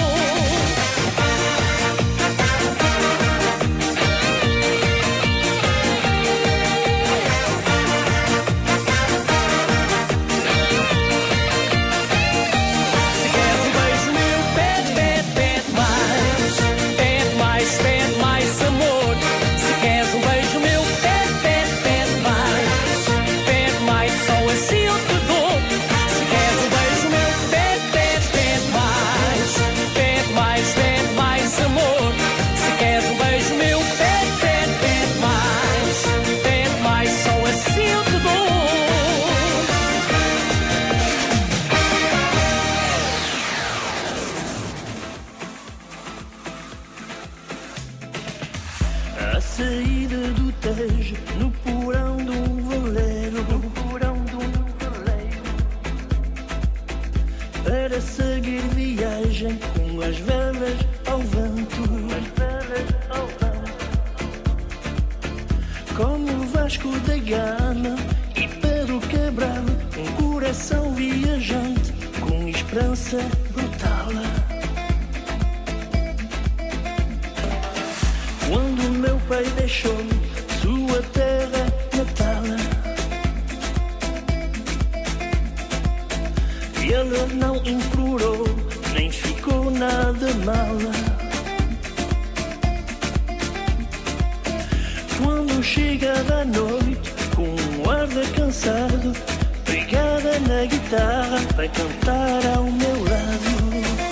Speaker 1: Se queres um beijo meu, pede, pede, pede mais. Pede mais, pede mais amor. Se queres um beijo meu, pede, pede, pede mais. Pede mais, só assim eu te dou. Se queres um beijo meu, pede, pede, pede mais. Pede mais, pede mais amor. Se queres um beijo meu, pede, pede, pede mais. Pede mais, só assim eu te dou.
Speaker 9: À saída do Tejo, no porão de um veleiro, para seguir viagem com as velas ao vento, como Vasco da Gama e Pedro Cabral, um coração viajante com esperança brutal. Quando meu pai deixou sua terra natal, ele não implorou, nem ficou nada mal. Quando chegava a noite, com um ar de cansado, pegada na guitarra para cantar ao meu lado.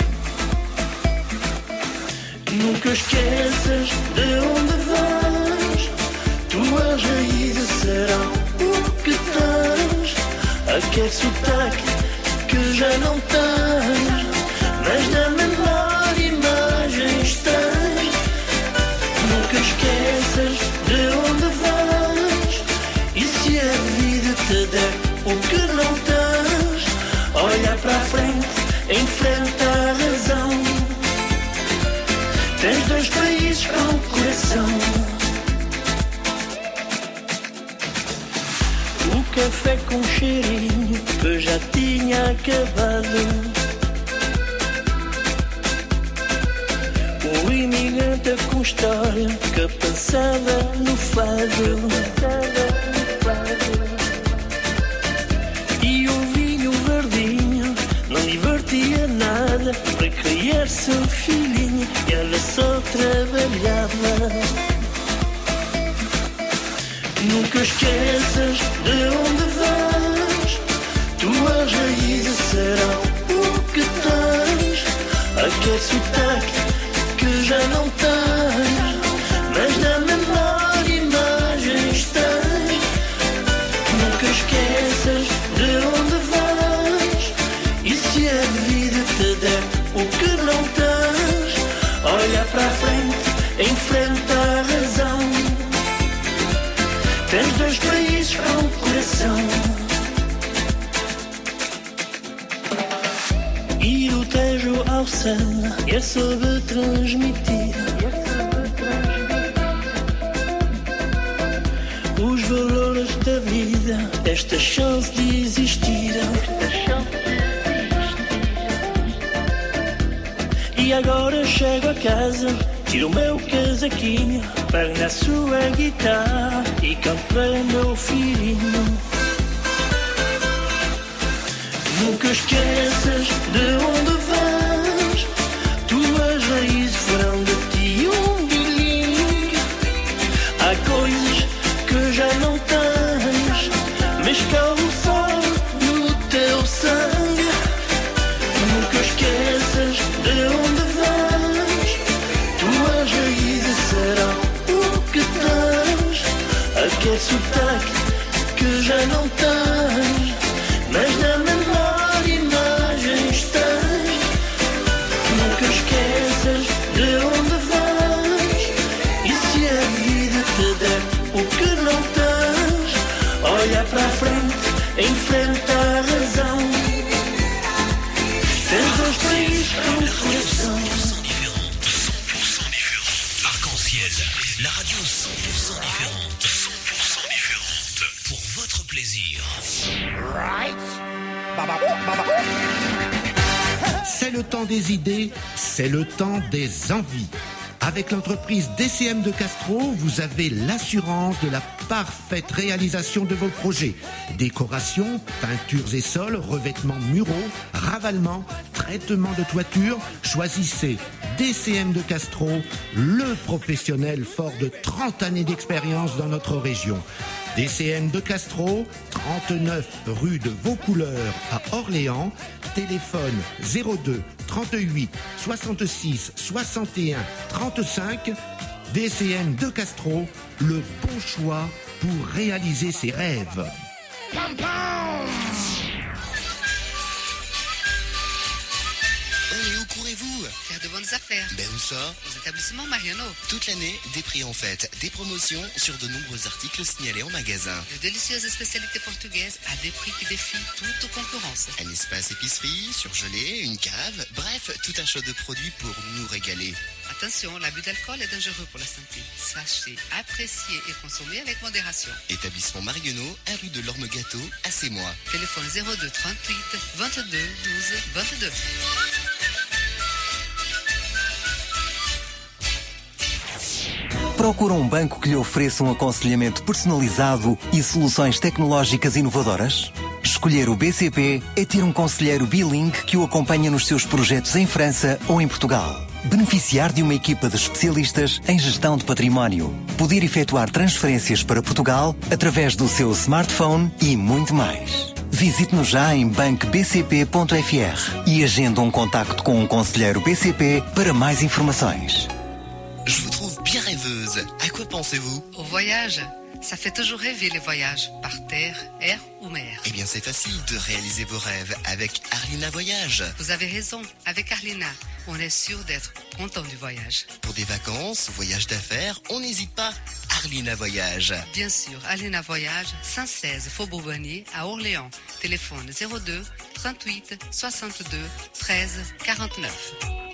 Speaker 9: Nunca esqueças de onde vais, tuas raízes serão o que tens. Aquele sotaque que já não tens, mas na memória imagens tens. Nunca esqueças de onde vais, e se a vida te der o que não tens, olha para a frente, enfrenta a razão. Tens dois países com coração. O café com cheirinho que já tinha acabado, o imigrante com história que pensava no fado, e o vinho verdinho não divertia nada, para criar seu filhinho e ela só trabalhava. Nunca esqueças de onde vais, tuas raízes serão o que tens. Aquele sotaque que já não tens, mas na memória imagens tens. Nunca esqueças de onde vais, e se a vida te der o que não tens, olha para a frente, enfrenta a razão. Tens dois países com o coração. Ir o Tejo ao céu é sobre transmitir os valores da vida, esta chance de existir. E agora chego a casa, tiro o meu casaquinho, pego na sua guitarra e canto para meu filhinho. Nunca esqueças de onde vais, tuas raízes farão de ti um bilhinho. Há coisas que já não tens, mas corre o sol no teu sangue. Nunca esqueças de onde vais, tuas raízes serão o que tens. Aquele sotaque que já não tens, mas na memória imagens tens. Nunca esqueças de onde vais, e se a vida te der o que não tens, olha para a frente, enfrenta a razão. Tens dois países com o coração.
Speaker 20: 100% différente. Arc-en-ciel, la radio 100% différente. 100% différente. Pour votre plaisir.
Speaker 2: C'est le temps des idées, c'est le temps des envies. Avec l'entreprise DCM de Castro, vous avez l'assurance de la parfaite réalisation de vos projets. Décoration, peintures et sols, revêtements muraux, ravalement, traitement de toiture. Choisissez DCM de Castro, le professionnel fort de 30 années d'expérience dans notre région. DCM de Castro, 39 rue de Vaucouleurs à Orléans. Téléphone 02 38 66 61 35. DCM de Castro, le bon choix pour réaliser ses rêves.
Speaker 3: Et où courez-vous?
Speaker 4: Faire de bonnes affaires.
Speaker 3: Ben où ça?
Speaker 4: Aux établissements Mariano.
Speaker 3: Toute l'année, des prix en fête, des promotions sur de nombreux articles signalés en magasin.
Speaker 4: De délicieuses spécialités portugaises à des prix qui défient toute concurrence.
Speaker 3: Un espace épicerie, surgelé, une cave, bref, tout un choix de produits pour nous régaler.
Speaker 4: Attention, l'abus d'alcool est dangereux pour la santé. Sachez apprécier et consommer avec modération.
Speaker 3: Établissement Marguenot, à rue de l'Orme-Gâteau, à Sémois.
Speaker 4: Téléphone 02 38 22 12 22.
Speaker 11: Procura um banco que lhe ofereça um aconselhamento personalizado e soluções tecnológicas inovadoras? Escolher o BCP é ter um conselheiro bilingue que o acompanha nos seus projetos em França ou em Portugal. Beneficiar de uma equipa de especialistas em gestão de património. Poder efetuar transferências para Portugal através do seu smartphone e muito mais. Visite-nos já em bancobcp.fr e agenda um contacto com um conselheiro BCP para mais informações.
Speaker 3: Je vous trouve bien rêveuse. À quoi pensez-vous?
Speaker 4: Au voyage. Ça fait toujours rêver les voyages, par terre, air ou mer.
Speaker 3: Eh bien, c'est facile de réaliser vos rêves avec Arlina Voyage.
Speaker 4: Vous avez raison, avec Arlina, on est sûr d'être content du voyage.
Speaker 3: Pour des vacances, voyages d'affaires, on n'hésite pas. Arlina Voyage.
Speaker 4: Bien sûr, Arlina Voyage, 116 Faubourg Bonnier à Orléans. Téléphone 02 38 62 13 49.